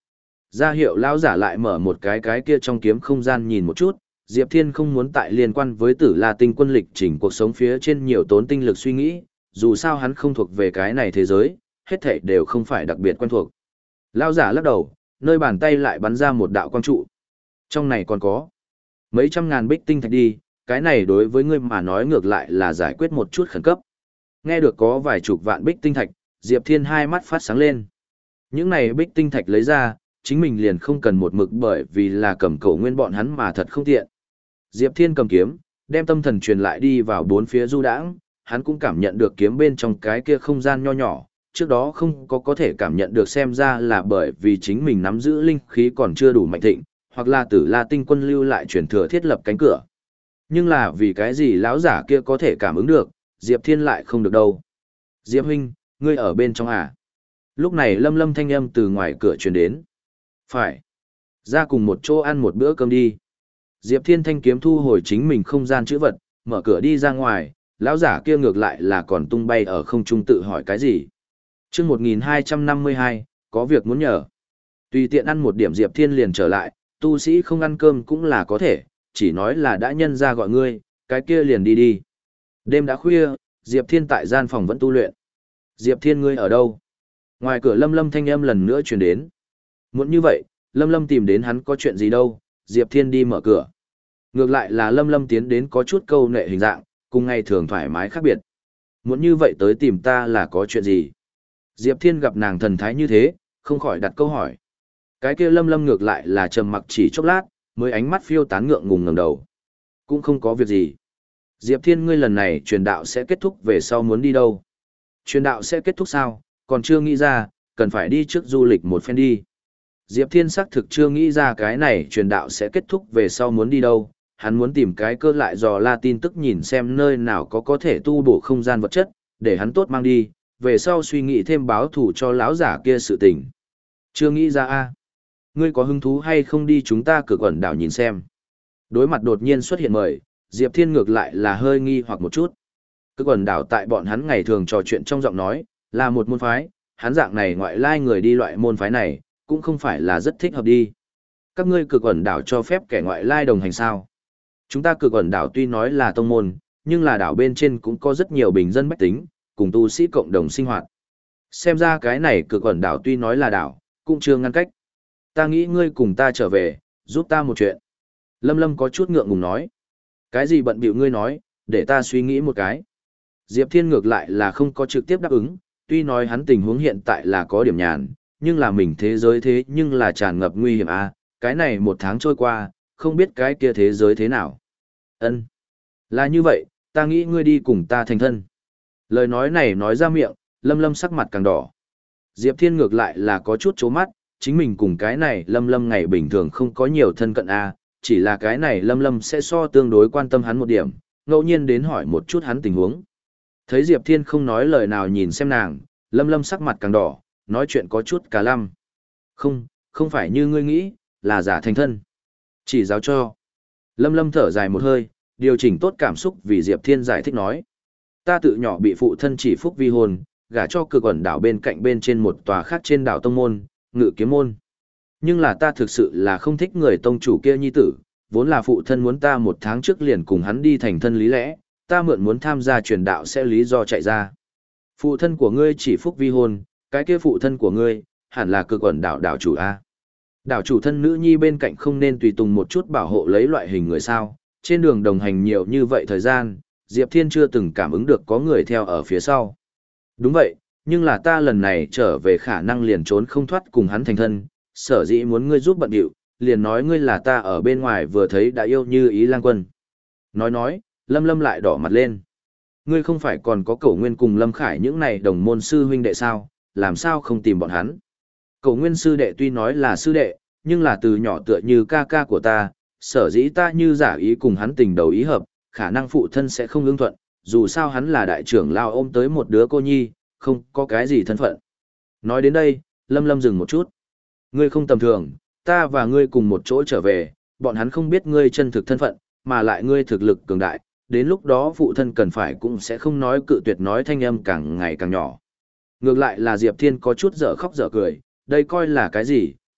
Ra hiệu lão giả lại mở một cái cái kia trong kiếm không gian nhìn một chút, Diệp Thiên không muốn tại liên quan với Tử La Tinh quân lịch trình cuộc sống phía trên nhiều tốn tinh lực suy nghĩ, dù sao hắn không thuộc về cái này thế giới, hết thảy đều không phải đặc biệt quen thuộc. Lão giả lắc đầu, nơi bàn tay lại bắn ra một đạo quang trụ. Trong này còn có mấy trăm ngàn bích tinh thạch đi, cái này đối với ngươi mà nói ngược lại là giải quyết một chút khẩn cấp. Nghe được có vài chục vạn bích tinh thạch, Diệp Thiên hai mắt phát sáng lên. Những này bích tinh thạch lấy ra, chính mình liền không cần một mực bởi vì là cầm cổ nguyên bọn hắn mà thật không tiện. Diệp Thiên cầm kiếm, đem tâm thần truyền lại đi vào bốn phía du đãng, hắn cũng cảm nhận được kiếm bên trong cái kia không gian nho nhỏ, trước đó không có có thể cảm nhận được xem ra là bởi vì chính mình nắm giữ linh khí còn chưa đủ mạnh thịnh, hoặc là Tử La Tinh quân lưu lại truyền thừa thiết lập cánh cửa. Nhưng là vì cái gì lão giả kia có thể cảm ứng được, Diệp Thiên lại không được đâu. Diệp huynh, ngươi ở bên trong à? Lúc này lâm lâm thanh âm từ ngoài cửa truyền đến. Phải. Ra cùng một chỗ ăn một bữa cơm đi. Diệp Thiên thanh kiếm thu hồi chính mình không gian chữ vật, mở cửa đi ra ngoài, lão giả kia ngược lại là còn tung bay ở không trung tự hỏi cái gì. Chương một nghìn hai trăm năm mươi hai, có việc muốn nhờ. Tùy tiện ăn một điểm Diệp Thiên liền trở lại, tu sĩ không ăn cơm cũng là có thể, chỉ nói là đã nhân ra gọi ngươi, cái kia liền đi đi. Đêm đã khuya, Diệp Thiên tại gian phòng vẫn tu luyện. Diệp Thiên ngươi ở đâu? Ngoài cửa Lâm Lâm thanh âm lần nữa truyền đến. Muốn như vậy, Lâm Lâm tìm đến hắn có chuyện gì đâu, Diệp Thiên đi mở cửa. Ngược lại là Lâm Lâm tiến đến có chút câu nệ hình dạng, cùng ngày thường thoải mái khác biệt. Muốn như vậy tới tìm ta là có chuyện gì? Diệp Thiên gặp nàng thần thái như thế, không khỏi đặt câu hỏi. Cái kia Lâm Lâm ngược lại là trầm mặc chỉ chốc lát, mới ánh mắt phiêu tán ngượng ngùng ngẩng đầu. Cũng không có việc gì. Diệp Thiên ngươi lần này truyền đạo sẽ kết thúc về sau muốn đi đâu? Truyền đạo sẽ kết thúc sao? Còn chưa nghĩ ra, cần phải đi trước du lịch một phen đi. Diệp Thiên xác thực chưa nghĩ ra cái này truyền đạo sẽ kết thúc về sau muốn đi đâu, hắn muốn tìm cái cơ lại dò la tin tức nhìn xem nơi nào có có thể tu bổ không gian vật chất, để hắn tốt mang đi, về sau suy nghĩ thêm báo thủ cho lão giả kia sự tình. Chưa nghĩ ra a Ngươi có hứng thú hay không đi chúng ta cực ẩn đảo nhìn xem. Đối mặt đột nhiên xuất hiện mời, Diệp Thiên ngược lại là hơi nghi hoặc một chút. Cực ẩn đảo tại bọn hắn ngày thường trò chuyện trong giọng nói, là một môn phái, hắn dạng này ngoại lai người đi loại môn phái này, cũng không phải là rất thích hợp đi. Các ngươi cực ẩn đảo cho phép kẻ ngoại lai đồng hành sao? Chúng ta cực ẩn đảo tuy nói là tông môn, nhưng là đảo bên trên cũng có rất nhiều bình dân bách tính, cùng tu sĩ cộng đồng sinh hoạt. Xem ra cái này cực ẩn đảo tuy nói là đảo, cũng chưa ngăn cách. Ta nghĩ ngươi cùng ta trở về, giúp ta một chuyện. Lâm Lâm có chút ngượng ngùng nói. Cái gì bận bịu ngươi nói, để ta suy nghĩ một cái. Diệp Thiên ngược lại là không có trực tiếp đáp ứng, tuy nói hắn tình huống hiện tại là có điểm nhàn, nhưng là mình thế giới thế nhưng là tràn ngập nguy hiểm à, cái này một tháng trôi qua, không biết cái kia thế giới thế nào. Ân, là như vậy, ta nghĩ ngươi đi cùng ta thành thân. Lời nói này nói ra miệng, Lâm Lâm sắc mặt càng đỏ. Diệp Thiên ngược lại là có chút chố mắt, chính mình cùng cái này Lâm Lâm ngày bình thường không có nhiều thân cận à, chỉ là cái này Lâm Lâm sẽ so tương đối quan tâm hắn một điểm, ngẫu nhiên đến hỏi một chút hắn tình huống. Thấy Diệp Thiên không nói lời nào nhìn xem nàng, Lâm Lâm sắc mặt càng đỏ, nói chuyện có chút cả lăm. Không, không phải như ngươi nghĩ, là giả thành thân. Chỉ giáo cho. Lâm Lâm thở dài một hơi, điều chỉnh tốt cảm xúc vì Diệp Thiên giải thích nói. Ta tự nhỏ bị phụ thân chỉ phúc vi hôn, gả cho cực ẩn đảo bên cạnh bên trên một tòa khác trên đảo Tông Môn, Ngự Kiếm Môn. Nhưng là ta thực sự là không thích người tông chủ kia nhi tử, vốn là phụ thân muốn ta một tháng trước liền cùng hắn đi thành thân lý lẽ, ta mượn muốn tham gia truyền đạo sẽ lý do chạy ra. Phụ thân của ngươi chỉ phúc vi hôn, cái kia phụ thân của ngươi, hẳn là cực ẩn đảo đảo chủ A. Đảo chủ thân nữ nhi bên cạnh không nên tùy tùng một chút bảo hộ lấy loại hình người sao, trên đường đồng hành nhiều như vậy thời gian, Diệp Thiên chưa từng cảm ứng được có người theo ở phía sau. Đúng vậy, nhưng là ta lần này trở về khả năng liền trốn không thoát cùng hắn thành thân, sở dĩ muốn ngươi giúp bận điệu, liền nói ngươi là ta ở bên ngoài vừa thấy đã yêu như ý lang quân. Nói nói, Lâm Lâm lại đỏ mặt lên. Ngươi không phải còn có Cẩu Nguyên cùng Lâm Khải những này đồng môn sư huynh đệ sao, làm sao không tìm bọn hắn? Cẩu Nguyên sư đệ tuy nói là sư đệ, nhưng là từ nhỏ tựa như ca ca của ta, sở dĩ ta như giả ý cùng hắn tình đầu ý hợp, khả năng phụ thân sẽ không ưng thuận, dù sao hắn là đại trưởng lao ôm tới một đứa cô nhi, không có cái gì thân phận. Nói đến đây, Lâm Lâm dừng một chút. Ngươi không tầm thường, ta và ngươi cùng một chỗ trở về, bọn hắn không biết ngươi chân thực thân phận, mà lại ngươi thực lực cường đại, đến lúc đó phụ thân cần phải cũng sẽ không nói cự tuyệt nói thanh âm càng ngày càng nhỏ. Ngược lại là Diệp Thiên có chút dở khóc dở cười, đây coi là cái gì,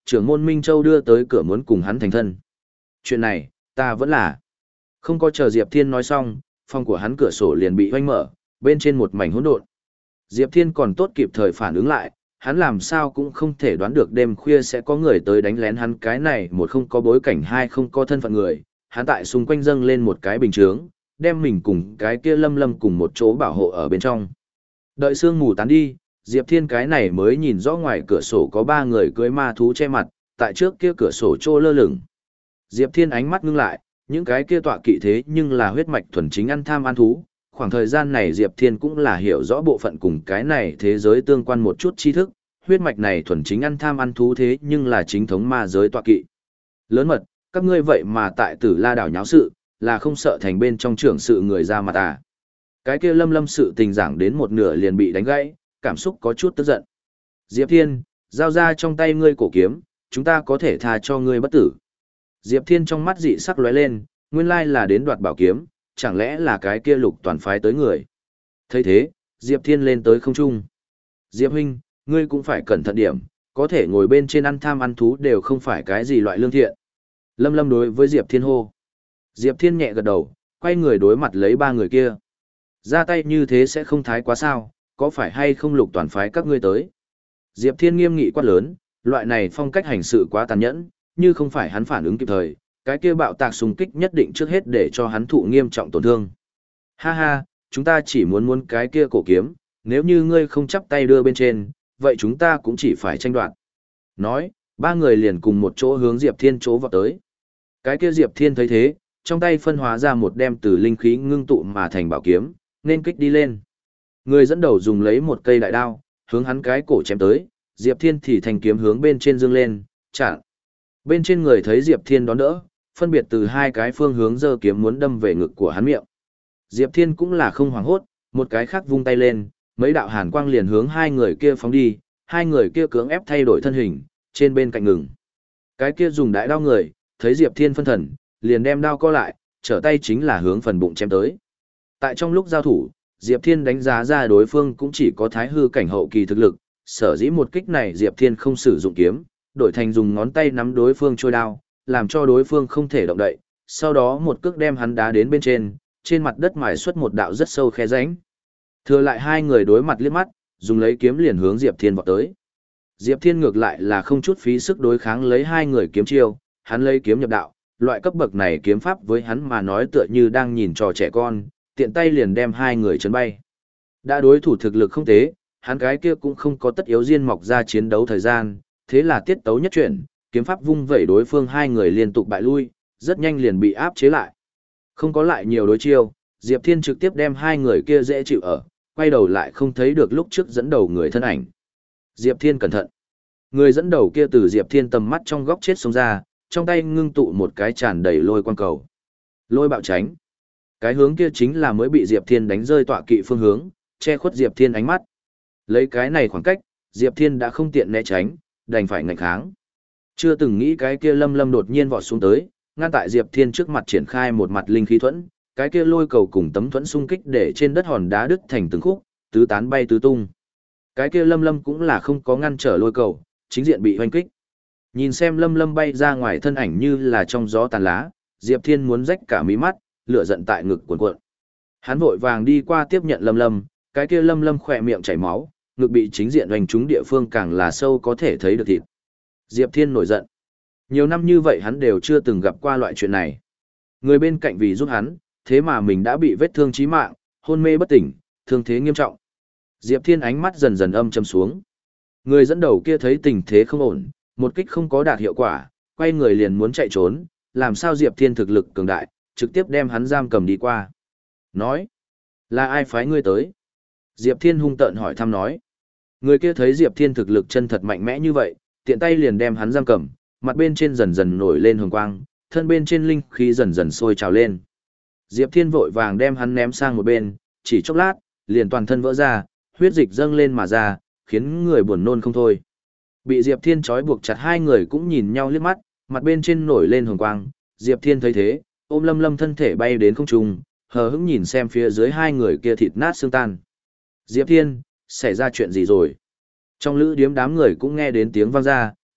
trưởng môn Minh Châu đưa tới cửa muốn cùng hắn thành thân. Chuyện này, ta vẫn là. Không có chờ Diệp Thiên nói xong, phòng của hắn cửa sổ liền bị hoanh mở, bên trên một mảnh hỗn độn. Diệp Thiên còn tốt kịp thời phản ứng lại, hắn làm sao cũng không thể đoán được đêm khuya sẽ có người tới đánh lén hắn, cái này một không có bối cảnh, hai không có thân phận người, hắn tại xung quanh dâng lên một cái bình chướng, đem mình cùng cái kia Lâm Lâm cùng một chỗ bảo hộ ở bên trong. Đợi sương mù tán đi, Diệp Thiên cái này mới nhìn rõ ngoài cửa sổ có ba người cưỡi ma thú che mặt, tại trước kia cửa sổ trô lơ lửng. Diệp Thiên ánh mắt ngưng lại, những cái kia tọa kỵ thế nhưng là huyết mạch thuần chính ăn tham ăn thú. Khoảng thời gian này Diệp Thiên cũng là hiểu rõ bộ phận cùng cái này thế giới tương quan một chút tri thức, huyết mạch này thuần chính ăn tham ăn thú thế nhưng là chính thống ma giới tọa kỵ. Lớn mật, các ngươi vậy mà tại Tử La đảo nháo sự, là không sợ thành bên trong trưởng sự người ra mặt à. Cái kia Lâm Lâm sự tình giảng đến một nửa liền bị đánh gãy, cảm xúc có chút tức giận. Diệp Thiên, giao ra trong tay ngươi cổ kiếm, chúng ta có thể tha cho ngươi bất tử. Diệp Thiên trong mắt dị sắc lóe lên, nguyên lai là đến đoạt bảo kiếm, chẳng lẽ là cái kia Lục Toàn phái tới người. Thấy thế, Diệp Thiên lên tới không trung. Diệp huynh, ngươi cũng phải cẩn thận điểm, có thể ngồi bên trên ăn tham ăn thú đều không phải cái gì loại lương thiện. Lâm Lâm đối với Diệp Thiên hô. Diệp Thiên nhẹ gật đầu, quay người đối mặt lấy ba người kia. Ra tay như thế sẽ không thái quá sao, có phải hay không Lục Toàn phái các ngươi tới. Diệp Thiên nghiêm nghị quát lớn, loại này phong cách hành sự quá tàn nhẫn, như không phải hắn phản ứng kịp thời, cái kia bạo tạc xung kích nhất định trước hết để cho hắn thụ nghiêm trọng tổn thương. Ha ha, chúng ta chỉ muốn muốn cái kia cổ kiếm, nếu như ngươi không chắp tay đưa bên trên, vậy chúng ta cũng chỉ phải tranh đoạt. Nói, ba người liền cùng một chỗ hướng Diệp Thiên chỗ vọt tới. Cái kia Diệp Thiên thấy thế, trong tay phân hóa ra một đem từ linh khí ngưng tụ mà thành bảo kiếm, nên kích đi lên. Người dẫn đầu dùng lấy một cây đại đao, hướng hắn cái cổ chém tới, Diệp Thiên thì thành kiếm hướng bên trên dương lên, chặn. Bên trên người thấy Diệp Thiên đón đỡ, phân biệt từ hai cái phương hướng giơ kiếm muốn đâm về ngực của hắn miệng. Diệp Thiên cũng là không hoảng hốt, một cái khác vung tay lên, mấy đạo hàn quang liền hướng hai người kia phóng đi, hai người kia cưỡng ép thay đổi thân hình, trên bên cạnh ngừng. Cái kia dùng đại đao người, thấy Diệp Thiên phân thần, liền đem đao co lại, trở tay chính là hướng phần bụng chém tới. Tại trong lúc giao thủ, Diệp Thiên đánh giá ra đối phương cũng chỉ có thái hư cảnh hậu kỳ thực lực, sở dĩ một kích này Diệp Thiên không sử dụng kiếm, đổi thành dùng ngón tay nắm đối phương trôi đao, làm cho đối phương không thể động đậy, sau đó một cước đem hắn đá đến bên trên, trên mặt đất mài xuất một đạo rất sâu khe rãnh. Thừa lại hai người đối mặt liếc mắt, dùng lấy kiếm liền hướng Diệp Thiên vọt tới. Diệp Thiên ngược lại là không chút phí sức đối kháng lấy hai người kiếm chiêu, hắn lấy kiếm nhập đạo, loại cấp bậc này kiếm pháp với hắn mà nói tựa như đang nhìn trò trẻ con, tiện tay liền đem hai người chấn bay. Đã đối thủ thực lực không tế, hắn cái kia cũng không có tất yếu riêng mọc ra chiến đấu thời gian, thế là tiết tấu nhất chuyển, kiếm pháp vung vẩy đối phương hai người liên tục bại lui, rất nhanh liền bị áp chế lại. Không có lại nhiều đối chiêu, Diệp Thiên trực tiếp đem hai người kia dễ chịu ở, quay đầu lại không thấy được lúc trước dẫn đầu người thân ảnh. Diệp Thiên cẩn thận. Người dẫn đầu kia từ Diệp Thiên tầm mắt trong góc chết xông ra, trong tay ngưng tụ một cái tràn đầy lôi quang cầu. Lôi bạo tránh. Cái hướng kia chính là mới bị Diệp Thiên đánh rơi tọa kỵ phương hướng, che khuất Diệp Thiên ánh mắt. Lấy cái này khoảng cách, Diệp Thiên đã không tiện né tránh, đành phải ngạnh kháng. Chưa từng nghĩ cái kia Lâm Lâm đột nhiên vọt xuống tới, ngăn tại Diệp Thiên trước mặt triển khai một mặt linh khí thuẫn, cái kia lôi cầu cùng tấm thuẫn xung kích để trên đất hòn đá đứt thành từng khúc, tứ tán bay tứ tung. Cái kia Lâm Lâm cũng là không có ngăn trở lôi cầu, chính diện bị hoanh kích. Nhìn xem Lâm Lâm bay ra ngoài thân ảnh như là trong gió tàn lá, Diệp Thiên muốn rách cả mí mắt, lửa giận tại ngực cuồn cuộn. Hắn vội vàng đi qua tiếp nhận Lâm Lâm, cái kia Lâm Lâm khỏe miệng chảy máu, ngực bị chính diện hoành trúng địa phương càng là sâu có thể thấy được thịt. Diệp Thiên nổi giận. Nhiều năm như vậy hắn đều chưa từng gặp qua loại chuyện này. Người bên cạnh vì giúp hắn, thế mà mình đã bị vết thương chí mạng, hôn mê bất tỉnh, thương thế nghiêm trọng. Diệp Thiên ánh mắt dần dần âm trầm xuống. Người dẫn đầu kia thấy tình thế không ổn, một kích không có đạt hiệu quả, quay người liền muốn chạy trốn, làm sao Diệp Thiên thực lực cường đại, trực tiếp đem hắn giam cầm đi qua. Nói, là ai phái ngươi tới? Diệp Thiên hung tợn hỏi thăm nói. Người kia thấy Diệp Thiên thực lực chân thật mạnh mẽ như vậy, tiện tay liền đem hắn giam cầm, mặt bên trên dần dần nổi lên hồng quang, thân bên trên linh khí dần dần sôi trào lên. Diệp Thiên vội vàng đem hắn ném sang một bên, chỉ chốc lát, liền toàn thân vỡ ra, huyết dịch dâng lên mà ra, khiến người buồn nôn không thôi. Bị Diệp Thiên trói buộc chặt hai người cũng nhìn nhau liếc mắt, mặt bên trên nổi lên hồng quang, Diệp Thiên thấy thế, ôm Lâm Lâm thân thể bay đến không trung, hờ hững nhìn xem phía dưới hai người kia thịt nát xương tan. Diệp Thiên, xảy ra chuyện gì rồi? Trong lữ điếm đám người cũng nghe đến tiếng vang ra,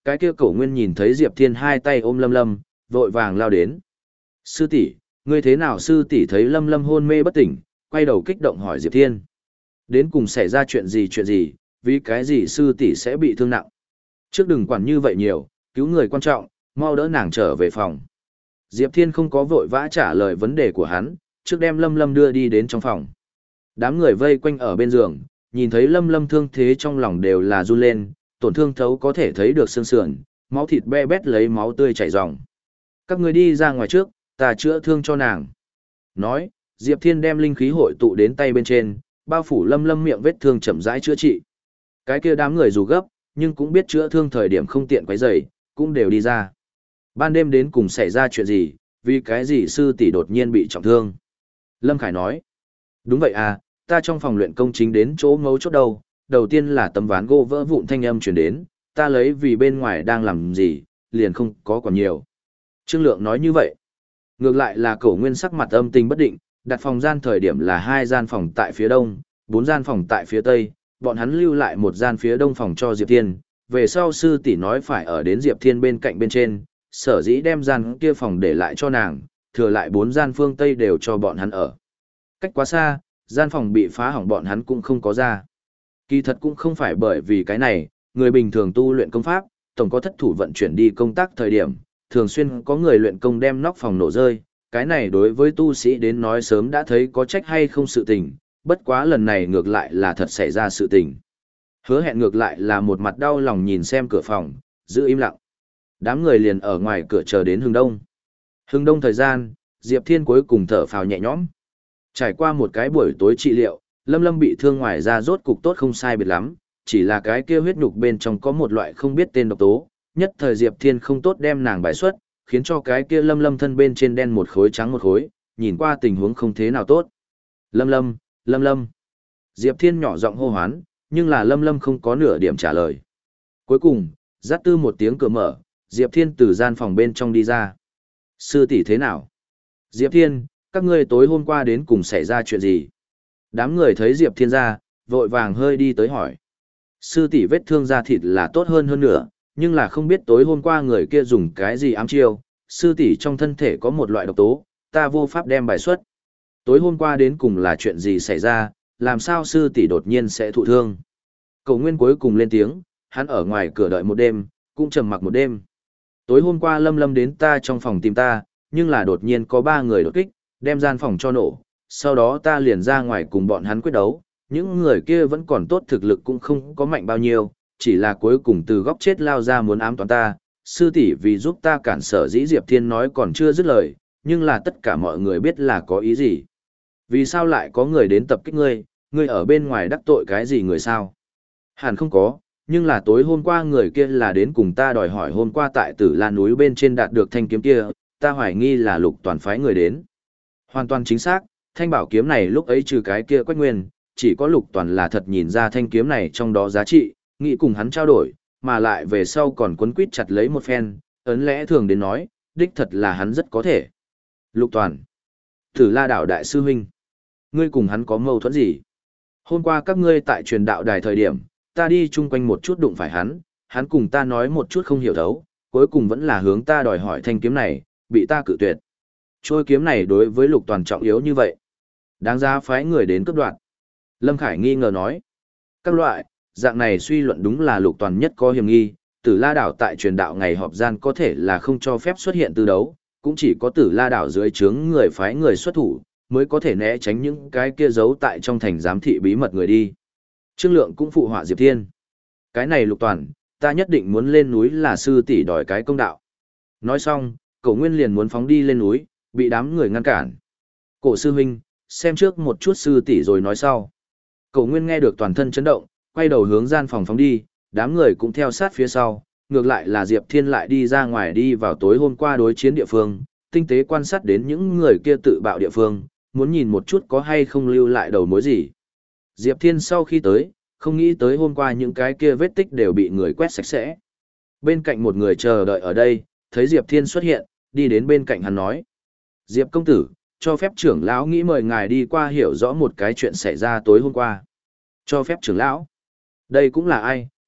Cái kia Cổ Nguyên nhìn thấy Diệp Thiên hai tay ôm Lâm Lâm, vội vàng lao đến. Sư tỷ, ngươi thế nào? Sư tỷ thấy Lâm Lâm hôn mê bất tỉnh, quay đầu kích động hỏi Diệp Thiên. Đến cùng xảy ra chuyện gì chuyện gì, vì cái gì sư tỷ sẽ bị thương nặng? Trước đừng quản như vậy nhiều, cứu người quan trọng, mau đỡ nàng trở về phòng. Diệp Thiên không có vội vã trả lời vấn đề của hắn, trước đem Lâm Lâm đưa đi đến trong phòng. Đám người vây quanh ở bên giường, nhìn thấy Lâm Lâm thương thế trong lòng đều là run lên, tổn thương thấu có thể thấy được xương sườn, máu thịt be bét lấy máu tươi chảy ròng. Các người đi ra ngoài trước, ta chữa thương cho nàng. Nói, Diệp Thiên đem linh khí hội tụ đến tay bên trên, bao phủ Lâm Lâm miệng vết thương chậm rãi chữa trị. Cái kia đám người dù gấp, nhưng cũng biết chữa thương thời điểm không tiện quấy rầy, cũng đều đi ra. Ban đêm đến cùng xảy ra chuyện gì, vì cái gì sư tỷ đột nhiên bị trọng thương? Lâm Khải nói, đúng vậy à, ta trong phòng luyện công chính đến chỗ ngấu chốt đâu, đầu tiên là tấm ván gỗ vỡ vụn thanh âm truyền đến, ta lấy vì bên ngoài đang làm gì, liền không có còn nhiều. Trương Lượng nói như vậy. Ngược lại là Cổ Nguyên sắc mặt âm tình bất định, đặt phòng gian thời điểm là hai gian phòng tại phía đông, bốn gian phòng tại phía tây, bọn hắn lưu lại một gian phía đông phòng cho Diệp Thiên, về sau sư tỷ nói phải ở đến Diệp Thiên bên cạnh bên trên, sở dĩ đem gian kia phòng để lại cho nàng, thừa lại bốn gian phương tây đều cho bọn hắn ở. Cách quá xa, gian phòng bị phá hỏng bọn hắn cũng không có ra. Kỳ thật cũng không phải bởi vì cái này, người bình thường tu luyện công pháp, tổng có thất thủ vận chuyển đi công tác thời điểm, thường xuyên có người luyện công đem nóc phòng nổ rơi, cái này đối với tu sĩ đến nói sớm đã thấy có trách hay không sự tình, bất quá lần này ngược lại là thật xảy ra sự tình. Hứa Hẹn ngược lại là một mặt đau lòng nhìn xem cửa phòng, giữ im lặng. Đám người liền ở ngoài cửa chờ đến hừng đông. Hừng đông thời gian, Diệp Thiên cuối cùng thở phào nhẹ nhõm. Trải qua một cái buổi tối trị liệu, Lâm Lâm bị thương ngoài ra rốt cục tốt không sai biệt lắm, chỉ là cái kia huyết nhục bên trong có một loại không biết tên độc tố, nhất thời Diệp Thiên không tốt đem nàng bài xuất, khiến cho cái kia Lâm Lâm thân bên trên đen một khối trắng một khối, nhìn qua tình huống không thế nào tốt. Lâm Lâm, Lâm Lâm. Diệp Thiên nhỏ giọng hô hoán, nhưng là Lâm Lâm không có nửa điểm trả lời. Cuối cùng, rát tư một tiếng cửa mở, Diệp Thiên từ gian phòng bên trong đi ra. Sư tỷ thế nào? Diệp Thiên, các ngươi tối hôm qua đến cùng xảy ra chuyện gì? Đám người thấy Diệp Thiên ra, vội vàng hơi đi tới hỏi. Sư tỷ vết thương da thịt là tốt hơn hơn nữa, nhưng là không biết tối hôm qua người kia dùng cái gì ám chiêu, sư tỷ trong thân thể có một loại độc tố, ta vô pháp đem bài xuất. Tối hôm qua đến cùng là chuyện gì xảy ra, làm sao sư tỷ đột nhiên sẽ thụ thương? Cổ Nguyên cuối cùng lên tiếng, hắn ở ngoài cửa đợi một đêm, cũng trầm mặc một đêm. Tối hôm qua Lâm Lâm đến ta trong phòng tìm ta, nhưng là đột nhiên có ba người đột kích, đem gian phòng cho nổ, sau đó ta liền ra ngoài cùng bọn hắn quyết đấu, những người kia vẫn còn tốt thực lực cũng không có mạnh bao nhiêu, chỉ là cuối cùng từ góc chết lao ra muốn ám toán ta, sư tỷ vì giúp ta cản sở dĩ Diệp Thiên nói còn chưa dứt lời, nhưng là tất cả mọi người biết là có ý gì. Vì sao lại có người đến tập kích ngươi, ngươi ở bên ngoài đắc tội cái gì người sao? Hẳn không có, nhưng là tối hôm qua người kia là đến cùng ta đòi hỏi hôm qua tại Tử Lan núi bên trên đạt được thanh kiếm kia, ta hoài nghi là Lục Toàn phái người đến. Hoàn toàn chính xác, thanh bảo kiếm này lúc ấy trừ cái kia Quách Nguyên, chỉ có Lục Toàn là thật nhìn ra thanh kiếm này trong đó giá trị, nghĩ cùng hắn trao đổi, mà lại về sau còn quấn quýt chặt lấy một phen, ấn lẽ thường đến nói, đích thật là hắn rất có thể. Lục Toàn, Tử La đảo đại sư huynh, ngươi cùng hắn có mâu thuẫn gì? Hôm qua các ngươi tại truyền đạo đài thời điểm, ta đi chung quanh một chút đụng phải hắn, hắn cùng ta nói một chút không hiểu thấu, cuối cùng vẫn là hướng ta đòi hỏi thanh kiếm này, bị ta cự tuyệt. Trôi kiếm này đối với Lục Toàn trọng yếu như vậy, đáng giá phái người đến cướp đoạt. Lâm Khải nghi ngờ nói, các loại, dạng này suy luận đúng là Lục Toàn nhất có hiểm nghi, Tử La đảo tại truyền đạo ngày họp gian có thể là không cho phép xuất hiện tư đấu, cũng chỉ có Tử La đảo dưới trướng người phái người xuất thủ, mới có thể né tránh những cái kia giấu tại trong thành giám thị bí mật người đi. Trương Lượng cũng phụ họa Diệp Thiên. Cái này Lục Toàn, ta nhất định muốn lên núi là sư tỷ đòi cái công đạo. Nói xong, Cổ Nguyên liền muốn phóng đi lên núi, bị đám người ngăn cản. Cổ sư huynh, xem trước một chút sư tỷ rồi nói sau. Cổ Nguyên nghe được toàn thân chấn động, quay đầu hướng gian phòng phóng đi, đám người cũng theo sát phía sau, ngược lại là Diệp Thiên lại đi ra ngoài đi vào tối hôm qua đối chiến địa phương, tinh tế quan sát đến những người kia tự bạo địa phương, muốn nhìn một chút có hay không lưu lại đầu mối gì. Diệp Thiên sau khi tới, không nghĩ tới hôm qua những cái kia vết tích đều bị người quét sạch sẽ. Bên cạnh một người chờ đợi ở đây, thấy Diệp Thiên xuất hiện, đi đến bên cạnh hắn nói. Diệp công tử, cho phép trưởng lão nghĩ mời ngài đi qua hiểu rõ một cái chuyện xảy ra tối hôm qua. Cho phép trưởng lão? Đây cũng là ai,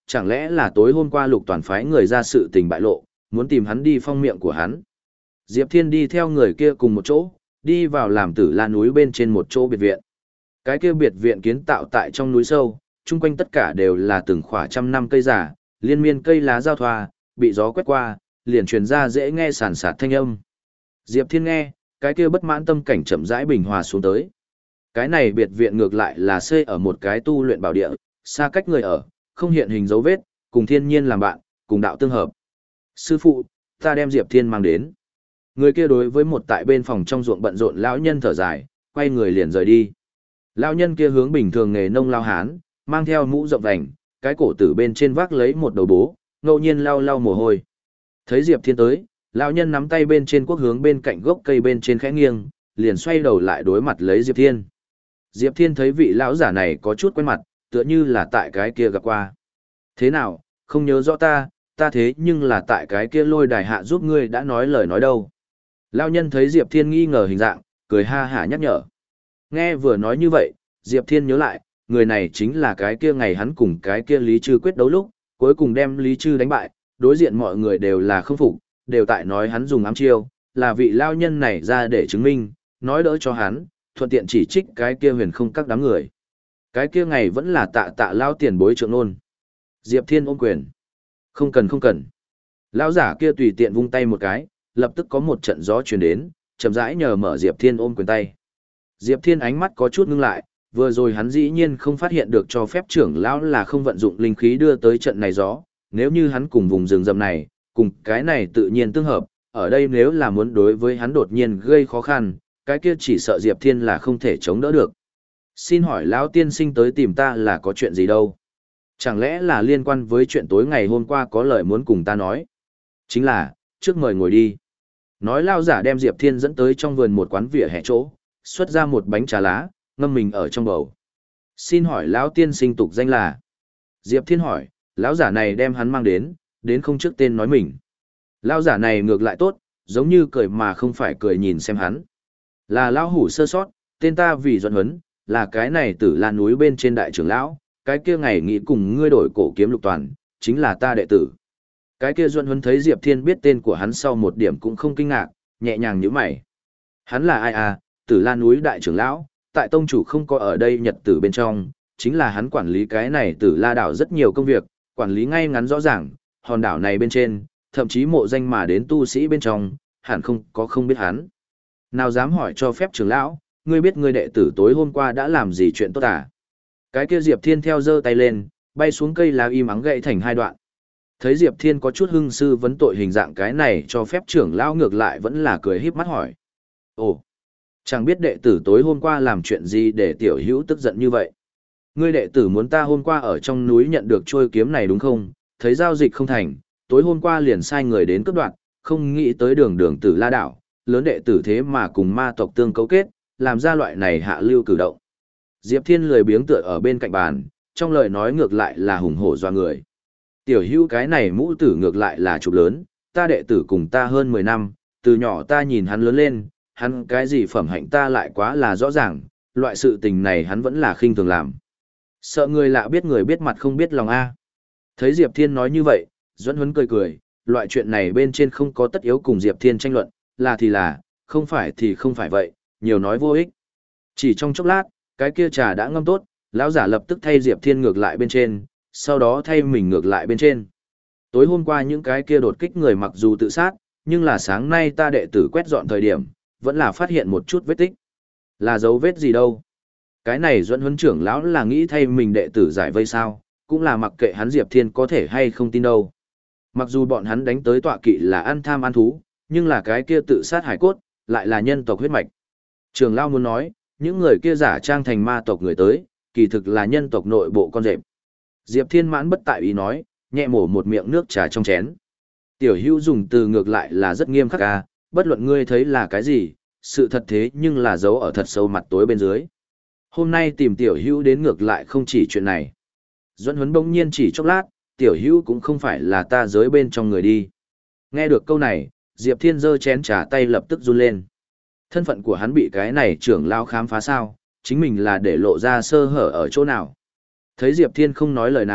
chẳng lẽ là tối hôm qua Lục Toàn phái người ra sự tình bại lộ, muốn tìm hắn đi phong miệng của hắn. Diệp Thiên đi theo người kia cùng một chỗ, đi vào làm Tử La núi bên trên một chỗ biệt viện. Cái kia biệt viện kiến tạo tại trong núi sâu, chung quanh tất cả đều là từng khỏa trăm năm cây giả, liên miên cây lá giao thoa, bị gió quét qua, liền truyền ra dễ nghe sàn sạt thanh âm. Diệp Thiên nghe, cái kia bất mãn tâm cảnh chậm rãi bình hòa xuống tới. Cái này biệt viện ngược lại là xây ở một cái tu luyện bảo địa, xa cách người ở, không hiện hình dấu vết, cùng thiên nhiên làm bạn, cùng đạo tương hợp. Sư phụ, ta đem Diệp Thiên mang đến. Người kia đối với một tại bên phòng trong ruộng bận rộn lão nhân thở dài, quay người liền rời đi. Lão nhân kia hướng bình thường nghề nông lao hán, mang theo mũ rộng vành, cái cổ tử bên trên vác lấy một đầu bố, ngẫu nhiên lau lau mồ hôi. Thấy Diệp Thiên tới, lão nhân nắm tay bên trên quốc hướng bên cạnh gốc cây bên trên khẽ nghiêng, liền xoay đầu lại đối mặt lấy Diệp Thiên. Diệp Thiên thấy vị lão giả này có chút quen mặt, tựa như là tại cái kia gặp qua. Thế nào, không nhớ rõ ta, ta thế nhưng là tại cái kia lôi đài hạ giúp ngươi đã nói lời nói đâu. Lão nhân thấy Diệp Thiên nghi ngờ hình dạng, cười ha hả nhắc nhở. Nghe vừa nói như vậy, Diệp Thiên nhớ lại, người này chính là cái kia ngày hắn cùng cái kia Lý Trư quyết đấu lúc, cuối cùng đem Lý Trư đánh bại, đối diện mọi người đều là không phục, đều tại nói hắn dùng ám chiêu, là vị lao nhân này ra để chứng minh, nói đỡ cho hắn, thuận tiện chỉ trích cái kia huyền không các đám người. Cái kia ngày vẫn là tạ tạ lao tiền bối trượng nôn. Diệp Thiên ôm quyền. Không cần không cần. Lão giả kia tùy tiện vung tay một cái, lập tức có một trận gió truyền đến, chậm rãi nhờ mở Diệp Thiên ôm quyền tay. Diệp Thiên ánh mắt có chút ngưng lại, vừa rồi hắn dĩ nhiên không phát hiện được cho phép trưởng lão là không vận dụng linh khí đưa tới trận này gió, nếu như hắn cùng vùng rừng rậm này, cùng cái này tự nhiên tương hợp, ở đây nếu là muốn đối với hắn đột nhiên gây khó khăn, cái kia chỉ sợ Diệp Thiên là không thể chống đỡ được. Xin hỏi lão tiên sinh tới tìm ta là có chuyện gì đâu? Chẳng lẽ là liên quan với chuyện tối ngày hôm qua có lời muốn cùng ta nói? Chính là, trước mời ngồi đi. Nói lao giả đem Diệp Thiên dẫn tới trong vườn một quán vỉa hè chỗ, xuất ra một bánh trà lá, ngâm mình ở trong bầu. Xin hỏi lão tiên sinh tục danh là? Diệp Thiên hỏi, lão giả này đem hắn mang đến, đến không trước tên nói mình. Lão giả này ngược lại tốt, giống như cười mà không phải cười nhìn xem hắn. Là lão hủ sơ sót, tên ta vì Duẫn Huấn, là cái này Tử La núi bên trên đại trưởng lão, cái kia ngày nghĩ cùng ngươi đổi cổ kiếm Lục Toàn, chính là ta đệ tử. Cái kia Duẫn Huấn thấy Diệp Thiên biết tên của hắn sau một điểm cũng không kinh ngạc, nhẹ nhàng nhíu mày. Hắn là ai à? Tử La núi đại trưởng lão, tại tông chủ không có ở đây nhật tử bên trong, chính là hắn quản lý cái này Tử La đảo rất nhiều công việc, quản lý ngay ngắn rõ ràng, hòn đảo này bên trên, thậm chí mộ danh mà đến tu sĩ bên trong, hẳn không có không biết hắn. Nào dám hỏi cho phép trưởng lão, ngươi biết ngươi đệ tử tối hôm qua đã làm gì chuyện tốt à? Cái kia Diệp Thiên theo giơ tay lên, bay xuống cây lá im ắng gãy thành hai đoạn. Thấy Diệp Thiên có chút hưng sư vấn tội hình dạng cái này cho phép trưởng lão ngược lại vẫn là cười híp mắt hỏi. Ồ, chẳng biết đệ tử tối hôm qua làm chuyện gì để tiểu hữu tức giận như vậy. Ngươi đệ tử muốn ta hôm qua ở trong núi nhận được trôi kiếm này đúng không? Thấy giao dịch không thành, tối hôm qua liền sai người đến cướp đoạt, không nghĩ tới đường đường Tử La đảo, lớn đệ tử thế mà cùng ma tộc tương cấu kết, làm ra loại này hạ lưu cử động. Diệp Thiên lười biếng tựa ở bên cạnh bàn, trong lời nói ngược lại là hùng hổ doa người. Tiểu hữu cái này mũ tử ngược lại là chụp lớn, ta đệ tử cùng ta hơn mười năm, từ nhỏ ta nhìn hắn lớn lên, hắn cái gì phẩm hạnh ta lại quá là rõ ràng, loại sự tình này hắn vẫn là khinh thường làm. Sợ người lạ biết người biết mặt không biết lòng a. Thấy Diệp Thiên nói như vậy, Duẫn Huấn cười cười, loại chuyện này bên trên không có tất yếu cùng Diệp Thiên tranh luận, là thì là, không phải thì không phải vậy, nhiều nói vô ích. Chỉ trong chốc lát, cái kia trà đã ngâm tốt, lão giả lập tức thay Diệp Thiên ngược lại bên trên, sau đó thay mình ngược lại bên trên. Tối hôm qua những cái kia đột kích người mặc dù tự sát, nhưng là sáng nay ta đệ tử quét dọn thời điểm, vẫn là phát hiện một chút vết tích. Là dấu vết gì đâu? Cái này Duẫn Huấn trưởng lão là nghĩ thay mình đệ tử giải vây sao, cũng là mặc kệ hắn Diệp Thiên có thể hay không tin đâu. Mặc dù bọn hắn đánh tới tọa kỵ là ăn tham ăn thú, nhưng là cái kia tự sát hải cốt, lại là nhân tộc huyết mạch. Trưởng lão muốn nói, những người kia giả trang thành ma tộc người tới, kỳ thực là nhân tộc nội bộ con rệp. Diệp Thiên mãn bất tại ý nói, nhẹ mổ một miệng nước trà trong chén. Tiểu hữu dùng từ ngược lại là rất nghiêm khắc à, bất luận ngươi thấy là cái gì, sự thật thế nhưng là giấu ở thật sâu mặt tối bên dưới. Hôm nay tìm tiểu hữu đến ngược lại không chỉ chuyện này. Duẫn Huấn bỗng nhiên chỉ chốc lát, tiểu hữu cũng không phải là ta giới bên trong người đi. Nghe được câu này, Diệp Thiên giơ chén trà tay lập tức run lên. Thân phận của hắn bị cái này trưởng lão khám phá sao, chính mình là để lộ ra sơ hở ở chỗ nào. Thấy Diệp Thiên không nói lời nào,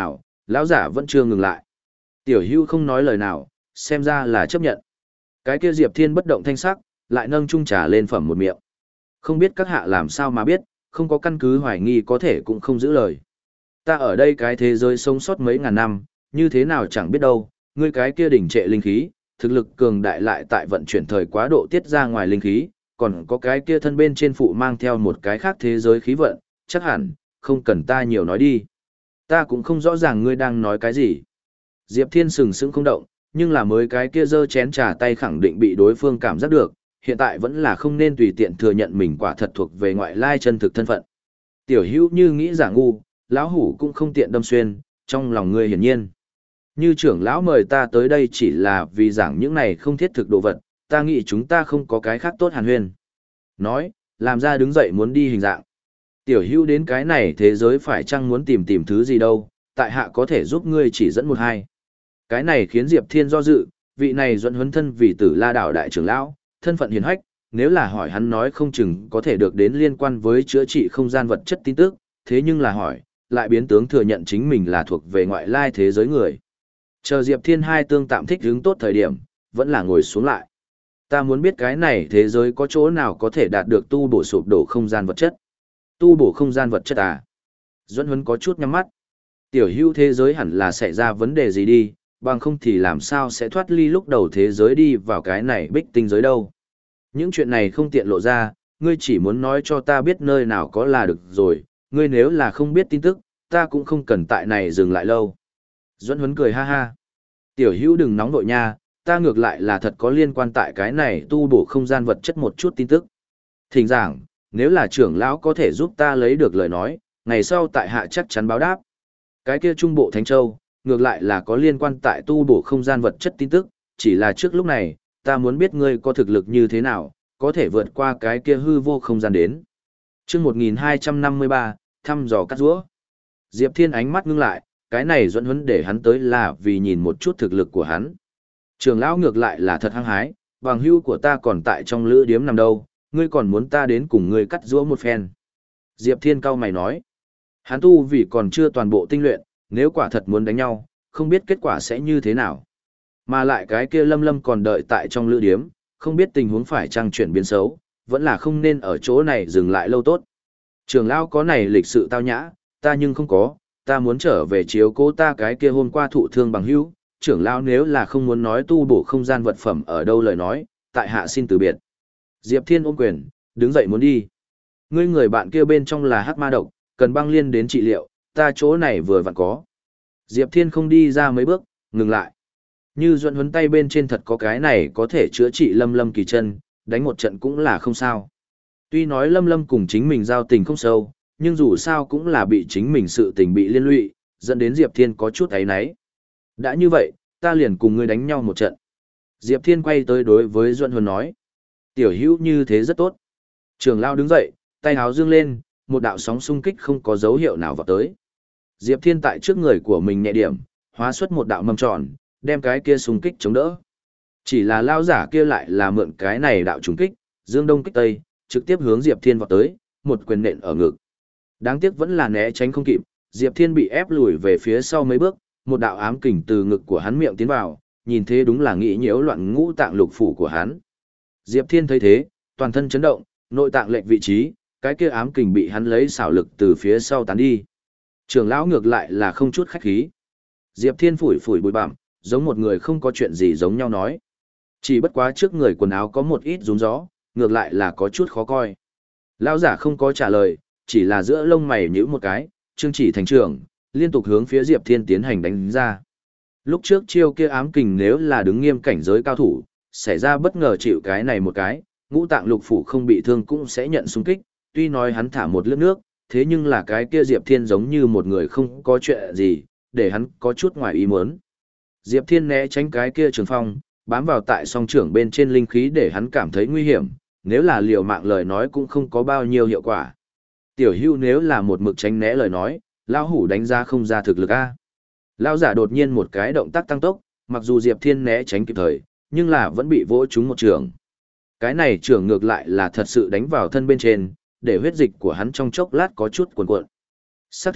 lão giả vẫn chưa ngừng lại. Tiểu Hưu không nói lời nào, xem ra là chấp nhận. Cái kia Diệp Thiên bất động thanh sắc, lại nâng chung trà lên phẩm một miệng. Không biết các hạ làm sao mà biết, không có căn cứ hoài nghi có thể cũng không giữ lời. Ta ở đây cái thế giới sống sót mấy ngàn năm, như thế nào chẳng biết đâu, ngươi cái kia đỉnh trệ linh khí, thực lực cường đại lại tại vận chuyển thời quá độ tiết ra ngoài linh khí, còn có cái kia thân bên trên phụ mang theo một cái khác thế giới khí vận, chắc hẳn, không cần ta nhiều nói đi. Ta cũng không rõ ràng ngươi đang nói cái gì. Diệp Thiên sừng sững không động, nhưng là mới cái kia giơ chén trà tay khẳng định bị đối phương cảm giác được, hiện tại vẫn là không nên tùy tiện thừa nhận mình quả thật thuộc về ngoại lai chân thực thân phận. Tiểu Hữu như nghĩ giả ngu, lão hủ cũng không tiện đâm xuyên, trong lòng ngươi hiển nhiên. Như trưởng lão mời ta tới đây chỉ là vì giảng những này không thiết thực đồ vật, ta nghĩ chúng ta không có cái khác tốt hàn huyên. Nói, làm ra đứng dậy muốn đi hình dạng. Tiểu Hữu đến cái này thế giới phải chăng muốn tìm tìm thứ gì đâu, tại hạ có thể giúp ngươi chỉ dẫn một hai. Cái này khiến Diệp Thiên do dự, vị này dẫn huấn thân vì Tử La đảo đại trưởng lão, thân phận hiền hách, nếu là hỏi hắn nói không chừng có thể được đến liên quan với chữa trị không gian vật chất tin tức, thế nhưng là hỏi, lại biến tướng thừa nhận chính mình là thuộc về ngoại lai thế giới người. Chờ Diệp Thiên hai tương tạm thích hướng tốt thời điểm, vẫn là ngồi xuống lại. Ta muốn biết cái này thế giới có chỗ nào có thể đạt được tu bổ sụp đổ không gian vật chất. Tu bổ không gian vật chất à? Duẫn Huấn có chút nhắm mắt. Tiểu Hữu thế giới hẳn là xảy ra vấn đề gì đi, bằng không thì làm sao sẽ thoát ly lúc đầu thế giới đi vào cái này bích tinh giới đâu. Những chuyện này không tiện lộ ra, ngươi chỉ muốn nói cho ta biết nơi nào có là được rồi, ngươi nếu là không biết tin tức, ta cũng không cần tại này dừng lại lâu. Duẫn Huấn cười ha ha. Tiểu Hữu đừng nóng nội nha, ta ngược lại là thật có liên quan tại cái này tu bổ không gian vật chất một chút tin tức. Thỉnh giảng, nếu là trưởng lão có thể giúp ta lấy được lời nói, ngày sau tại hạ chắc chắn báo đáp. Cái kia trung bộ Thánh Châu, ngược lại là có liên quan tại tu bổ không gian vật chất tin tức, chỉ là trước lúc này, ta muốn biết ngươi có thực lực như thế nào, có thể vượt qua cái kia hư vô không gian đến. Chương một nghìn hai trăm năm mươi ba, thăm dò cắt rũa. Diệp Thiên ánh mắt ngưng lại, cái này Duẫn Huấn để hắn tới là vì nhìn một chút thực lực của hắn. Trường lão ngược lại là thật hăng hái, bằng hữu của ta còn tại trong lữ điếm nằm đâu, ngươi còn muốn ta đến cùng ngươi cắt rũa một phen. Diệp Thiên cau mày nói, hắn tu vì còn chưa toàn bộ tinh luyện, nếu quả thật muốn đánh nhau, không biết kết quả sẽ như thế nào. Mà lại cái kia Lâm Lâm còn đợi tại trong lữ điếm, không biết tình huống phải chăng chuyển biến xấu, vẫn là không nên ở chỗ này dừng lại lâu tốt. Trường lão có này lịch sự tao nhã, ta nhưng không có, ta muốn trở về chiếu cố ta cái kia hôm qua thụ thương bằng hữu, trưởng lão nếu là không muốn nói tu bổ không gian vật phẩm ở đâu lời nói, tại hạ xin từ biệt. Diệp Thiên ôm quyền, đứng dậy muốn đi. Ngươi người bạn kia bên trong là hắc ma độc, cần băng liên đến trị liệu, ta chỗ này vừa vặn có. Diệp Thiên không đi ra mấy bước, ngừng lại. Như Duẫn Huấn tay bên trên thật có cái này có thể chữa trị Lâm Lâm kỳ chân, đánh một trận cũng là không sao. Tuy nói Lâm Lâm cùng chính mình giao tình không sâu, nhưng dù sao cũng là bị chính mình sự tình bị liên lụy, dẫn đến Diệp Thiên có chút áy náy. Đã như vậy, ta liền cùng ngươi đánh nhau một trận. Diệp Thiên quay tới đối với Duẫn Huấn nói. Tiểu Hữu như thế rất tốt. Trường lão đứng dậy, tay háo dương lên, một đạo sóng xung kích không có dấu hiệu nào vào tới. Diệp Thiên tại trước người của mình nhẹ điểm, hóa xuất một đạo mâm tròn, đem cái kia xung kích chống đỡ. Chỉ là lao giả kia lại là mượn cái này đạo trùng kích, dương đông kích tây, trực tiếp hướng Diệp Thiên vào tới, một quyền nện ở ngực. Đáng tiếc vẫn là né tránh không kịp, Diệp Thiên bị ép lùi về phía sau mấy bước, một đạo ám kình từ ngực của hắn miệng tiến vào, nhìn thế đúng là nghĩ nhiễu loạn ngũ tạng lục phủ của hắn. Diệp Thiên thấy thế, toàn thân chấn động, nội tạng lệch vị trí, cái kia ám kình bị hắn lấy xảo lực từ phía sau tán đi. Trường lão ngược lại là không chút khách khí. Diệp Thiên phủi phủi bụi bặm, giống một người không có chuyện gì giống nhau nói. Chỉ bất quá trước người quần áo có một ít rúm gió, ngược lại là có chút khó coi. Lão giả không có trả lời, chỉ là giữa lông mày nhíu một cái, trương chỉ thành trưởng, liên tục hướng phía Diệp Thiên tiến hành đánh ra. Lúc trước chiêu kia ám kình nếu là đứng nghiêm cảnh giới cao thủ, xảy ra bất ngờ chịu cái này một cái, ngũ tạng lục phủ không bị thương cũng sẽ nhận xung kích, tuy nói hắn thả một lướt nước, thế nhưng là cái kia Diệp Thiên giống như một người không có chuyện gì, để hắn có chút ngoài ý muốn. Diệp Thiên né tránh cái kia trường phong, bám vào tại song trưởng bên trên linh khí để hắn cảm thấy nguy hiểm, nếu là liều mạng lời nói cũng không có bao nhiêu hiệu quả. Tiểu Hưu nếu là một mực tránh né lời nói, lão hủ đánh giá không ra thực lực a. Lão giả đột nhiên một cái động tác tăng tốc, mặc dù Diệp Thiên né tránh kịp thời, nhưng là vẫn bị vỗ trúng một trường. Cái này trường ngược lại là thật sự đánh vào thân bên trên, để huyết dịch của hắn trong chốc lát có chút cuồn cuộn. Xác thực,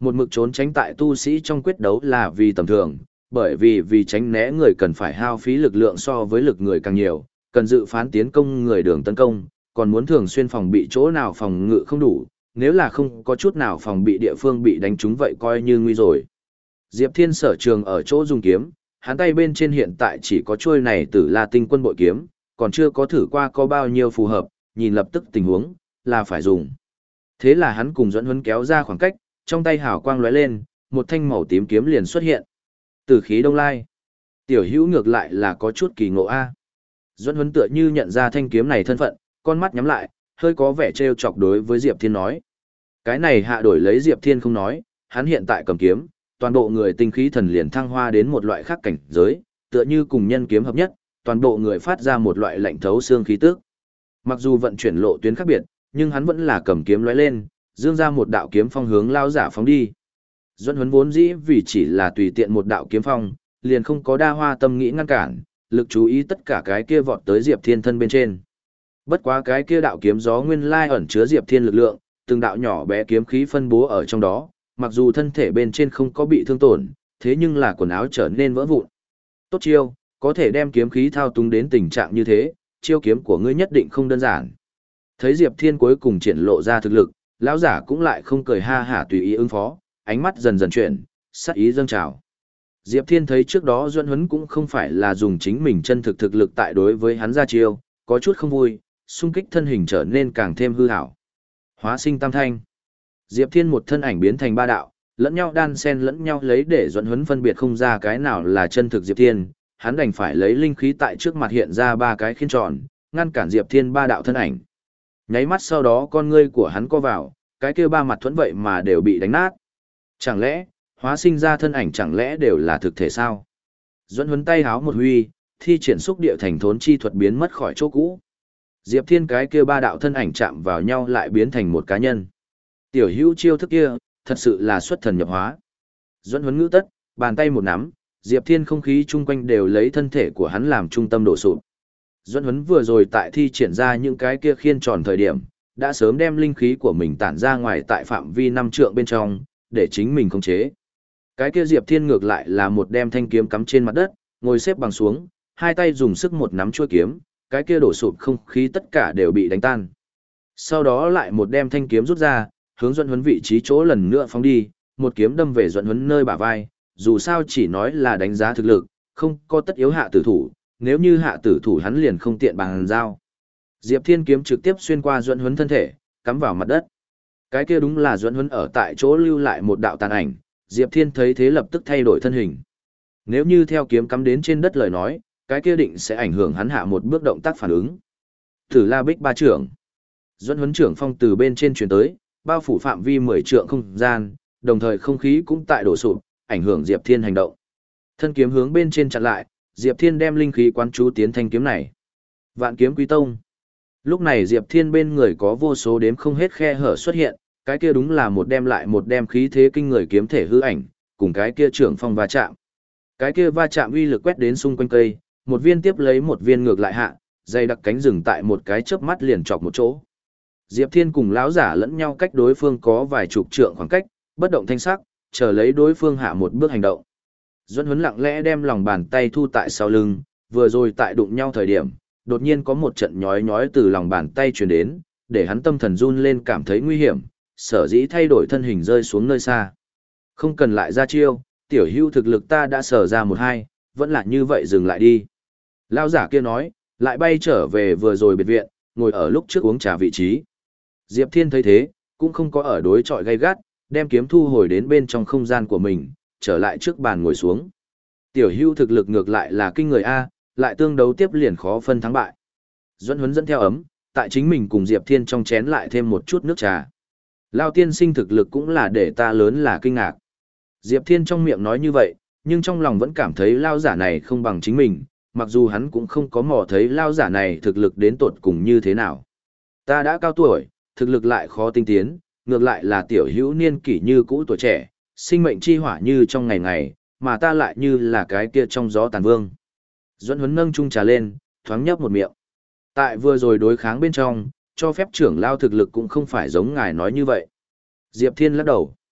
Một mực trốn tránh tại tu sĩ trong quyết đấu là vì tầm thường, bởi vì vì tránh né người cần phải hao phí lực lượng so với lực người càng nhiều, cần dự phán tiến công người đường tấn công, còn muốn thường xuyên phòng bị chỗ nào phòng ngự không đủ, nếu là không có chút nào phòng bị địa phương bị đánh trúng vậy coi như nguy rồi. Diệp Thiên sở trường ở chỗ dùng kiếm, hắn tay bên trên hiện tại chỉ có chuôi này Tử La Tinh Quân bội kiếm, còn chưa có thử qua có bao nhiêu phù hợp, nhìn lập tức tình huống, là phải dùng. Thế là hắn cùng Duẫn Huấn kéo ra khoảng cách, trong tay hào quang lóe lên, một thanh màu tím kiếm liền xuất hiện. Tử khí đông lai. Tiểu Hữu ngược lại là có chút kỳ ngộ a. Duẫn Huấn tựa như nhận ra thanh kiếm này thân phận, con mắt nhắm lại, hơi có vẻ trêu chọc đối với Diệp Thiên nói. Cái này hạ đổi lấy Diệp Thiên không nói, hắn hiện tại cầm kiếm, toàn bộ người tinh khí thần liền thăng hoa đến một loại khác cảnh giới, tựa như cùng nhân kiếm hợp nhất, toàn bộ người phát ra một loại lạnh thấu xương khí tức. Mặc dù vận chuyển lộ tuyến khác biệt, nhưng hắn vẫn là cầm kiếm lóe lên, dương ra một đạo kiếm phong hướng lao giả phóng đi. Duẫn Huấn vốn dĩ vì chỉ là tùy tiện một đạo kiếm phong, liền không có đa hoa tâm nghĩ ngăn cản, lực chú ý tất cả cái kia vọt tới Diệp Thiên thân bên trên. Bất quá cái kia đạo kiếm gió nguyên lai ẩn chứa Diệp Thiên lực lượng, từng đạo nhỏ bé kiếm khí phân bố ở trong đó, mặc dù thân thể bên trên không có bị thương tổn, thế nhưng là quần áo trở nên vỡ vụn. Tốt chiêu, có thể đem kiếm khí thao túng đến tình trạng như thế, chiêu kiếm của ngươi nhất định không đơn giản. Thấy Diệp Thiên cuối cùng triển lộ ra thực lực, lão giả cũng lại không cười ha hả tùy ý ứng phó, ánh mắt dần dần chuyển, sắc ý dâng trào. Diệp Thiên thấy trước đó Duẫn Huấn cũng không phải là dùng chính mình chân thực thực lực tại đối với hắn ra chiêu, có chút không vui, xung kích thân hình trở nên càng thêm hư hảo. Hóa sinh tam thanh. Diệp Thiên một thân ảnh biến thành ba đạo, lẫn nhau đan xen lẫn nhau lấy để Duẫn Huấn phân biệt không ra cái nào là chân thực Diệp Thiên, hắn đành phải lấy linh khí tại trước mặt hiện ra ba cái khiên tròn, ngăn cản Diệp Thiên ba đạo thân ảnh. Nháy mắt sau đó con ngươi của hắn co vào, cái kia ba mặt thuẫn vậy mà đều bị đánh nát. Chẳng lẽ, hóa sinh ra thân ảnh chẳng lẽ đều là thực thể sao? Duẫn Huấn tay háo một huy, thi triển xúc địa thành thốn chi thuật biến mất khỏi chỗ cũ. Diệp Thiên cái kia ba đạo thân ảnh chạm vào nhau lại biến thành một cá nhân. Tiểu Hữu chiêu thức kia, thật sự là xuất thần nhập hóa. Duẫn Huấn ngữ tất, bàn tay một nắm, Diệp Thiên không khí chung quanh đều lấy thân thể của hắn làm trung tâm đổ sụp. Duẫn Huấn vừa rồi tại thi triển ra những cái kia khiên tròn thời điểm, đã sớm đem linh khí của mình tản ra ngoài tại phạm vi năm trượng bên trong, để chính mình khống chế. Cái kia Diệp Thiên ngược lại là một đem thanh kiếm cắm trên mặt đất, ngồi xếp bằng xuống, hai tay dùng sức một nắm chuôi kiếm, cái kia đổ sụp không khí tất cả đều bị đánh tan. Sau đó lại một đem thanh kiếm rút ra, hướng Duẫn Huấn vị trí chỗ lần nữa phóng đi, một kiếm đâm về Duẫn Huấn nơi bả vai, dù sao chỉ nói là đánh giá thực lực, không có tất yếu hạ tử thủ, nếu như hạ tử thủ hắn liền không tiện bằng dao. Diệp Thiên kiếm trực tiếp xuyên qua Duẫn Huấn thân thể, cắm vào mặt đất. Cái kia đúng là Duẫn Huấn ở tại chỗ lưu lại một đạo tàn ảnh, Diệp Thiên thấy thế lập tức thay đổi thân hình. Nếu như theo kiếm cắm đến trên đất lời nói, cái kia định sẽ ảnh hưởng hắn hạ một bước động tác phản ứng. Tử La Bích ba trưởng. Duẫn Huấn trưởng phong từ bên trên truyền tới, bao phủ phạm vi mười trượng không gian, đồng thời không khí cũng tại đổ sụp, ảnh hưởng Diệp Thiên hành động. Thân kiếm hướng bên trên chặn lại, Diệp Thiên đem linh khí quán chú tiến thanh kiếm này. Vạn Kiếm Quý Tông. Lúc này Diệp Thiên bên người có vô số đếm không hết khe hở xuất hiện, cái kia đúng là một đem lại một đem khí thế kinh người kiếm thể hư ảnh, cùng cái kia trưởng phong va chạm. Cái kia va chạm uy lực quét đến xung quanh cây, một viên tiếp lấy một viên ngược lại hạ, dây đặc cánh rừng tại một cái chớp mắt liền chọc một chỗ. Diệp Thiên cùng lão giả lẫn nhau cách đối phương có vài chục trượng khoảng cách, bất động thanh sắc, chờ lấy đối phương hạ một bước hành động. Duẫn Huấn lặng lẽ đem lòng bàn tay thu tại sau lưng, vừa rồi tại đụng nhau thời điểm, đột nhiên có một trận nhói nhói từ lòng bàn tay truyền đến, để hắn tâm thần run lên cảm thấy nguy hiểm, sở dĩ thay đổi thân hình rơi xuống nơi xa. Không cần lại ra chiêu, tiểu Hữu thực lực ta đã sở ra một hai, vẫn là như vậy dừng lại đi. Lão giả kia nói, lại bay trở về vừa rồi biệt viện, ngồi ở lúc trước uống trà vị trí. Diệp Thiên thấy thế, cũng không có ở đối chọi gay gắt, đem kiếm thu hồi đến bên trong không gian của mình, trở lại trước bàn ngồi xuống. Tiểu Hữu thực lực ngược lại là kinh người A, lại tương đấu tiếp liền khó phân thắng bại. Duẫn Huấn dẫn theo ấm, tại chính mình cùng Diệp Thiên trong chén lại thêm một chút nước trà. Lao tiên sinh thực lực cũng là để ta lớn là kinh ngạc. Diệp Thiên trong miệng nói như vậy, nhưng trong lòng vẫn cảm thấy Lao giả này không bằng chính mình, mặc dù hắn cũng không có mò thấy Lao giả này thực lực đến tột cùng như thế nào. Ta đã cao tuổi, thực lực lại khó tinh tiến, ngược lại là tiểu Hữu niên kỷ như cũ tuổi trẻ, sinh mệnh chi hỏa như trong ngày ngày, mà ta lại như là cái kia trong gió tàn vương. Duẫn Huấn nâng chung trà lên, thoáng nhấp một miệng. Tại vừa rồi đối kháng bên trong, cho phép trưởng lao thực lực cũng không phải giống ngài nói như vậy. Diệp Thiên lắc đầu.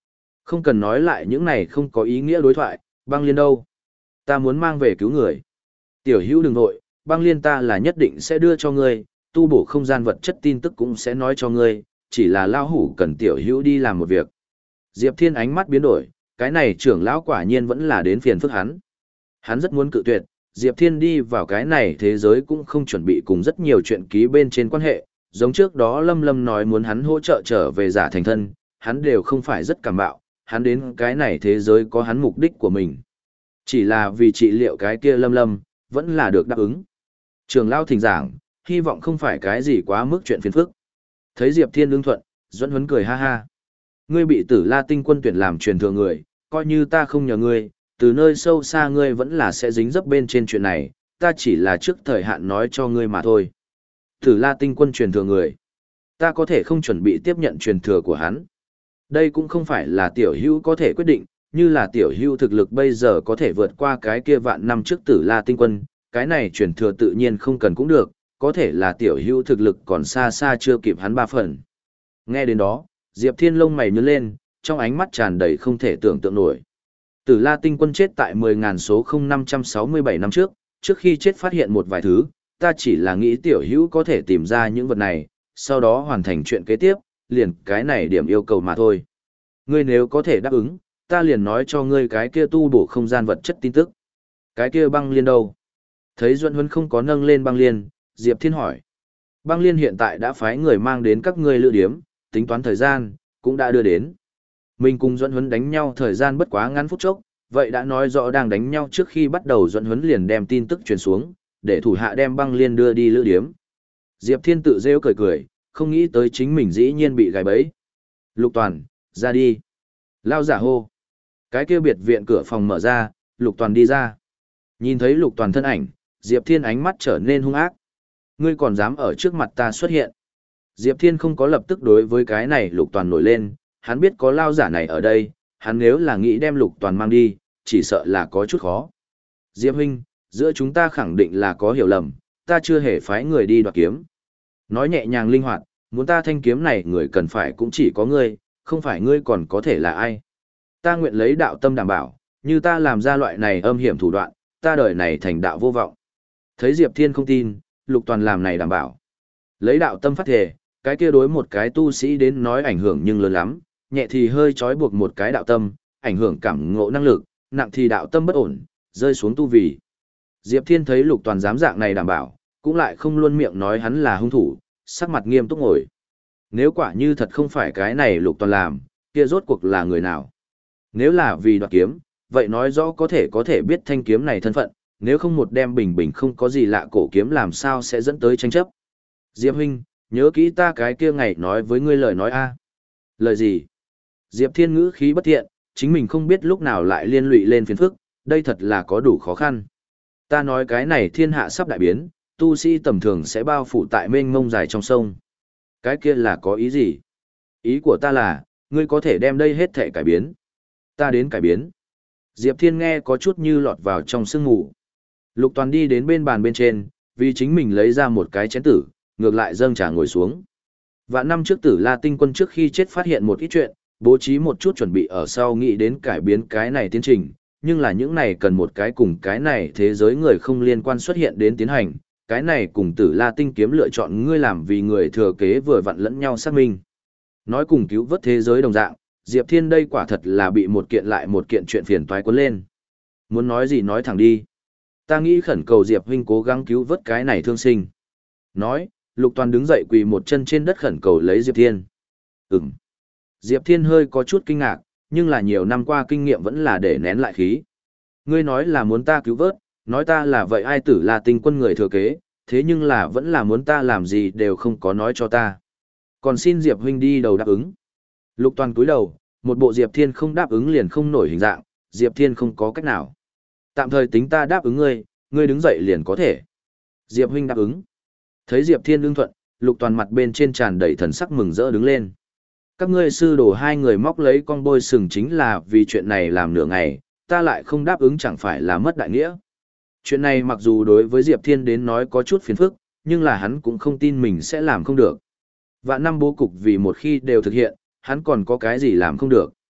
Không cần nói lại những này không có ý nghĩa đối thoại, băng liên đâu? Ta muốn mang về cứu người. Tiểu hữu đừng nội, băng liên ta là nhất định sẽ đưa cho ngươi, tu bổ không gian vật chất tin tức cũng sẽ nói cho ngươi, chỉ là lao hủ cần tiểu hữu đi làm một việc. Diệp Thiên ánh mắt biến đổi, cái này trưởng lão quả nhiên vẫn là đến phiền phức hắn. Hắn rất muốn cự tuyệt, Diệp Thiên đi vào cái này thế giới cũng không chuẩn bị cùng rất nhiều chuyện ký bên trên quan hệ, giống trước đó Lâm Lâm nói muốn hắn hỗ trợ trở về giả thành thân, hắn đều không phải rất cảm bạo, hắn đến cái này thế giới có hắn mục đích của mình. Chỉ là vì trị liệu cái kia Lâm Lâm, vẫn là được đáp ứng. Trường lão thỉnh giảng, hy vọng không phải cái gì quá mức chuyện phiền phức. Thấy Diệp Thiên lương thuận, Duẫn Huấn cười ha ha. Ngươi bị Tử La Tinh quân tuyển làm truyền thừa người, coi như ta không nhờ ngươi, từ nơi sâu xa ngươi vẫn là sẽ dính dấp bên trên chuyện này, ta chỉ là trước thời hạn nói cho ngươi mà thôi. Tử La Tinh quân truyền thừa người, ta có thể không chuẩn bị tiếp nhận truyền thừa của hắn. Đây cũng không phải là tiểu hữu có thể quyết định, như là tiểu hữu thực lực bây giờ có thể vượt qua cái kia vạn năm trước Tử La Tinh quân, cái này truyền thừa tự nhiên không cần cũng được, có thể là tiểu hữu thực lực còn xa xa chưa kịp hắn ba phần. Nghe đến đó, Diệp Thiên lông mày nhướng lên, trong ánh mắt tràn đầy không thể tưởng tượng nổi. Tử La Tinh quân chết tại mười nghìn số không năm trăm sáu mươi bảy năm trước, trước khi chết phát hiện một vài thứ, ta chỉ là nghĩ tiểu hữu có thể tìm ra những vật này, sau đó hoàn thành chuyện kế tiếp, liền cái này điểm yêu cầu mà thôi. Ngươi nếu có thể đáp ứng, ta liền nói cho ngươi cái kia tu bổ không gian vật chất tin tức. Cái kia băng liên đâu? Thấy Duẫn Huấn không có nâng lên băng liên, Diệp Thiên hỏi. Băng liên hiện tại đã phái người mang đến các ngươi lữ điếm, tính toán thời gian, cũng đã đưa đến. Mình cùng Duẫn Huấn đánh nhau thời gian bất quá ngắn phút chốc, vậy đã nói rõ đang đánh nhau trước khi bắt đầu Duẫn Huấn liền đem tin tức truyền xuống, để thủ hạ đem băng liên đưa đi lữ điếm. Diệp Thiên tự rêu cười cười, không nghĩ tới chính mình dĩ nhiên bị gài bẫy. Lục Toàn, ra đi. Lao giả hô. Cái kia biệt viện cửa phòng mở ra, Lục Toàn đi ra. Nhìn thấy Lục Toàn thân ảnh, Diệp Thiên ánh mắt trở nên hung ác. Ngươi còn dám ở trước mặt ta xuất hiện. Diệp Thiên không có lập tức đối với cái này Lục Toàn nổi lên, hắn biết có lao giả này ở đây, hắn nếu là nghĩ đem Lục Toàn mang đi, chỉ sợ là có chút khó. Diệp huynh, giữa chúng ta khẳng định là có hiểu lầm, ta chưa hề phái người đi đoạt kiếm. Nói nhẹ nhàng linh hoạt, muốn ta thanh kiếm này người cần phải cũng chỉ có ngươi, không phải ngươi còn có thể là ai. Ta nguyện lấy đạo tâm đảm bảo, như ta làm ra loại này âm hiểm thủ đoạn, ta đời này thành đạo vô vọng. Thấy Diệp Thiên không tin, Lục Toàn làm này đảm bảo. Lấy đạo tâm phát thể, cái kia đối một cái tu sĩ đến nói ảnh hưởng nhưng lớn lắm, nhẹ thì hơi trói buộc một cái đạo tâm, ảnh hưởng cảm ngộ năng lực, nặng thì đạo tâm bất ổn, rơi xuống tu vì. Diệp Thiên thấy Lục Toàn dám dạng này đảm bảo, cũng lại không luôn miệng nói hắn là hung thủ, sắc mặt nghiêm túc ngồi. Nếu quả như thật không phải cái này Lục Toàn làm, kia rốt cuộc là người nào? Nếu là vì đoạt kiếm, vậy nói rõ có thể có thể biết thanh kiếm này thân phận, nếu không một đem bình bình không có gì lạ cổ kiếm làm sao sẽ dẫn tới tranh chấp. Diệp huynh, nhớ kỹ ta cái kia ngày nói với ngươi lời nói a. Lời gì? Diệp Thiên ngữ khí bất thiện, chính mình không biết lúc nào lại liên lụy lên phiền phức, đây thật là có đủ khó khăn. Ta nói cái này thiên hạ sắp đại biến, tu sĩ tầm thường sẽ bao phủ tại mênh mông dài trong sông. Cái kia là có ý gì? Ý của ta là, ngươi có thể đem đây hết thể cải biến. Ta đến cải biến. Diệp Thiên nghe có chút như lọt vào trong sương mù. Lục Toàn đi đến bên bàn bên trên, vì chính mình lấy ra một cái chén tử, ngược lại dâng trà ngồi xuống. Vạn năm trước Tử La Tinh quân trước khi chết phát hiện một ít chuyện, bố trí một chút chuẩn bị ở sau nghĩ đến cải biến cái này tiến trình, nhưng là những này cần một cái cùng cái này thế giới người không liên quan xuất hiện đến tiến hành, cái này cùng Tử La Tinh kiếm lựa chọn ngươi làm vì người thừa kế vừa vặn lẫn nhau xác minh. Nói cùng cứu vớt thế giới đồng dạng, Diệp Thiên đây quả thật là bị một kiện lại một kiện chuyện phiền toái cuốn lên. Muốn nói gì nói thẳng đi. Ta nghĩ khẩn cầu Diệp huynh cố gắng cứu vớt cái này thương sinh. Nói, Lục Toàn đứng dậy quỳ một chân trên đất khẩn cầu lấy Diệp Thiên. Ừm. Diệp Thiên hơi có chút kinh ngạc, nhưng là nhiều năm qua kinh nghiệm vẫn là để nén lại khí. Ngươi nói là muốn ta cứu vớt, nói ta là vậy ai Tử La Tinh quân người thừa kế, thế nhưng là vẫn là muốn ta làm gì đều không có nói cho ta. Còn xin Diệp huynh đi đầu đáp ứng. Lục Toàn cúi đầu, một bộ Diệp Thiên không đáp ứng liền không nổi hình dạng, Diệp Thiên không có cách nào. Tạm thời tính ta đáp ứng ngươi, ngươi đứng dậy liền có thể. Diệp huynh đáp ứng. Thấy Diệp Thiên ưng thuận, Lục Toàn mặt bên trên tràn đầy thần sắc mừng rỡ đứng lên. Các ngươi sư đồ hai người móc lấy con bôi sừng chính là vì chuyện này làm nửa ngày, ta lại không đáp ứng chẳng phải là mất đại nghĩa. Chuyện này mặc dù đối với Diệp Thiên đến nói có chút phiền phức, nhưng là hắn cũng không tin mình sẽ làm không được. Vạn năm bố cục vì một khi đều thực hiện, hắn còn có cái gì làm không được.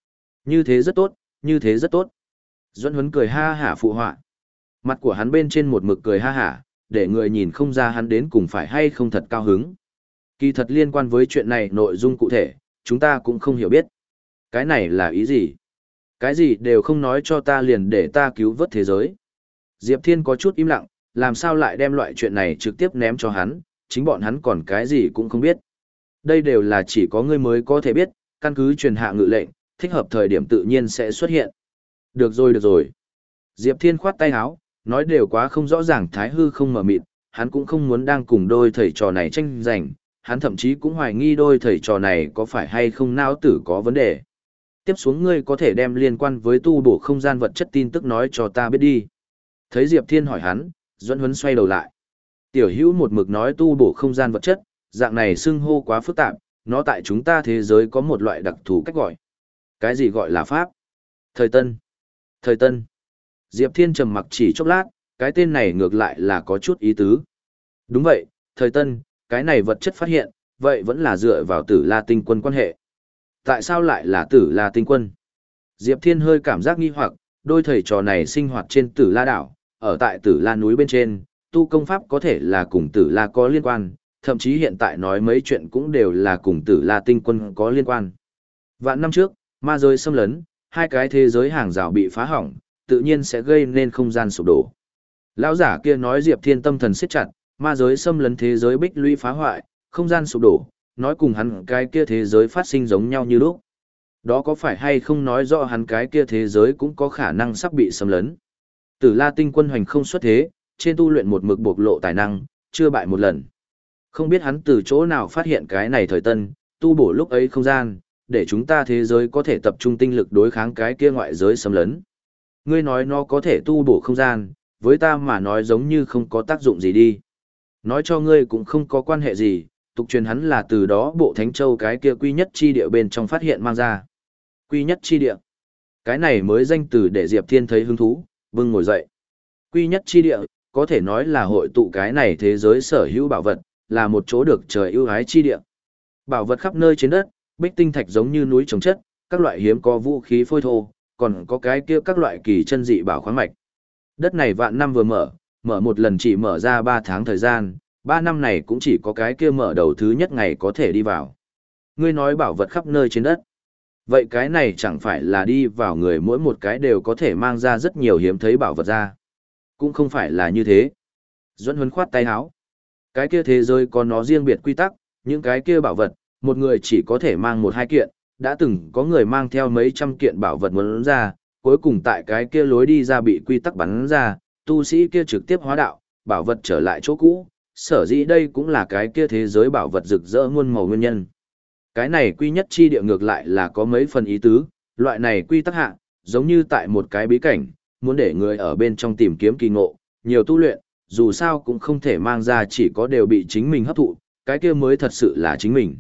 Như thế rất tốt, như thế rất tốt. Duẫn Huấn cười ha hả phụ họa. Mặt của hắn bên trên một mực cười ha hả, để người nhìn không ra hắn đến cùng phải hay không thật cao hứng. Kỳ thật liên quan với chuyện này nội dung cụ thể, chúng ta cũng không hiểu biết. Cái này là ý gì? Cái gì đều không nói cho ta liền để ta cứu vớt thế giới. Diệp Thiên có chút im lặng, làm sao lại đem loại chuyện này trực tiếp ném cho hắn, chính bọn hắn còn cái gì cũng không biết. Đây đều là chỉ có ngươi mới có thể biết, căn cứ truyền hạ ngự lệnh, thích hợp thời điểm tự nhiên sẽ xuất hiện. Được rồi được rồi. Diệp Thiên khoát tay áo, nói đều quá không rõ ràng thái hư không mở mịt, hắn cũng không muốn đang cùng đôi thầy trò này tranh giành, hắn thậm chí cũng hoài nghi đôi thầy trò này có phải hay không não tử có vấn đề. Tiếp xuống ngươi có thể đem liên quan với tu bổ không gian vật chất tin tức nói cho ta biết đi. Thấy Diệp Thiên hỏi hắn, Duẫn Huấn xoay đầu lại. Tiểu hữu một mực nói tu bổ không gian vật chất, dạng này xưng hô quá phức tạp, nó tại chúng ta thế giới có một loại đặc thù cách gọi. Cái gì gọi là pháp? Thời Tân. Thời Tân. Diệp Thiên trầm mặc chỉ chốc lát, cái tên này ngược lại là có chút ý tứ. Đúng vậy, Thời Tân, cái này vật chất phát hiện, vậy vẫn là dựa vào Tử La Tinh Quân quan hệ. Tại sao lại là Tử La Tinh Quân? Diệp Thiên hơi cảm giác nghi hoặc, đôi thầy trò này sinh hoạt trên Tử La đảo, ở tại Tử La núi bên trên, tu công pháp có thể là cùng Tử La có liên quan, thậm chí hiện tại nói mấy chuyện cũng đều là cùng Tử La Tinh Quân có liên quan. Vạn năm trước, ma giới xâm lấn, hai cái thế giới hàng rào bị phá hỏng, tự nhiên sẽ gây nên không gian sụp đổ. Lão giả kia nói Diệp Thiên tâm thần siết chặt, ma giới xâm lấn thế giới bích lũy phá hoại, không gian sụp đổ, nói cùng hắn cái kia thế giới phát sinh giống nhau như lúc. Đó có phải hay không nói rõ hắn cái kia thế giới cũng có khả năng sắp bị xâm lấn. Tử La Tinh Quân hoành không xuất thế, trên tu luyện một mực bộc lộ tài năng, chưa bại một lần. Không biết hắn từ chỗ nào phát hiện cái này thời tân, tu bổ lúc ấy không gian, để chúng ta thế giới có thể tập trung tinh lực đối kháng cái kia ngoại giới xâm lấn. Ngươi nói nó có thể tu bổ không gian, với ta mà nói giống như không có tác dụng gì đi. Nói cho ngươi cũng không có quan hệ gì, tục truyền hắn là từ đó bộ Thánh Châu cái kia quy nhất chi địa bên trong phát hiện mang ra. Quy nhất chi địa. Cái này mới danh từ để Diệp Thiên thấy hứng thú, vâng ngồi dậy. Quy nhất chi địa, có thể nói là hội tụ cái này thế giới sở hữu bảo vật, là một chỗ được trời ưu ái chi địa. Bảo vật khắp nơi trên đất, bích tinh thạch giống như núi trồng chất, các loại hiếm có vũ khí phôi thô, còn có cái kia các loại kỳ chân dị bảo khoáng mạch. Đất này vạn năm vừa mở, mở một lần chỉ mở ra ba tháng thời gian, ba năm này cũng chỉ có cái kia mở đầu thứ nhất ngày có thể đi vào. Ngươi nói bảo vật khắp nơi trên đất. Vậy cái này chẳng phải là đi vào người mỗi một cái đều có thể mang ra rất nhiều hiếm thấy bảo vật ra. Cũng không phải là như thế. Duẫn Huấn khoát tay áo. Cái kia thế giới có nó riêng biệt quy tắc, những cái kia bảo vật, một người chỉ có thể mang một hai kiện, đã từng có người mang theo mấy trăm kiện bảo vật muốn ra, cuối cùng tại cái kia lối đi ra bị quy tắc bắn ra, tu sĩ kia trực tiếp hóa đạo, bảo vật trở lại chỗ cũ, sở dĩ đây cũng là cái kia thế giới bảo vật rực rỡ muôn màu nguyên nhân. Cái này quy nhất chi địa ngược lại là có mấy phần ý tứ, loại này quy tắc hạ, giống như tại một cái bí cảnh, muốn để người ở bên trong tìm kiếm kỳ ngộ, nhiều tu luyện, dù sao cũng không thể mang ra chỉ có đều bị chính mình hấp thụ, cái kia mới thật sự là chính mình.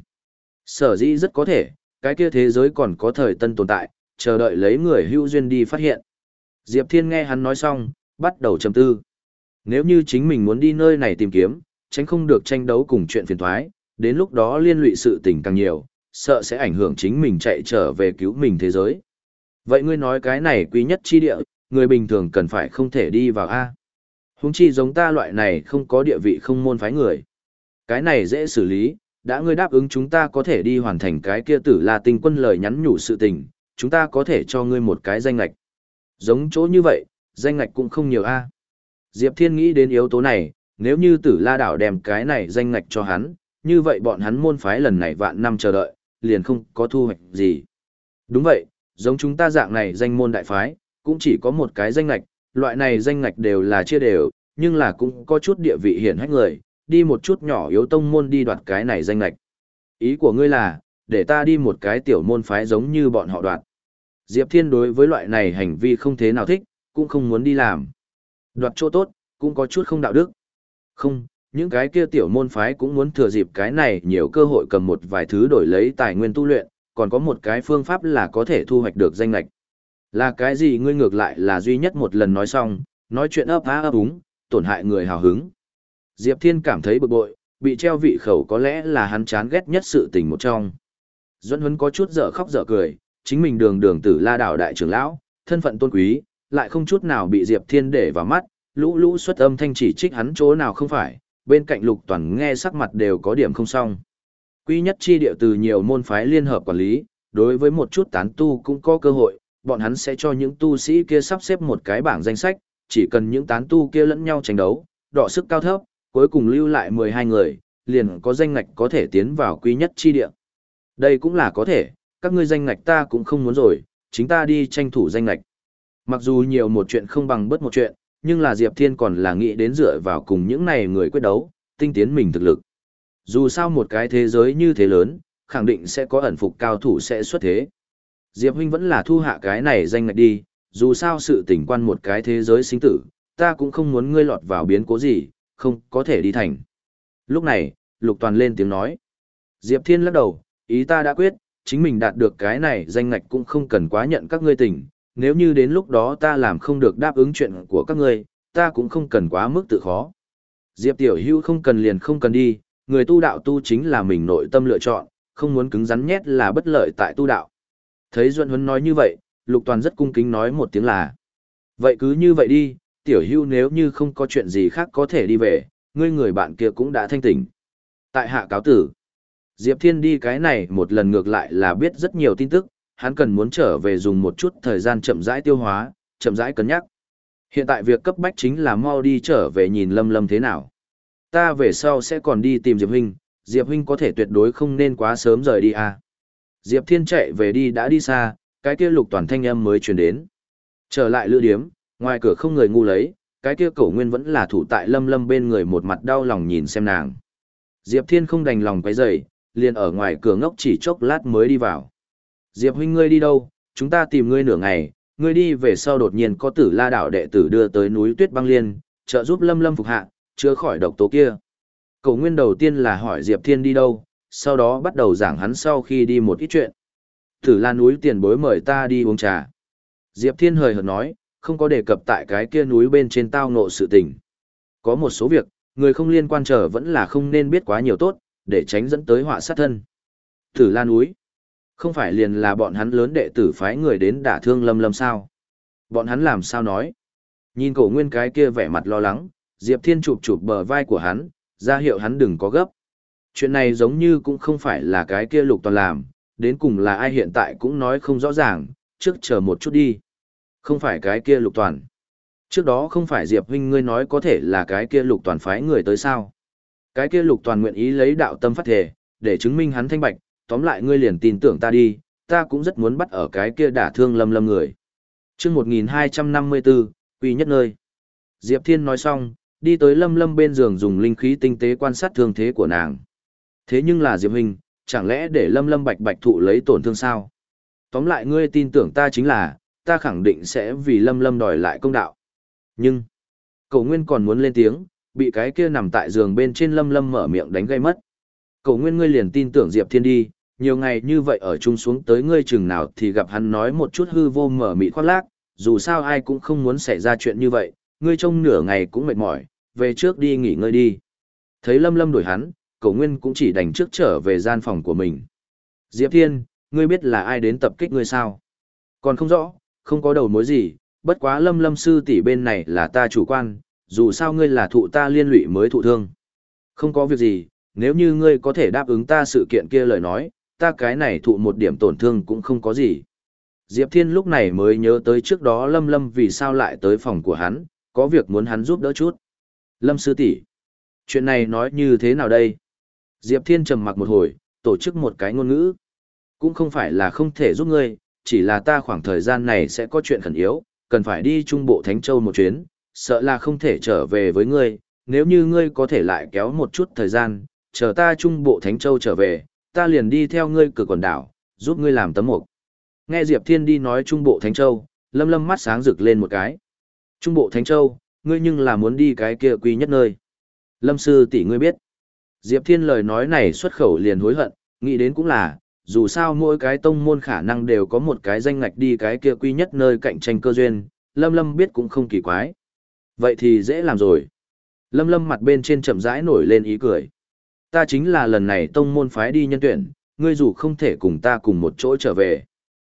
Sở dĩ rất có thể, cái kia thế giới còn có thời tân tồn tại, chờ đợi lấy người hữu duyên đi phát hiện. Diệp Thiên nghe hắn nói xong, bắt đầu trầm tư. Nếu như chính mình muốn đi nơi này tìm kiếm, tránh không được tranh đấu cùng chuyện phiền toái, đến lúc đó liên lụy sự tình càng nhiều, sợ sẽ ảnh hưởng chính mình chạy trở về cứu mình thế giới. Vậy ngươi nói cái này quý nhất chi địa, người bình thường cần phải không thể đi vào A. Huống chi giống ta loại này không có địa vị không môn phái người. Cái này dễ xử lý, đã ngươi đáp ứng chúng ta có thể đi hoàn thành cái kia Tử La Tinh Quân lời nhắn nhủ sự tình, chúng ta có thể cho ngươi một cái danh lạch. Giống chỗ như vậy, danh lạch cũng không nhiều A. Diệp Thiên nghĩ đến yếu tố này, nếu như Tử La đảo đem cái này danh lạch cho hắn, như vậy bọn hắn môn phái lần này vạn năm chờ đợi, liền không có thu hoạch gì. Đúng vậy, giống chúng ta dạng này danh môn đại phái, cũng chỉ có một cái danh lạch, loại này danh lạch đều là chia đều, nhưng là cũng có chút địa vị hiển hách người, đi một chút nhỏ yếu tông môn đi đoạt cái này danh lạch. Ý của ngươi là, để ta đi một cái tiểu môn phái giống như bọn họ đoạt. Diệp Thiên đối với loại này hành vi không thế nào thích, cũng không muốn đi làm. Đoạt chỗ tốt, cũng có chút không đạo đức. Không, những cái kia tiểu môn phái cũng muốn thừa dịp cái này nhiều cơ hội cầm một vài thứ đổi lấy tài nguyên tu luyện, còn có một cái phương pháp là có thể thu hoạch được danh lạch. Là cái gì ngươi ngược lại là duy nhất một lần nói xong, nói chuyện ấp á ấp úng, tổn hại người hào hứng. Diệp Thiên cảm thấy bực bội, bị treo vị khẩu có lẽ là hắn chán ghét nhất sự tình một trong. Duẫn Huấn có chút dở khóc dở cười, chính mình đường đường tử La đảo đại trưởng lão, thân phận tôn quý, lại không chút nào bị Diệp Thiên để vào mắt, lũ lũ xuất âm thanh chỉ trích hắn chỗ nào không phải, bên cạnh Lục Toàn nghe sắc mặt đều có điểm không xong. Quy nhất chi địa từ nhiều môn phái liên hợp quản lý, đối với một chút tán tu cũng có cơ hội, bọn hắn sẽ cho những tu sĩ kia sắp xếp một cái bảng danh sách, chỉ cần những tán tu kia lẫn nhau tranh đấu, đọ sức cao thấp, cuối cùng lưu lại mười hai người, liền có danh ngạch có thể tiến vào quy nhất chi địa. Đây cũng là có thể, các ngươi danh ngạch ta cũng không muốn rồi, chính ta đi tranh thủ danh ngạch. Mặc dù nhiều một chuyện không bằng bất một chuyện, nhưng là Diệp Thiên còn là nghĩ đến dựa vào cùng những này người quyết đấu, tinh tiến mình thực lực. Dù sao một cái thế giới như thế lớn, khẳng định sẽ có ẩn phục cao thủ sẽ xuất thế. Diệp huynh vẫn là thu hạ cái này danh ngạch đi, dù sao sự tình quan một cái thế giới sinh tử, ta cũng không muốn ngươi lọt vào biến cố gì, không có thể đi thành. Lúc này, Lục Toàn lên tiếng nói. Diệp Thiên lắc đầu, ý ta đã quyết, chính mình đạt được cái này danh ngạch cũng không cần quá nhận các ngươi tình, nếu như đến lúc đó ta làm không được đáp ứng chuyện của các ngươi, ta cũng không cần quá mức tự khó. Diệp Tiểu Hữu không cần liền không cần đi, người tu đạo tu chính là mình nội tâm lựa chọn, không muốn cứng rắn nhét là bất lợi tại tu đạo. Thấy Duẫn Huấn nói như vậy, Lục Toàn rất cung kính nói một tiếng là. Vậy cứ như vậy đi, Tiểu Hữu nếu như không có chuyện gì khác có thể đi về, ngươi người bạn kia cũng đã thanh tỉnh. Tại hạ cáo tử. Diệp Thiên đi cái này một lần ngược lại là biết rất nhiều tin tức, hắn cần muốn trở về dùng một chút thời gian chậm rãi tiêu hóa, chậm rãi cân nhắc. Hiện tại việc cấp bách chính là mau đi trở về nhìn Lâm Lâm thế nào. Ta về sau sẽ còn đi tìm Diệp huynh, Diệp huynh có thể tuyệt đối không nên quá sớm rời đi à. Diệp Thiên chạy về đi đã đi xa, cái kia Lục Toàn thanh âm mới truyền đến. Trở lại lữ điếm, ngoài cửa không người ngu lấy, cái kia Cổ Nguyên vẫn là thủ tại Lâm Lâm bên người một mặt đau lòng nhìn xem nàng. Diệp Thiên không đành lòng quấy rầy, liền ở ngoài cửa ngốc chỉ chốc lát mới đi vào. Diệp huynh ngươi đi đâu, chúng ta tìm ngươi nửa ngày, ngươi đi về sau đột nhiên có Tử La đảo đệ tử đưa tới núi Tuyết Băng Liên, trợ giúp Lâm Lâm phục hạ, chữa khỏi độc tố kia. Cổ Nguyên đầu tiên là hỏi Diệp Thiên đi đâu, sau đó bắt đầu giảng hắn sau khi đi một ít chuyện. Tử La núi tiền bối mời ta đi uống trà. Diệp Thiên hời hợt nói, không có đề cập tại cái kia núi bên trên tao ngộ sự tình. Có một số việc, người không liên quan trở vẫn là không nên biết quá nhiều tốt, để tránh dẫn tới họa sát thân. Tử La núi, không phải liền là bọn hắn lớn đệ tử phái người đến đả thương Lâm Lâm sao? Bọn hắn làm sao nói? Nhìn Cổ Nguyên cái kia vẻ mặt lo lắng, Diệp Thiên chụp chụp bờ vai của hắn, ra hiệu hắn đừng có gấp. Chuyện này giống như cũng không phải là cái kia Lục Toàn làm, đến cùng là ai hiện tại cũng nói không rõ ràng, trước chờ một chút đi. Không phải cái kia Lục Toàn. Trước đó không phải Diệp huynh ngươi nói có thể là cái kia Lục Toàn phái người tới sao? Cái kia Lục Toàn nguyện ý lấy đạo tâm phát thể, để chứng minh hắn thanh bạch, tóm lại ngươi liền tin tưởng ta đi, ta cũng rất muốn bắt ở cái kia đả thương Lâm Lâm người. Chương một nghìn hai trăm năm mươi bốn, quy nhất nơi. Diệp Thiên nói xong, đi tới Lâm Lâm bên giường dùng linh khí tinh tế quan sát thương thế của nàng. Thế nhưng là Diệp huynh, chẳng lẽ để Lâm Lâm bạch bạch thụ lấy tổn thương sao? Tóm lại ngươi tin tưởng ta chính là, ta khẳng định sẽ vì Lâm Lâm đòi lại công đạo. Nhưng, Cổ Nguyên còn muốn lên tiếng, bị cái kia nằm tại giường bên trên Lâm Lâm mở miệng đánh gây mất. Cổ Nguyên ngươi liền tin tưởng Diệp Thiên đi, nhiều ngày như vậy ở chung xuống tới ngươi chừng nào thì gặp hắn nói một chút hư vô mở mịt khoác lác, dù sao ai cũng không muốn xảy ra chuyện như vậy, ngươi trông nửa ngày cũng mệt mỏi, về trước đi nghỉ ngơi đi. Thấy Lâm Lâm đuổi hắn, Cổ Nguyên cũng chỉ đành trước trở về gian phòng của mình. Diệp Thiên, ngươi biết là ai đến tập kích ngươi sao? Còn không rõ, không có đầu mối gì, bất quá Lâm Lâm sư tỷ bên này là ta chủ quan, dù sao ngươi là thụ ta liên lụy mới thụ thương. Không có việc gì, nếu như ngươi có thể đáp ứng ta sự kiện kia lời nói, ta cái này thụ một điểm tổn thương cũng không có gì. Diệp Thiên lúc này mới nhớ tới trước đó Lâm Lâm vì sao lại tới phòng của hắn, có việc muốn hắn giúp đỡ chút. Lâm sư tỷ, chuyện này nói như thế nào đây? Diệp Thiên trầm mặc một hồi, tổ chức một cái ngôn ngữ. Cũng không phải là không thể giúp ngươi, chỉ là ta khoảng thời gian này sẽ có chuyện khẩn yếu, cần phải đi Trung Bộ Thánh Châu một chuyến, sợ là không thể trở về với ngươi, nếu như ngươi có thể lại kéo một chút thời gian, chờ ta Trung Bộ Thánh Châu trở về, ta liền đi theo ngươi cực quần đảo, giúp ngươi làm tấm mục. Nghe Diệp Thiên đi nói Trung Bộ Thánh Châu, Lâm Lâm mắt sáng rực lên một cái. Trung Bộ Thánh Châu, ngươi nhưng là muốn đi cái kia quy nhất nơi. Lâm sư tỷ ngươi biết. Diệp Thiên lời nói này xuất khẩu liền hối hận, nghĩ đến cũng là, dù sao mỗi cái tông môn khả năng đều có một cái danh ngạch đi cái kia quy nhất nơi cạnh tranh cơ duyên, Lâm Lâm biết cũng không kỳ quái. Vậy thì dễ làm rồi. Lâm Lâm mặt bên trên chậm rãi nổi lên ý cười. Ta chính là lần này tông môn phái đi nhân tuyển, ngươi dù không thể cùng ta cùng một chỗ trở về.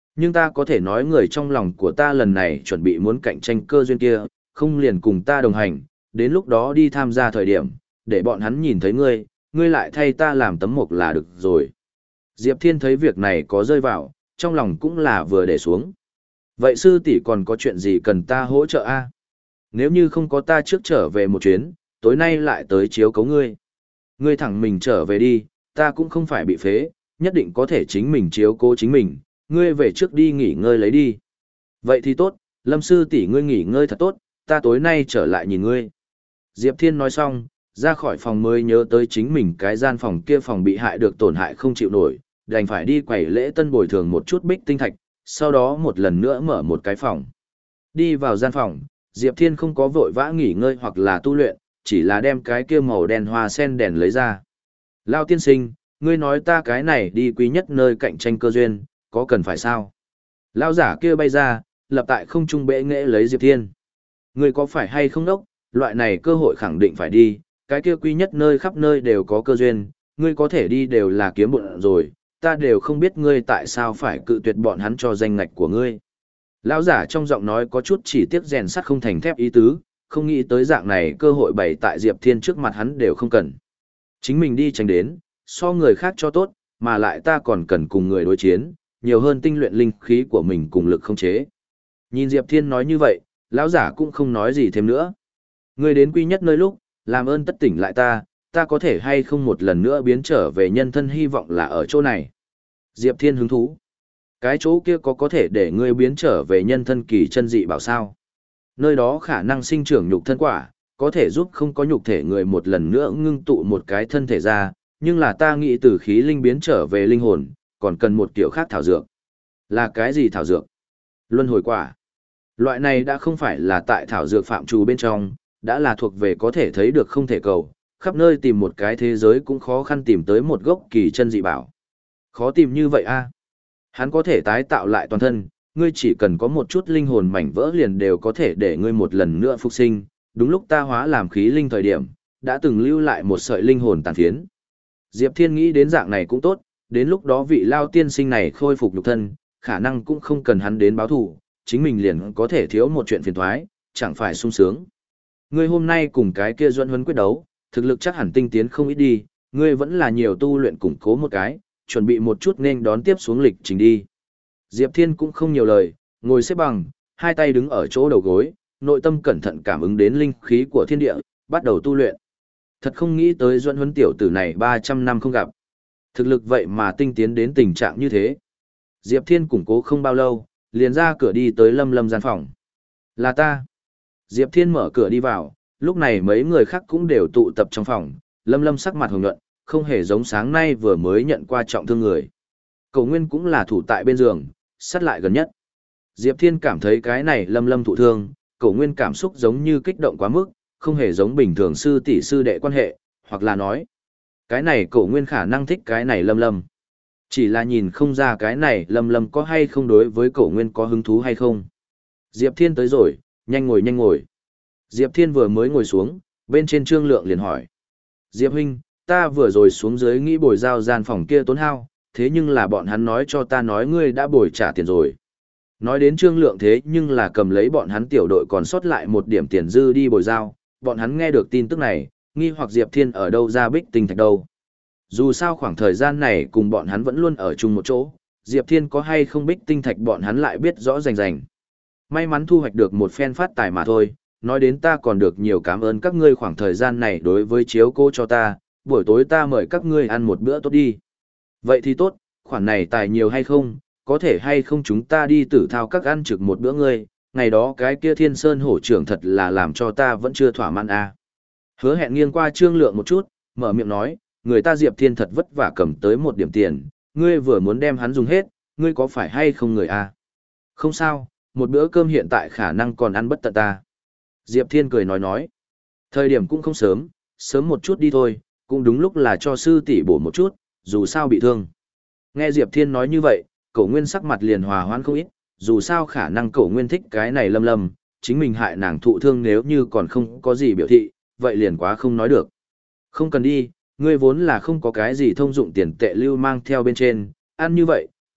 Nhưng ta có thể nói người trong lòng của ta lần này chuẩn bị muốn cạnh tranh cơ duyên kia, không liền cùng ta đồng hành, đến lúc đó đi tham gia thời điểm, để bọn hắn nhìn thấy ngươi, ngươi lại thay ta làm tấm mộc là được rồi. Diệp Thiên thấy việc này có rơi vào, trong lòng cũng là vừa để xuống. Vậy sư tỷ còn có chuyện gì cần ta hỗ trợ a? Nếu như không có ta trước trở về một chuyến, tối nay lại tới chiếu cấu ngươi. Ngươi thẳng mình trở về đi, ta cũng không phải bị phế, nhất định có thể chính mình chiếu cố chính mình, ngươi về trước đi nghỉ ngơi lấy đi. Vậy thì tốt, Lâm sư tỷ ngươi nghỉ ngơi thật tốt, ta tối nay trở lại nhìn ngươi. Diệp Thiên nói xong, ra khỏi phòng mới nhớ tới chính mình cái gian phòng kia phòng bị hại được tổn hại không chịu nổi, đành phải đi quẩy lễ tân bồi thường một chút bích tinh thạch, sau đó một lần nữa mở một cái phòng. Đi vào gian phòng, Diệp Thiên không có vội vã nghỉ ngơi hoặc là tu luyện, chỉ là đem cái kia màu đen hoa sen đèn lấy ra. Lao tiên sinh, ngươi nói ta cái này đi quý nhất nơi cạnh tranh cơ duyên, có cần phải sao? Lao giả kia bay ra, lập tại không trung bệ nghệ lấy Diệp Thiên. Ngươi có phải hay không đốc, loại này cơ hội khẳng định phải đi, cái kia quý nhất nơi khắp nơi đều có cơ duyên, ngươi có thể đi đều là kiếm bộn rồi, ta đều không biết ngươi tại sao phải cự tuyệt bọn hắn cho danh ngạch của ngươi. Lão giả trong giọng nói có chút chỉ tiếc rèn sắt không thành thép ý tứ, không nghĩ tới dạng này cơ hội bày tại Diệp Thiên trước mặt hắn đều không cần. Chính mình đi tránh đến, so người khác cho tốt, mà lại ta còn cần cùng người đối chiến, nhiều hơn tinh luyện linh khí của mình cùng lực không chế. Nhìn Diệp Thiên nói như vậy, lão giả cũng không nói gì thêm nữa. Ngươi đến quý nhất nơi lúc, làm ơn tất tỉnh lại ta, ta có thể hay không một lần nữa biến trở về nhân thân hy vọng là ở chỗ này. Diệp Thiên hứng thú. Cái chỗ kia có có thể để ngươi biến trở về nhân thân kỳ chân dị bảo sao. Nơi đó khả năng sinh trưởng nhục thân quả, có thể giúp không có nhục thể người một lần nữa ngưng tụ một cái thân thể ra, nhưng là ta nghĩ từ khí linh biến trở về linh hồn, còn cần một kiểu khác thảo dược. Là cái gì thảo dược? Luân hồi quả. Loại này đã không phải là tại thảo dược phạm trù bên trong, đã là thuộc về có thể thấy được không thể cầu, khắp nơi tìm một cái thế giới cũng khó khăn tìm tới một gốc kỳ chân dị bảo. Khó tìm như vậy a? Hắn có thể tái tạo lại toàn thân, ngươi chỉ cần có một chút linh hồn mảnh vỡ liền đều có thể để ngươi một lần nữa phục sinh, đúng lúc ta hóa làm khí linh thời điểm, đã từng lưu lại một sợi linh hồn tàn phiến. Diệp Thiên nghĩ đến dạng này cũng tốt, đến lúc đó vị lao tiên sinh này khôi phục nhục thân, khả năng cũng không cần hắn đến báo thù, chính mình liền có thể thiếu một chuyện phiền toái, chẳng phải sung sướng. Ngươi hôm nay cùng cái kia Duẫn Huấn quyết đấu, thực lực chắc hẳn tinh tiến không ít đi, ngươi vẫn là nhiều tu luyện củng cố một cái, chuẩn bị một chút nên đón tiếp xuống lịch trình đi. Diệp Thiên cũng không nhiều lời, ngồi xếp bằng, hai tay đứng ở chỗ đầu gối, nội tâm cẩn thận cảm ứng đến linh khí của thiên địa, bắt đầu tu luyện. Thật không nghĩ tới Duẫn Huấn tiểu tử này ba trăm năm không gặp. Thực lực vậy mà tinh tiến đến tình trạng như thế. Diệp Thiên củng cố không bao lâu, liền ra cửa đi tới Lâm Lâm gian phòng. Là ta. Diệp Thiên mở cửa đi vào, lúc này mấy người khác cũng đều tụ tập trong phòng, Lâm Lâm sắc mặt hồng nhuận, không hề giống sáng nay vừa mới nhận qua trọng thương người. Cầu Nguyên cũng là thủ tại bên giường, sát lại gần nhất. Diệp Thiên cảm thấy cái này Lâm Lâm thụ thương, Cầu Nguyên cảm xúc giống như kích động quá mức, không hề giống bình thường sư tỷ sư đệ quan hệ, hoặc là nói, cái này Cầu Nguyên khả năng thích cái này Lâm Lâm. Chỉ là nhìn không ra cái này Lâm Lâm có hay không đối với Cầu Nguyên có hứng thú hay không. Diệp Thiên tới rồi, nhanh ngồi nhanh ngồi. Diệp Thiên vừa mới ngồi xuống, bên trên Trương Lượng liền hỏi. Diệp huynh, ta vừa rồi xuống dưới nghĩ bồi giao gian phòng kia tốn hao, thế nhưng là bọn hắn nói cho ta nói ngươi đã bồi trả tiền rồi. Nói đến Trương Lượng thế nhưng là cầm lấy bọn hắn tiểu đội còn sót lại một điểm tiền dư đi bồi giao, bọn hắn nghe được tin tức này, nghi hoặc Diệp Thiên ở đâu ra bích tinh thạch đâu. Dù sao khoảng thời gian này cùng bọn hắn vẫn luôn ở chung một chỗ, Diệp Thiên có hay không bích tinh thạch bọn hắn lại biết rõ rành rành. May mắn thu hoạch được một phen phát tài mà thôi, nói đến ta còn được nhiều cảm ơn các ngươi khoảng thời gian này đối với chiếu cố cho ta, buổi tối ta mời các ngươi ăn một bữa tốt đi. Vậy thì tốt, khoản này tài nhiều hay không, có thể hay không chúng ta đi tử thao các ăn trực một bữa ngươi, ngày đó cái kia Thiên Sơn hổ trưởng thật là làm cho ta vẫn chưa thỏa mãn à. Hứa Hẹn nghiêng qua Trương Lượng một chút, mở miệng nói, người ta Diệp Thiên thật vất vả cầm tới một điểm tiền, ngươi vừa muốn đem hắn dùng hết, ngươi có phải hay không người à? Không sao, một bữa cơm hiện tại khả năng còn ăn bất tận ta. Diệp Thiên cười nói nói, thời điểm cũng không sớm, sớm một chút đi thôi, cũng đúng lúc là cho sư tỷ bổ một chút, dù sao bị thương. Nghe Diệp Thiên nói như vậy, Cổ Nguyên sắc mặt liền hòa hoãn không ít, dù sao khả năng Cổ Nguyên thích cái này Lâm Lâm, chính mình hại nàng thụ thương nếu như còn không có gì biểu thị, vậy liền quá không nói được. Không cần đi, ngươi vốn là không có cái gì thông dụng tiền tệ lưu mang theo bên trên, ăn như vậy,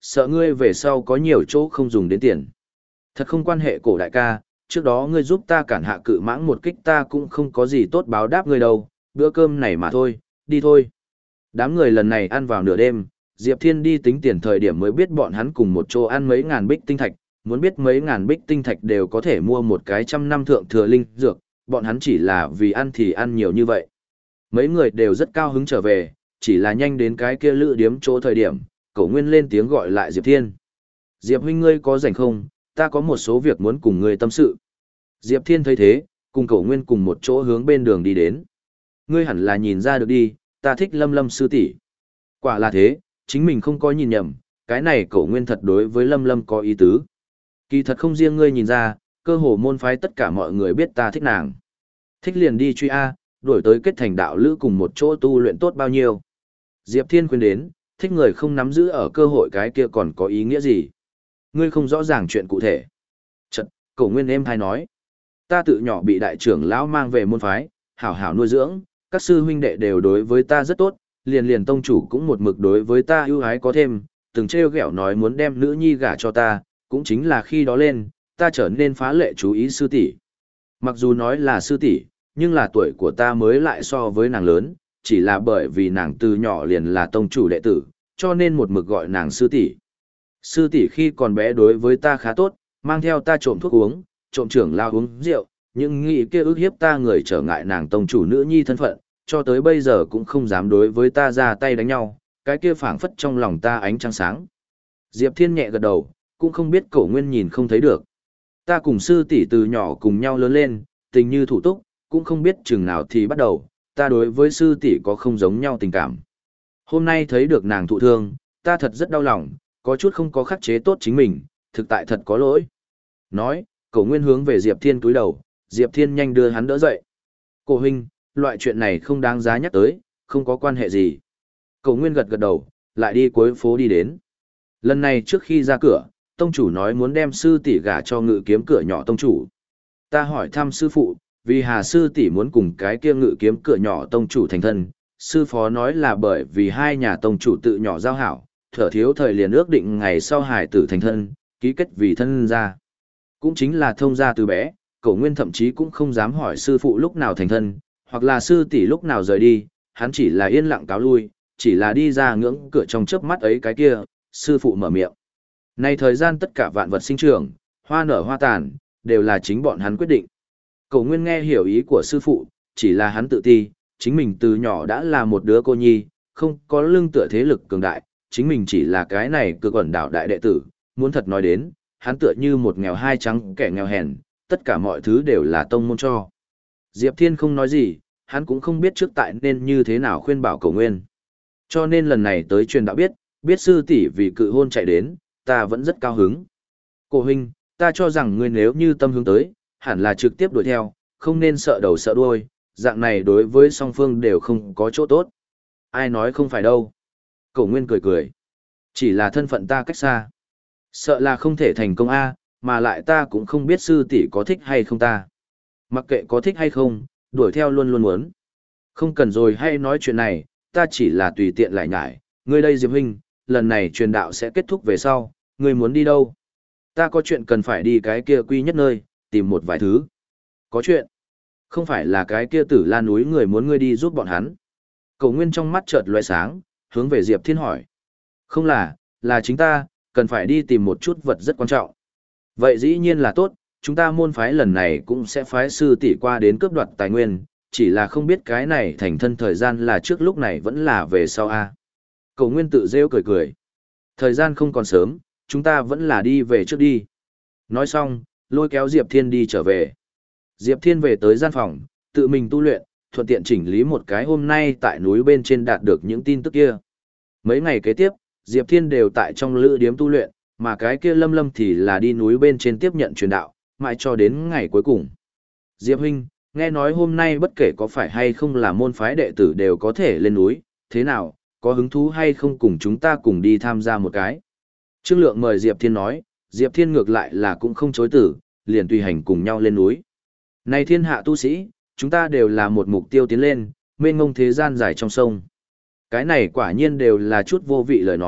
sợ ngươi về sau có nhiều chỗ không dùng đến tiền. Thật không quan hệ cổ đại ca, trước đó ngươi giúp ta cản hạ cự mãng một kích ta cũng không có gì tốt báo đáp ngươi đâu, bữa cơm này mà thôi, đi thôi. Đám người lần này ăn vào nửa đêm, Diệp Thiên đi tính tiền thời điểm mới biết bọn hắn cùng một chỗ ăn mấy ngàn bích tinh thạch, muốn biết mấy ngàn bích tinh thạch đều có thể mua một cái trăm năm thượng thừa linh dược, bọn hắn chỉ là vì ăn thì ăn nhiều như vậy. Mấy người đều rất cao hứng trở về, chỉ là nhanh đến cái kia lữ điếm chỗ thời điểm, Cổ Nguyên lên tiếng gọi lại Diệp Thiên. Diệp huynh ngươi có rảnh không, ta có một số việc muốn cùng ngươi tâm sự. Diệp Thiên thấy thế, cùng Cổ Nguyên cùng một chỗ hướng bên đường đi đến. Ngươi hẳn là nhìn ra được đi, ta thích Lâm Lâm sư tỷ. Quả là thế, chính mình không có nhìn nhầm, cái này Cổ Nguyên thật đối với Lâm Lâm có ý tứ. Kỳ thật không riêng ngươi nhìn ra, cơ hồ môn phái tất cả mọi người biết ta thích nàng. Thích liền đi truy A, đổi tới kết thành đạo lữ cùng một chỗ tu luyện tốt bao nhiêu. Diệp Thiên khuyên đến, thích người không nắm giữ ở cơ hội cái kia còn có ý nghĩa gì. Ngươi không rõ ràng chuyện cụ thể. Chật, Cổ Nguyên êm hay nói. Ta tự nhỏ bị đại trưởng lão mang về môn phái, hảo hảo nuôi dưỡng, các sư huynh đệ đều đối với ta rất tốt, liền liền tông chủ cũng một mực đối với ta ưu ái có thêm, từng trêu ghẹo nói muốn đem nữ nhi gả cho ta, cũng chính là khi đó lên, ta trở nên phá lệ chú ý sư tỷ. Mặc dù nói là sư tỷ, nhưng là tuổi của ta mới lại so với nàng lớn, chỉ là bởi vì nàng từ nhỏ liền là tông chủ đệ tử, cho nên một mực gọi nàng sư tỷ. Sư tỷ khi còn bé đối với ta khá tốt, mang theo ta trộm thuốc uống, trộm trưởng lao uống rượu, những nghĩ kia ức hiếp ta người trở ngại nàng tông chủ nữ nhi thân phận, cho tới bây giờ cũng không dám đối với ta ra tay đánh nhau, cái kia phảng phất trong lòng ta ánh trăng sáng. Diệp Thiên nhẹ gật đầu, cũng không biết Cổ Nguyên nhìn không thấy được. Ta cùng sư tỷ từ nhỏ cùng nhau lớn lên, tình như thủ túc, cũng không biết chừng nào thì bắt đầu, ta đối với sư tỷ có không giống nhau tình cảm. Hôm nay thấy được nàng thụ thương, ta thật rất đau lòng, có chút không có khắc chế tốt chính mình, thực tại thật có lỗi. Nói, Cổ Nguyên hướng về Diệp Thiên cúi đầu, Diệp Thiên nhanh đưa hắn đỡ dậy. Cổ huynh, loại chuyện này không đáng giá nhắc tới, không có quan hệ gì. Cổ Nguyên gật gật đầu, lại đi cuối phố đi đến. Lần này trước khi ra cửa, tông chủ nói muốn đem sư tỷ gả cho ngự kiếm cửa nhỏ tông chủ. Ta hỏi thăm sư phụ, vì Hà sư tỷ muốn cùng cái kia ngự kiếm cửa nhỏ tông chủ thành thân, sư phó nói là bởi vì hai nhà tông chủ tự nhỏ giao hảo, thở thiếu thời liền ước định ngày sau hải tử thành thân, ký kết vì thân gia. Cũng chính là thông gia từ bé, Cổ Nguyên thậm chí cũng không dám hỏi sư phụ lúc nào thành thân, hoặc là sư tỷ lúc nào rời đi, hắn chỉ là yên lặng cáo lui, chỉ là đi ra ngưỡng cửa trong chớp mắt ấy cái kia, sư phụ mở miệng. Nay thời gian tất cả vạn vật sinh trưởng, hoa nở hoa tàn, đều là chính bọn hắn quyết định. Cổ Nguyên nghe hiểu ý của sư phụ, chỉ là hắn tự ti, chính mình từ nhỏ đã là một đứa cô nhi, không có lương tựa thế lực cường đại, chính mình chỉ là cái này cực ẩn đạo đại đệ tử, muốn thật nói đến, hắn tựa như một nghèo hai trắng kẻ nghèo hèn, tất cả mọi thứ đều là tông môn cho. Diệp Thiên không nói gì, hắn cũng không biết trước tại nên như thế nào khuyên bảo Cổ Nguyên. Cho nên lần này tới truyền đạo biết, biết sư tỷ vì cự hôn chạy đến, ta vẫn rất cao hứng. Cổ huynh, ta cho rằng ngươi nếu như tâm hướng tới, hẳn là trực tiếp đuổi theo, không nên sợ đầu sợ đuôi, dạng này đối với song phương đều không có chỗ tốt. Ai nói không phải đâu. Cổ Nguyên cười cười. Chỉ là thân phận ta cách xa. Sợ là không thể thành công A, mà lại ta cũng không biết sư tỷ có thích hay không ta. Mặc kệ có thích hay không, đuổi theo luôn luôn muốn. Không cần rồi hay nói chuyện này, ta chỉ là tùy tiện lại nhải. Ngươi đây Diệp huynh, lần này truyền đạo sẽ kết thúc về sau, ngươi muốn đi đâu? Ta có chuyện cần phải đi cái kia quy nhất nơi, tìm một vài thứ. Có chuyện? Không phải là cái kia Tử La núi người muốn ngươi đi giúp bọn hắn. Cổ Nguyên trong mắt chợt lóe sáng, hướng về Diệp Thiên hỏi. Không là, là chính ta, cần phải đi tìm một chút vật rất quan trọng. Vậy dĩ nhiên là tốt, chúng ta môn phái lần này cũng sẽ phái sư tỷ qua đến cướp đoạt tài nguyên, chỉ là không biết cái này thành thân thời gian là trước lúc này vẫn là về sau a. Cổ Nguyên tự rêu cười cười. Thời gian không còn sớm, chúng ta vẫn là đi về trước đi. Nói xong, lôi kéo Diệp Thiên đi trở về. Diệp Thiên về tới gian phòng, tự mình tu luyện, thuận tiện chỉnh lý một cái hôm nay tại núi bên trên đạt được những tin tức kia. Mấy ngày kế tiếp, Diệp Thiên đều tại trong lữ điếm tu luyện, mà cái kia Lâm Lâm thì là đi núi bên trên tiếp nhận truyền đạo, mãi cho đến ngày cuối cùng. Diệp huynh, nghe nói hôm nay bất kể có phải hay không là môn phái đệ tử đều có thể lên núi, thế nào, có hứng thú hay không cùng chúng ta cùng đi tham gia một cái. Trương Lượng mời Diệp Thiên nói, Diệp Thiên ngược lại là cũng không chối tử, liền tùy hành cùng nhau lên núi. Này thiên hạ tu sĩ, chúng ta đều là một mục tiêu tiến lên, mênh mông thế gian dài trong sông. Cái này quả nhiên đều là chút vô vị lời nói,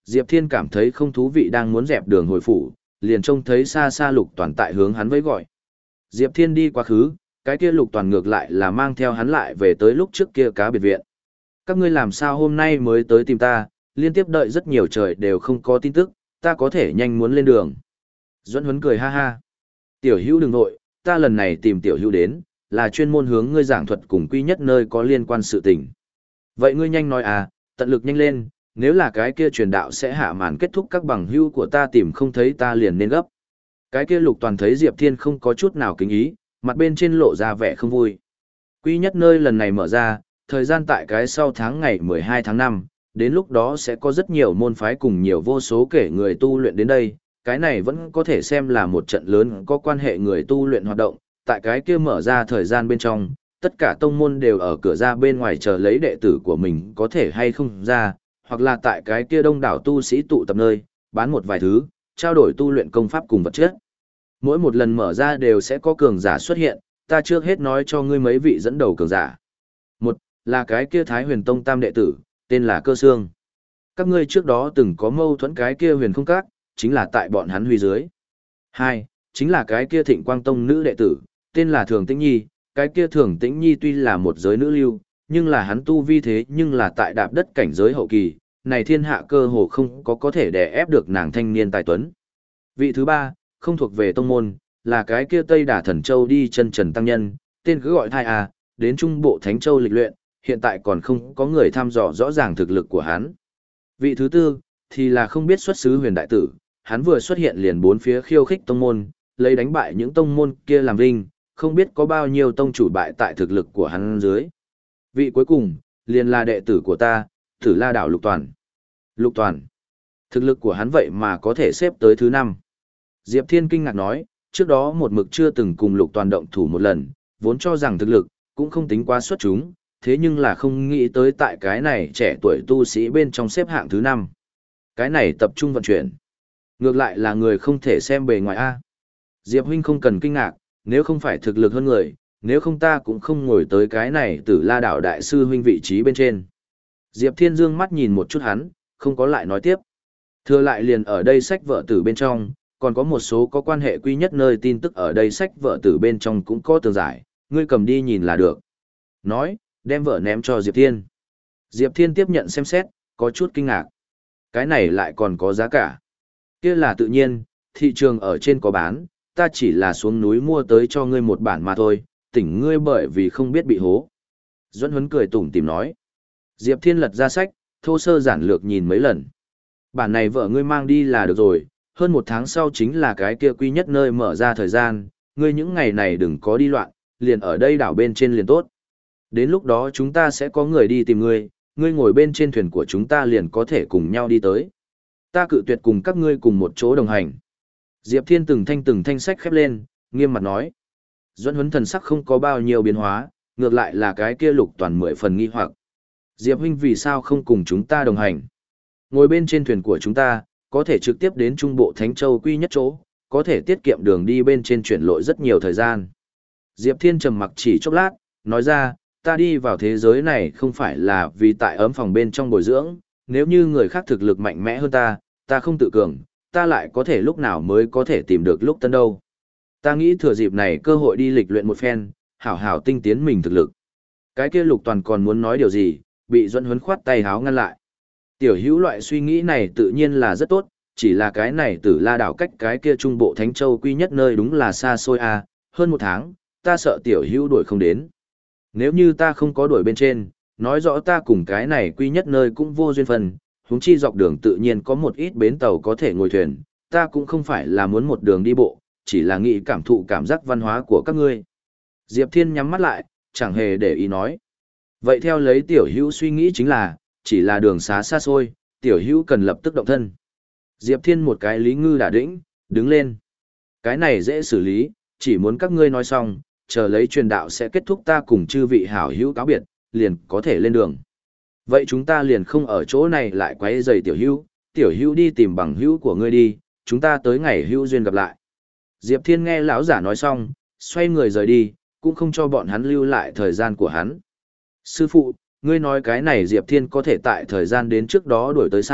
Diệp Thiên cảm thấy không thú vị đang muốn dẹp đường hồi phủ, liền trông thấy xa xa Lục Toàn tại hướng hắn vẫy gọi. Diệp Thiên đi quá khứ, cái kia Lục Toàn ngược lại là mang theo hắn lại về tới lúc trước kia cá biệt viện. Các ngươi làm sao hôm nay mới tới tìm ta, liên tiếp đợi rất nhiều trời đều không có tin tức, ta có thể nhanh muốn lên đường. Duẫn Huấn cười ha ha. Tiểu Hữu đừng nội, ta lần này tìm Tiểu Hữu đến, là chuyên môn hướng ngươi giảng thuật cùng quy nhất nơi có liên quan sự tình. Vậy ngươi nhanh nói à, tận lực nhanh lên, nếu là cái kia truyền đạo sẽ hạ màn kết thúc các bằng hữu của ta tìm không thấy ta liền nên gấp. Cái kia Lục Toàn thấy Diệp Thiên không có chút nào kính ý, mặt bên trên lộ ra vẻ không vui. Quy nhất nơi lần này mở ra, thời gian tại cái sau tháng ngày mười hai tháng năm, đến lúc đó sẽ có rất nhiều môn phái cùng nhiều vô số kể người tu luyện đến đây, cái này vẫn có thể xem là một trận lớn có quan hệ người tu luyện hoạt động, tại cái kia mở ra thời gian bên trong, tất cả tông môn đều ở cửa ra bên ngoài chờ lấy đệ tử của mình có thể hay không ra, hoặc là tại cái kia đông đảo tu sĩ tụ tập nơi, bán một vài thứ, trao đổi tu luyện công pháp cùng vật chất. Mỗi một lần mở ra đều sẽ có cường giả xuất hiện, ta trước hết nói cho ngươi mấy vị dẫn đầu cường giả. Một, là cái kia Thái Huyền Tông tam đệ tử, tên là Cơ Xương. Các ngươi trước đó từng có mâu thuẫn cái kia Huyền Không Các, chính là tại bọn hắn huy dưới. Hai, chính là cái kia Thịnh Quang Tông nữ đệ tử, tên là Thường Tĩnh Nhi, cái kia Thường Tĩnh Nhi tuy là một giới nữ lưu, nhưng là hắn tu vi thế nhưng là tại đạp đất cảnh giới hậu kỳ, này thiên hạ cơ hồ không có có thể đè ép được nàng thanh niên tài tuấn. Vị thứ ba, không thuộc về tông môn, là cái kia Tây Đà Thần Châu đi chân trần tăng nhân, tên cứ gọi thai à, đến Trung Bộ Thánh Châu lịch luyện, hiện tại còn không có người thăm dò rõ ràng thực lực của hắn. Vị thứ tư, thì là không biết xuất xứ huyền đại tử, hắn vừa xuất hiện liền bốn phía khiêu khích tông môn, lấy đánh bại những tông môn kia làm vinh, không biết có bao nhiêu tông chủ bại tại thực lực của hắn dưới. Vị cuối cùng, liền là đệ tử của ta, Tử La Đảo Lục Toàn. Lục Toàn, thực lực của hắn vậy mà có thể xếp tới thứ năm. Diệp Thiên kinh ngạc nói, trước đó một mực chưa từng cùng Lục Toàn động thủ một lần, vốn cho rằng thực lực, cũng không tính quá xuất chúng, thế nhưng là không nghĩ tới tại cái này trẻ tuổi tu sĩ bên trong xếp hạng thứ năm. Cái này tập trung vận chuyển. Ngược lại là người không thể xem bề ngoài A. Diệp huynh không cần kinh ngạc, nếu không phải thực lực hơn người, nếu không ta cũng không ngồi tới cái này Tử La Đảo đại sư huynh vị trí bên trên. Diệp Thiên dương mắt nhìn một chút hắn, không có lại nói tiếp. Thừa lại liền ở đây sách vợ tử bên trong, còn có một số có quan hệ quy nhất nơi tin tức ở đây sách vợ tử bên trong cũng có tường giải, ngươi cầm đi nhìn là được. Nói, đem vợ ném cho Diệp Thiên. Diệp Thiên tiếp nhận xem xét, có chút kinh ngạc. Cái này lại còn có giá cả. Kia là tự nhiên, thị trường ở trên có bán, ta chỉ là xuống núi mua tới cho ngươi một bản mà thôi, tỉnh ngươi bởi vì không biết bị hố. Duẫn Huấn cười tủm tỉm nói. Diệp Thiên lật ra sách, thô sơ giản lược nhìn mấy lần. Bản này vợ ngươi mang đi là được rồi, hơn một tháng sau chính là cái kia quy nhất nơi mở ra thời gian, ngươi những ngày này đừng có đi loạn, liền ở đây đảo bên trên liền tốt. Đến lúc đó chúng ta sẽ có người đi tìm ngươi, ngươi ngồi bên trên thuyền của chúng ta liền có thể cùng nhau đi tới. Ta cự tuyệt cùng các ngươi cùng một chỗ đồng hành. Diệp Thiên từng thanh từng thanh sách khép lên, nghiêm mặt nói. Duẫn Huấn thần sắc không có bao nhiêu biến hóa, ngược lại là cái kia Lục Toàn mười phần nghi hoặc. Diệp huynh vì sao không cùng chúng ta đồng hành? Ngồi bên trên thuyền của chúng ta, có thể trực tiếp đến Trung Bộ Thánh Châu quy nhất chỗ, có thể tiết kiệm đường đi bên trên chuyển lội rất nhiều thời gian. Diệp Thiên trầm mặc chỉ chốc lát, nói ra, ta đi vào thế giới này không phải là vì tại ấm phòng bên trong bồi dưỡng, nếu như người khác thực lực mạnh mẽ hơn ta, ta không tự cường, ta lại có thể lúc nào mới có thể tìm được lúc tân đâu. Ta nghĩ thừa dịp này cơ hội đi lịch luyện một phen, hảo hảo tinh tiến mình thực lực. Cái kia Lục Toàn còn muốn nói điều gì, bị Duẫn Huấn khoát tay háo ngăn lại. Tiểu Hữu loại suy nghĩ này tự nhiên là rất tốt, chỉ là cái này Tử La Đảo cách cái kia Trung Bộ Thánh Châu quy nhất nơi đúng là xa xôi à, hơn một tháng, ta sợ Tiểu Hữu đuổi không đến. Nếu như ta không có đuổi bên trên, nói rõ ta cùng cái này quy nhất nơi cũng vô duyên phần, huống chi dọc đường tự nhiên có một ít bến tàu có thể ngồi thuyền, ta cũng không phải là muốn một đường đi bộ, chỉ là nghĩ cảm thụ cảm giác văn hóa của các ngươi. Diệp Thiên nhắm mắt lại, chẳng hề để ý nói. Vậy theo lấy Tiểu Hữu suy nghĩ chính là, chỉ là đường xá xa xôi, Tiểu Hữu cần lập tức động thân. Diệp Thiên một cái lý ngư đả đĩnh, đứng lên. Cái này dễ xử lý, chỉ muốn các ngươi nói xong, chờ lấy truyền đạo sẽ kết thúc ta cùng chư vị hảo hữu cáo biệt, liền có thể lên đường. Vậy chúng ta liền không ở chỗ này lại quấy rầy Tiểu Hữu, Tiểu Hữu đi tìm bằng hữu của ngươi đi, chúng ta tới ngày hữu duyên gặp lại. Diệp Thiên nghe lão giả nói xong, xoay người rời đi, cũng không cho bọn hắn lưu lại thời gian của hắn. Sư phụ, ngươi nói cái này Diệp Thiên có thể tại thời gian đến trước đó đuổi tới sao,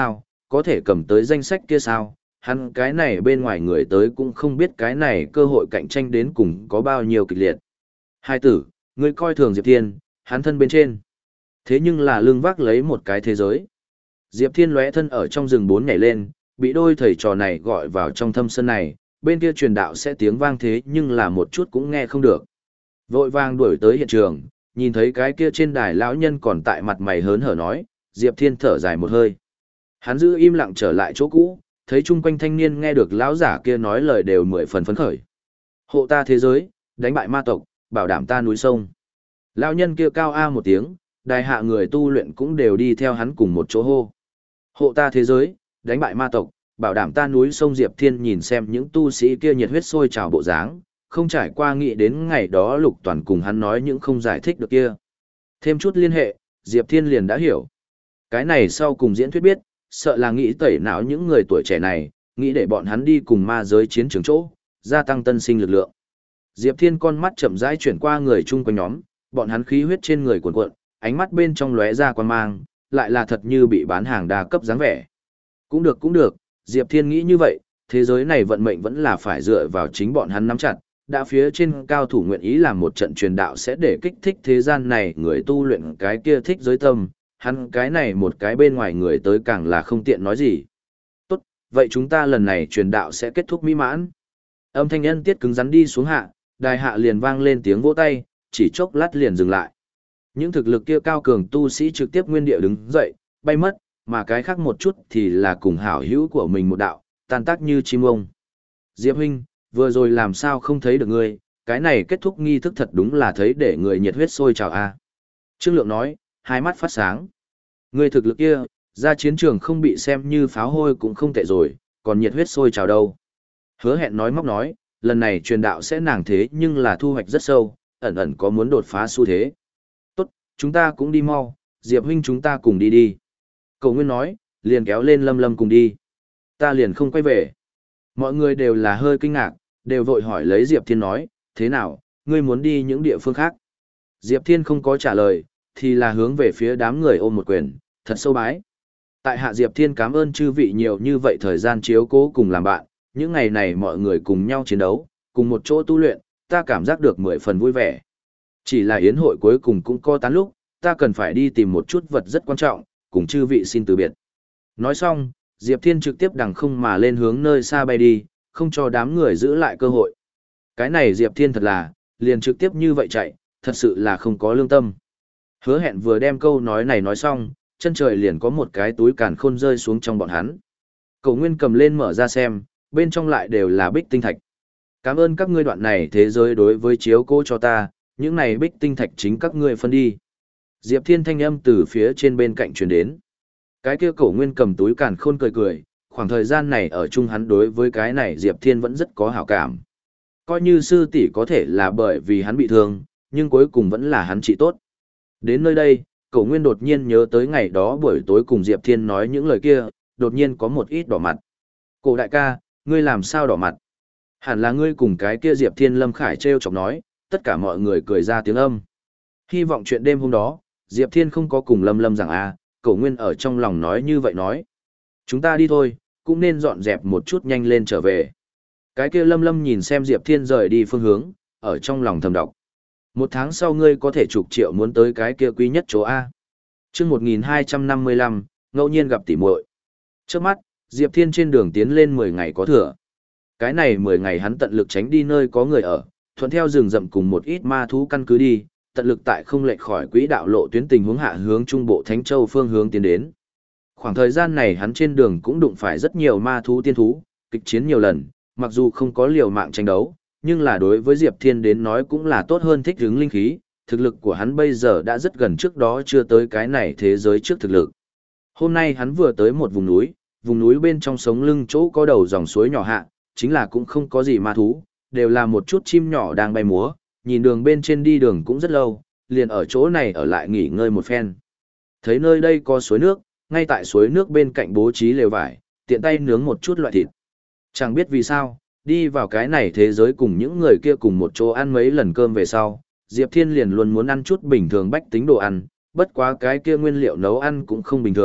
có thể cầm tới danh sách kia sao? Hắn cái này bên ngoài người tới cũng không biết cái này cơ hội cạnh tranh đến cùng có bao nhiêu kịch liệt. Hai tử, ngươi coi thường Diệp Thiên, hắn thân bên trên. Thế nhưng là lưng vác lấy một cái thế giới. Diệp Thiên lóe thân ở trong rừng bốn nhảy lên, bị đôi thầy trò này gọi vào trong thâm sơn này, bên kia truyền đạo sẽ tiếng vang thế nhưng là một chút cũng nghe không được. Vội vàng đuổi tới hiện trường, nhìn thấy cái kia trên đài lão nhân còn tại mặt mày hớn hở nói, Diệp Thiên thở dài một hơi. Hắn giữ im lặng trở lại chỗ cũ, thấy chung quanh thanh niên nghe được lão giả kia nói lời đều mười phần phấn khởi. Hộ ta thế giới, đánh bại ma tộc, bảo đảm ta núi sông. Lão nhân kia cao a một tiếng, đài hạ người tu luyện cũng đều đi theo hắn cùng một chỗ hô. Hộ ta thế giới, đánh bại ma tộc, bảo đảm ta núi sông. Diệp Thiên nhìn xem những tu sĩ kia nhiệt huyết sôi trào bộ dáng, không trải qua nghĩ đến ngày đó Lục Toàn cùng hắn nói những không giải thích được kia. Thêm chút liên hệ, Diệp Thiên liền đã hiểu. Cái này sau cùng diễn thuyết biết, sợ là nghĩ tẩy não những người tuổi trẻ này, nghĩ để bọn hắn đi cùng ma giới chiến trường chỗ, gia tăng tân sinh lực lượng. Diệp Thiên con mắt chậm rãi chuyển qua người chung quanh nhóm, bọn hắn khí huyết trên người cuồn cuộn, ánh mắt bên trong lóe ra quan mang, lại là thật như bị bán hàng đa cấp dáng vẻ. Cũng được cũng được, Diệp Thiên nghĩ như vậy, thế giới này vận mệnh vẫn là phải dựa vào chính bọn hắn nắm chặt, đã phía trên cao thủ nguyện ý làm một trận truyền đạo sẽ để kích thích thế gian này người tu luyện cái kia thích giới tâm, hắn cái này một cái bên ngoài người tới càng là không tiện nói gì. Tốt, vậy chúng ta lần này truyền đạo sẽ kết thúc mỹ mãn. Âm thanh nhân tiết cứng rắn đi xuống hạ, đài hạ liền vang lên tiếng vỗ tay, chỉ chốc lát liền dừng lại. Những thực lực kia cao cường tu sĩ trực tiếp nguyên địa đứng dậy, bay mất, mà cái khác một chút thì là cùng hảo hữu của mình một đạo, tan tác như chim ông. Diệp huynh, vừa rồi làm sao không thấy được ngươi, cái này kết thúc nghi thức thật đúng là thấy để người nhiệt huyết sôi trào a. Trương Lượng nói, hai mắt phát sáng. Ngươi thực lực kia, ra chiến trường không bị xem như pháo hôi cũng không tệ rồi, còn nhiệt huyết sôi trào đâu. Hứa Hẹn nói móc nói, lần này truyền đạo sẽ nàng thế nhưng là thu hoạch rất sâu, ẩn ẩn có muốn đột phá xu thế. Tốt, chúng ta cũng đi mau, Diệp huynh chúng ta cùng đi đi. Cầu Nguyên nói, liền kéo lên Lâm Lâm cùng đi. Ta liền không quay về. Mọi người đều là hơi kinh ngạc, đều vội hỏi lấy Diệp Thiên nói, thế nào, ngươi muốn đi những địa phương khác? Diệp Thiên không có trả lời, thì là hướng về phía đám người ôm một quyền, thật sâu bái. Tại hạ Diệp Thiên cảm ơn chư vị nhiều như vậy thời gian chiếu cố cùng làm bạn, những ngày này mọi người cùng nhau chiến đấu, cùng một chỗ tu luyện, ta cảm giác được mười phần vui vẻ. Chỉ là yến hội cuối cùng cũng có tán lúc, ta cần phải đi tìm một chút vật rất quan trọng, cùng chư vị xin từ biệt. Nói xong, Diệp Thiên trực tiếp đằng không mà lên hướng nơi xa bay đi, không cho đám người giữ lại cơ hội. Cái này Diệp Thiên thật là, liền trực tiếp như vậy chạy, thật sự là không có lương tâm. Hứa Hẹn vừa đem câu nói này nói xong, chân trời liền có một cái túi càn khôn rơi xuống trong bọn hắn. Cầu Nguyên cầm lên mở ra xem, bên trong lại đều là bích tinh thạch. Cảm ơn các ngươi đoạn này thế giới đối với chiếu cố cho ta, những này bích tinh thạch chính các ngươi phân đi. Diệp Thiên thanh âm từ phía trên bên cạnh truyền đến. Cái kia Cổ Nguyên cầm túi càn khôn cười cười, khoảng thời gian này ở chung hắn đối với cái này Diệp Thiên vẫn rất có hảo cảm. Coi như sư tỷ có thể là bởi vì hắn bị thương, nhưng cuối cùng vẫn là hắn trị tốt. Đến nơi đây, Cổ Nguyên đột nhiên nhớ tới ngày đó buổi tối cùng Diệp Thiên nói những lời kia, đột nhiên có một ít đỏ mặt. Cổ đại ca, ngươi làm sao đỏ mặt? Hẳn là ngươi cùng cái kia Diệp Thiên Lâm Khải trêu chọc nói, tất cả mọi người cười ra tiếng âm. Hy vọng chuyện đêm hôm đó, Diệp Thiên không có cùng Lâm Lâm rằng à, Cổ Nguyên ở trong lòng nói như vậy nói. Chúng ta đi thôi, cũng nên dọn dẹp một chút nhanh lên trở về. Cái kia Lâm Lâm nhìn xem Diệp Thiên rời đi phương hướng, ở trong lòng thầm đọc. Một tháng sau ngươi có thể chục triệu muốn tới cái kia quý nhất chỗ A. chương một nghìn hai trăm năm mươi lăm, ngẫu nhiên gặp tỉ muội. Trước mắt, Diệp Thiên trên đường tiến lên mười ngày có thừa. Cái này mười ngày hắn tận lực tránh đi nơi có người ở, thuận theo rừng rậm cùng một ít ma thú căn cứ đi, tận lực tại không lệch khỏi quỹ đạo lộ tuyến tình huống hạ hướng trung bộ Thánh Châu phương hướng tiến đến. Khoảng thời gian này hắn trên đường cũng đụng phải rất nhiều ma thú tiên thú, kịch chiến nhiều lần, mặc dù không có liều mạng tranh đấu, nhưng là đối với Diệp Thiên đến nói cũng là tốt hơn thích ứng linh khí, thực lực của hắn bây giờ đã rất gần trước đó chưa tới cái này thế giới trước thực lực. Hôm nay hắn vừa tới một vùng núi, vùng núi bên trong sống lưng chỗ có đầu dòng suối nhỏ hạ, chính là cũng không có gì ma thú, đều là một chút chim nhỏ đang bay múa, nhìn đường bên trên đi đường cũng rất lâu, liền ở chỗ này ở lại nghỉ ngơi một phen. Thấy nơi đây có suối nước, ngay tại suối nước bên cạnh bố trí lều vải, tiện tay nướng một chút loại thịt. Chẳng biết vì sao, đi vào cái này thế giới cùng những người kia cùng một chỗ ăn mấy lần cơm về sau, Diệp Thiên liền luôn muốn ăn chút bình thường bách tính đồ ăn, bất quá cái kia nguyên liệu nấu ăn cũng không bình thường,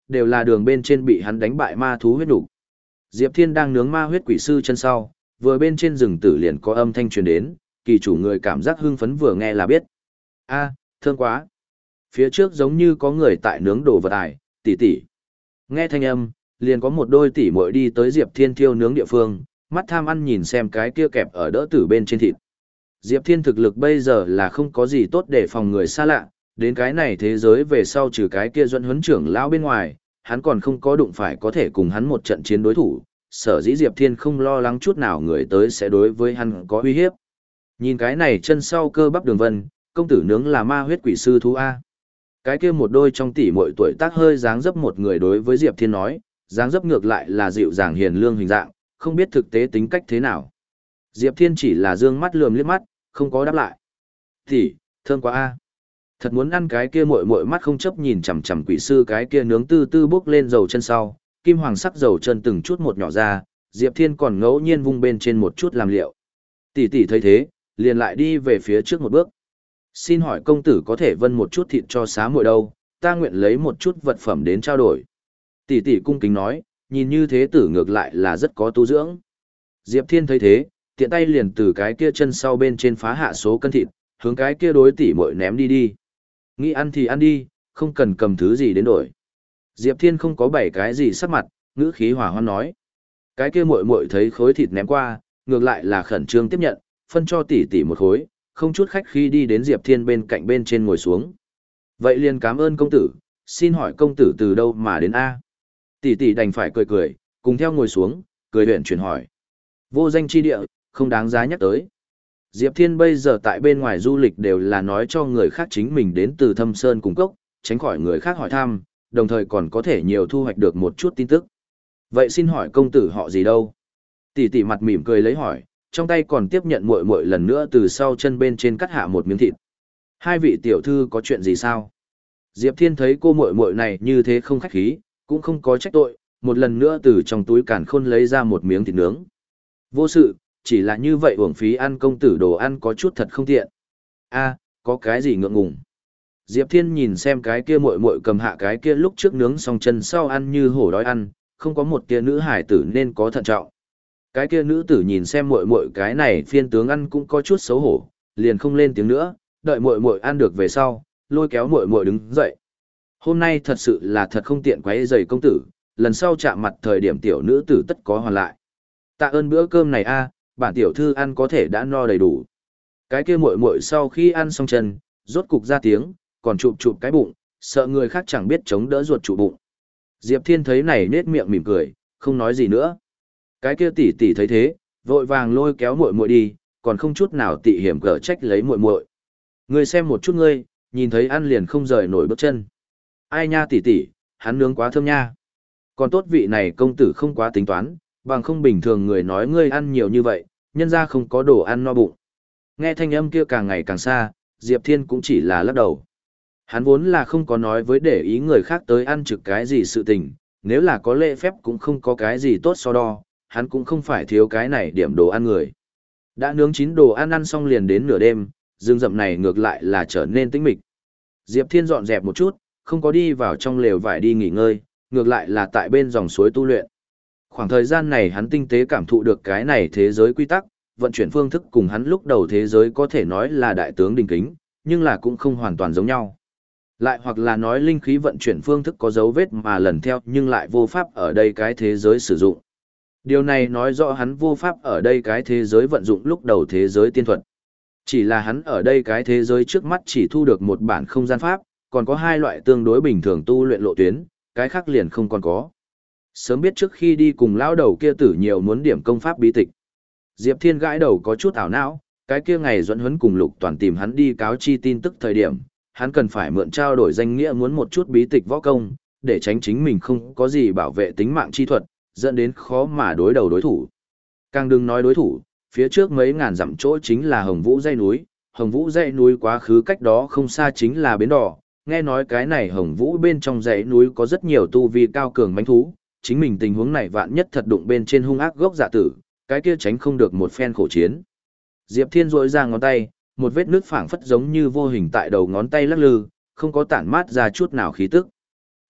đều là đường bên trên bị hắn đánh bại ma thú huyết đủ. Diệp Thiên đang nướng ma huyết quỷ sư chân sau, vừa bên trên rừng tử liền có âm thanh truyền đến, kỳ chủ người cảm giác hưng phấn vừa nghe là biết. A, thơm quá. Phía trước giống như có người tại nướng đồ vật ải, tỉ tỉ. Nghe thanh âm, liền có một đôi tỉ muội đi tới Diệp Thiên thiêu nướng địa phương, mắt tham ăn nhìn xem cái kia kẹp ở đỡ tử bên trên thịt. Diệp Thiên thực lực bây giờ là không có gì tốt để phòng người xa lạ, đến cái này thế giới về sau trừ cái kia dẫn huấn trưởng lão bên ngoài, hắn còn không có đụng phải có thể cùng hắn một trận chiến đối thủ, sở dĩ Diệp Thiên không lo lắng chút nào người tới sẽ đối với hắn có uy hiếp. Nhìn cái này chân sau cơ bắp đường vân, công tử nướng là ma huyết quỷ sư thú A. Cái kia một đôi trong tỷ muội tuổi tác hơi dáng dấp một người đối với Diệp Thiên nói, dáng dấp ngược lại là dịu dàng hiền lương hình dạng, không biết thực tế tính cách thế nào. Diệp Thiên chỉ là dương mắt lườm liếc mắt, không có đáp lại. Thì, thơm quá A. Thật muốn ăn cái kia muội muội mắt không chấp nhìn chằm chằm quỷ sư cái kia nướng tư tư bốc lên dầu chân sau, kim hoàng sắc dầu chân từng chút một nhỏ ra, Diệp Thiên còn ngẫu nhiên vung bên trên một chút làm liệu. Tỷ tỷ thấy thế, liền lại đi về phía trước một bước. Xin hỏi công tử có thể vân một chút thịt cho xá muội đâu, ta nguyện lấy một chút vật phẩm đến trao đổi. Tỷ tỷ cung kính nói, nhìn như thế tử ngược lại là rất có tu dưỡng. Diệp Thiên thấy thế, tiện tay liền từ cái kia chân sau bên trên phá hạ số cân thịt, hướng cái kia đối tỷ muội ném đi đi. Nghĩ ăn thì ăn đi, không cần cầm thứ gì đến đổi. Diệp Thiên không có bảy cái gì sắc mặt, ngữ khí hòa hoan nói. Cái kia muội muội thấy khối thịt ném qua, ngược lại là khẩn trương tiếp nhận, phân cho tỷ tỷ một khối, không chút khách khí đi đến Diệp Thiên bên cạnh bên trên ngồi xuống. Vậy liền cảm ơn công tử, xin hỏi công tử từ đâu mà đến A. Tỷ tỷ đành phải cười cười, cùng theo ngồi xuống, cười huyện chuyển hỏi. Vô danh chi địa, không đáng giá nhắc tới. Diệp Thiên bây giờ tại bên ngoài du lịch đều là nói cho người khác chính mình đến từ Thâm Sơn Cung Cốc, tránh khỏi người khác hỏi thăm, đồng thời còn có thể nhiều thu hoạch được một chút tin tức. Vậy xin hỏi công tử họ gì đâu? Tỷ tỷ mặt mỉm cười lấy hỏi, trong tay còn tiếp nhận muội muội lần nữa từ sau chân bên trên cắt hạ một miếng thịt. Hai vị tiểu thư có chuyện gì sao? Diệp Thiên thấy cô muội muội này như thế không khách khí, cũng không có trách tội, một lần nữa từ trong túi càn khôn lấy ra một miếng thịt nướng. Vô sự, chỉ là như vậy uổng phí ăn công tử đồ ăn có chút thật không tiện. A, có cái gì ngượng ngùng? Diệp Thiên nhìn xem cái kia muội muội cầm hạ cái kia lúc trước nướng xong chân sau ăn như hổ đói ăn, không có một tia nữ hải tử nên có thận trọng. Cái kia nữ tử nhìn xem muội muội cái này phiên tướng ăn cũng có chút xấu hổ, liền không lên tiếng nữa, đợi muội muội ăn được về sau, lôi kéo muội muội đứng dậy. Hôm nay thật sự là thật không tiện quấy rầy công tử, lần sau chạm mặt thời điểm tiểu nữ tử tất có hoàn lại. Tạ ơn bữa cơm này a, bản tiểu thư ăn có thể đã no đầy đủ. Cái kia muội muội sau khi ăn xong chân, rốt cục ra tiếng, còn chụp chụp cái bụng, sợ người khác chẳng biết chống đỡ ruột trụ bụng. Diệp Thiên thấy này nết miệng mỉm cười, không nói gì nữa. Cái kia tỷ tỷ thấy thế, vội vàng lôi kéo muội muội đi, còn không chút nào tị hiểm cỡ trách lấy muội muội. Ngươi xem một chút ngươi, nhìn thấy ăn liền không rời nổi bước chân. Ai nha tỷ tỷ, hắn nướng quá thơm nha. Còn tốt vị này công tử không quá tính toán, bằng không bình thường người nói ngươi ăn nhiều như vậy, nhân ra không có đồ ăn no bụng. Nghe thanh âm kia càng ngày càng xa, Diệp Thiên cũng chỉ là lắc đầu. Hắn vốn là không có nói với để ý người khác tới ăn trực cái gì sự tình, nếu là có lễ phép cũng không có cái gì tốt so đo, hắn cũng không phải thiếu cái này điểm đồ ăn người. Đã nướng chín đồ ăn ăn xong liền đến nửa đêm, rừng rậm này ngược lại là trở nên tĩnh mịch. Diệp Thiên dọn dẹp một chút, không có đi vào trong lều vải đi nghỉ ngơi, ngược lại là tại bên dòng suối tu luyện. Khoảng thời gian này hắn tinh tế cảm thụ được cái này thế giới quy tắc, vận chuyển phương thức cùng hắn lúc đầu thế giới có thể nói là đại tướng đình kính, nhưng là cũng không hoàn toàn giống nhau. Lại hoặc là nói linh khí vận chuyển phương thức có dấu vết mà lần theo nhưng lại vô pháp ở đây cái thế giới sử dụng. Điều này nói rõ hắn vô pháp ở đây cái thế giới vận dụng lúc đầu thế giới tiên thuật. Chỉ là hắn ở đây cái thế giới trước mắt chỉ thu được một bản không gian pháp, còn có hai loại tương đối bình thường tu luyện lộ tuyến, cái khác liền không còn có. Sớm biết trước khi đi cùng lão đầu kia tử nhiều muốn điểm công pháp bí tịch. Diệp Thiên gãi đầu có chút ảo não, cái kia ngày dẫn huấn cùng Lục Toàn tìm hắn đi cáo chi tin tức thời điểm, hắn cần phải mượn trao đổi danh nghĩa muốn một chút bí tịch võ công, để tránh chính mình không có gì bảo vệ tính mạng chi thuật, dẫn đến khó mà đối đầu đối thủ. Càng đừng nói đối thủ, phía trước mấy ngàn dặm chỗ chính là Hồng Vũ dãy núi, Hồng Vũ dãy núi quá khứ cách đó không xa chính là bến đỏ, nghe nói cái này Hồng Vũ bên trong dãy núi có rất nhiều tu vi cao cường mãnh thú, chính mình tình huống này vạn nhất thật đụng bên trên hung ác gốc dạ tử, cái kia tránh không được một phen khổ chiến. Diệp Thiên rỗi ra ngón tay, một vết nước phảng phất giống như vô hình tại đầu ngón tay lắc lư, không có tản mát ra chút nào khí tức.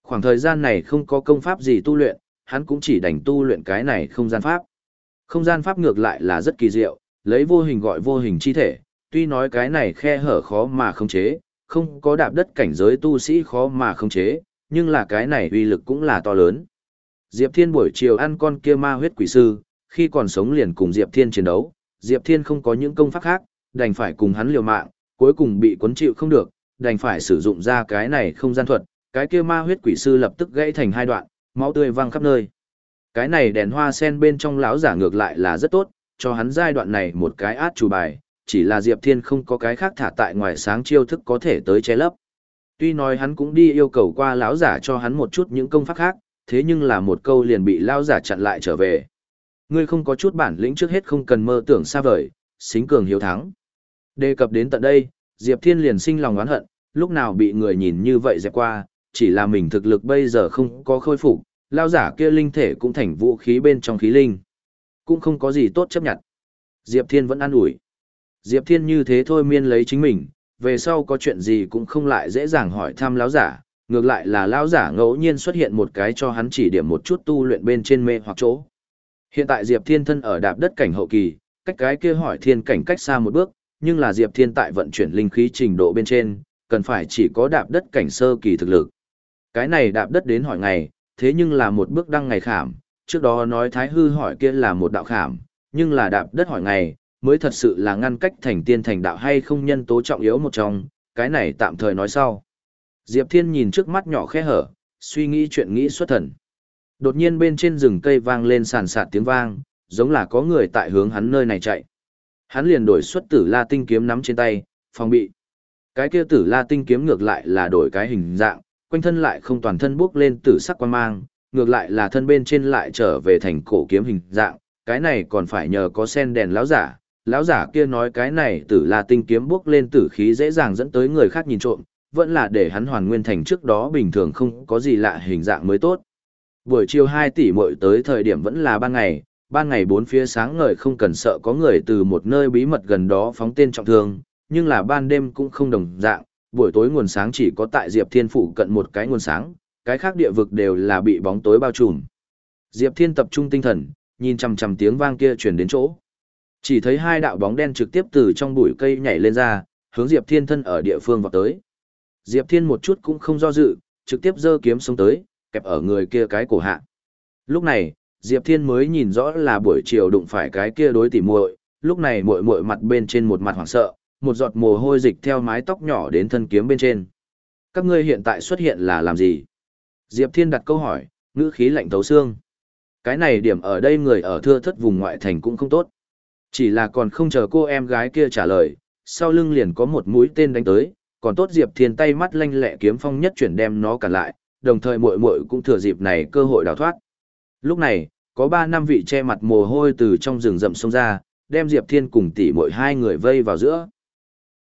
Khoảng thời gian này không có công pháp gì tu luyện, hắn cũng chỉ đành tu luyện cái này không gian pháp. Không gian pháp ngược lại là rất kỳ diệu, lấy vô hình gọi vô hình chi thể, tuy nói cái này khe hở khó mà khống chế, không có đạp đất cảnh giới tu sĩ khó mà khống chế, nhưng là cái này uy lực cũng là to lớn. Diệp Thiên buổi chiều ăn con kia ma huyết quỷ sư, khi còn sống liền cùng Diệp Thiên chiến đấu, Diệp Thiên không có những công pháp khác, đành phải cùng hắn liều mạng, cuối cùng bị cuốn chịu không được, đành phải sử dụng ra cái này không gian thuật, cái kia ma huyết quỷ sư lập tức gãy thành hai đoạn, máu tươi văng khắp nơi. Cái này đèn hoa sen bên trong lão giả ngược lại là rất tốt, cho hắn giai đoạn này một cái át chủ bài, chỉ là Diệp Thiên không có cái khác thả tại ngoài sáng chiêu thức có thể tới che lấp. Tuy nói hắn cũng đi yêu cầu qua lão giả cho hắn một chút những công pháp khác, thế nhưng là một câu liền bị lão giả chặn lại trở về. Ngươi không có chút bản lĩnh trước hết không cần mơ tưởng xa vời, xính cường hiếu thắng. Đề cập đến tận đây, Diệp Thiên liền sinh lòng oán hận, lúc nào bị người nhìn như vậy dẹp qua, chỉ là mình thực lực bây giờ không có khôi phục, lão giả kia linh thể cũng thành vũ khí bên trong khí linh. Cũng không có gì tốt chấp nhận. Diệp Thiên vẫn an ủi. Diệp Thiên như thế thôi miên lấy chính mình, về sau có chuyện gì cũng không lại dễ dàng hỏi thăm lão giả, ngược lại là lão giả ngẫu nhiên xuất hiện một cái cho hắn chỉ điểm một chút tu luyện bên trên mê hoặc chỗ. Hiện tại Diệp Thiên thân ở đạp đất cảnh hậu kỳ, cách cái kia hỏi thiên cảnh cách xa một bước, nhưng là Diệp Thiên tại vận chuyển linh khí trình độ bên trên, cần phải chỉ có đạp đất cảnh sơ kỳ thực lực. Cái này đạp đất đến hỏi ngày, thế nhưng là một bước đăng ngày khảm, trước đó nói thái hư hỏi kia là một đạo khảm, nhưng là đạp đất hỏi ngày, mới thật sự là ngăn cách thành tiên thành đạo hay không nhân tố trọng yếu một trong, cái này tạm thời nói sau. Diệp Thiên nhìn trước mắt nhỏ khe hở, suy nghĩ chuyện nghĩ xuất thần. Đột nhiên bên trên rừng cây vang lên sàn sạt tiếng vang, giống là có người tại hướng hắn nơi này chạy. Hắn liền đổi xuất tử la tinh kiếm nắm trên tay, phòng bị. Cái kia tử la tinh kiếm ngược lại là đổi cái hình dạng, quanh thân lại không toàn thân bước lên tử sắc quan mang, ngược lại là thân bên trên lại trở về thành cổ kiếm hình dạng, cái này còn phải nhờ có sen đèn lão giả. Lão giả kia nói cái này tử la tinh kiếm bước lên tử khí dễ dàng dẫn tới người khác nhìn trộm, vẫn là để hắn hoàn nguyên thành trước đó bình thường không có gì lạ hình dạng mới tốt. Buổi chiều hai tỷ muội tới thời điểm vẫn là ban ngày, ban ngày bốn phía sáng ngời không cần sợ có người từ một nơi bí mật gần đó phóng tên trọng thương, nhưng là ban đêm cũng không đồng dạng, buổi tối nguồn sáng chỉ có tại Diệp Thiên phụ cận một cái nguồn sáng, cái khác địa vực đều là bị bóng tối bao trùm. Diệp Thiên tập trung tinh thần, nhìn chằm chằm tiếng vang kia truyền đến chỗ. Chỉ thấy hai đạo bóng đen trực tiếp từ trong bụi cây nhảy lên ra, hướng Diệp Thiên thân ở địa phương vọt tới. Diệp Thiên một chút cũng không do dự, trực tiếp giơ kiếm xông tới, kẹp ở người kia cái cổ hạ. Lúc này, Diệp Thiên mới nhìn rõ là buổi chiều đụng phải cái kia đối tỉ muội, lúc này muội muội mặt bên trên một mặt hoảng sợ, một giọt mồ hôi dịch theo mái tóc nhỏ đến thân kiếm bên trên. Các ngươi hiện tại xuất hiện là làm gì? Diệp Thiên đặt câu hỏi, ngữ khí lạnh thấu xương. Cái này điểm ở đây người ở thưa thất vùng ngoại thành cũng không tốt. Chỉ là còn không chờ cô em gái kia trả lời, sau lưng liền có một mũi tên đánh tới, còn tốt Diệp Thiên tay mắt lanh lẹ kiếm phong nhất chuyển đem nó cản lại, đồng thời muội muội cũng thừa dịp này cơ hội đào thoát. Lúc này, có ba năm vị che mặt mồ hôi từ trong rừng rậm xông ra, đem Diệp Thiên cùng tỷ muội hai người vây vào giữa.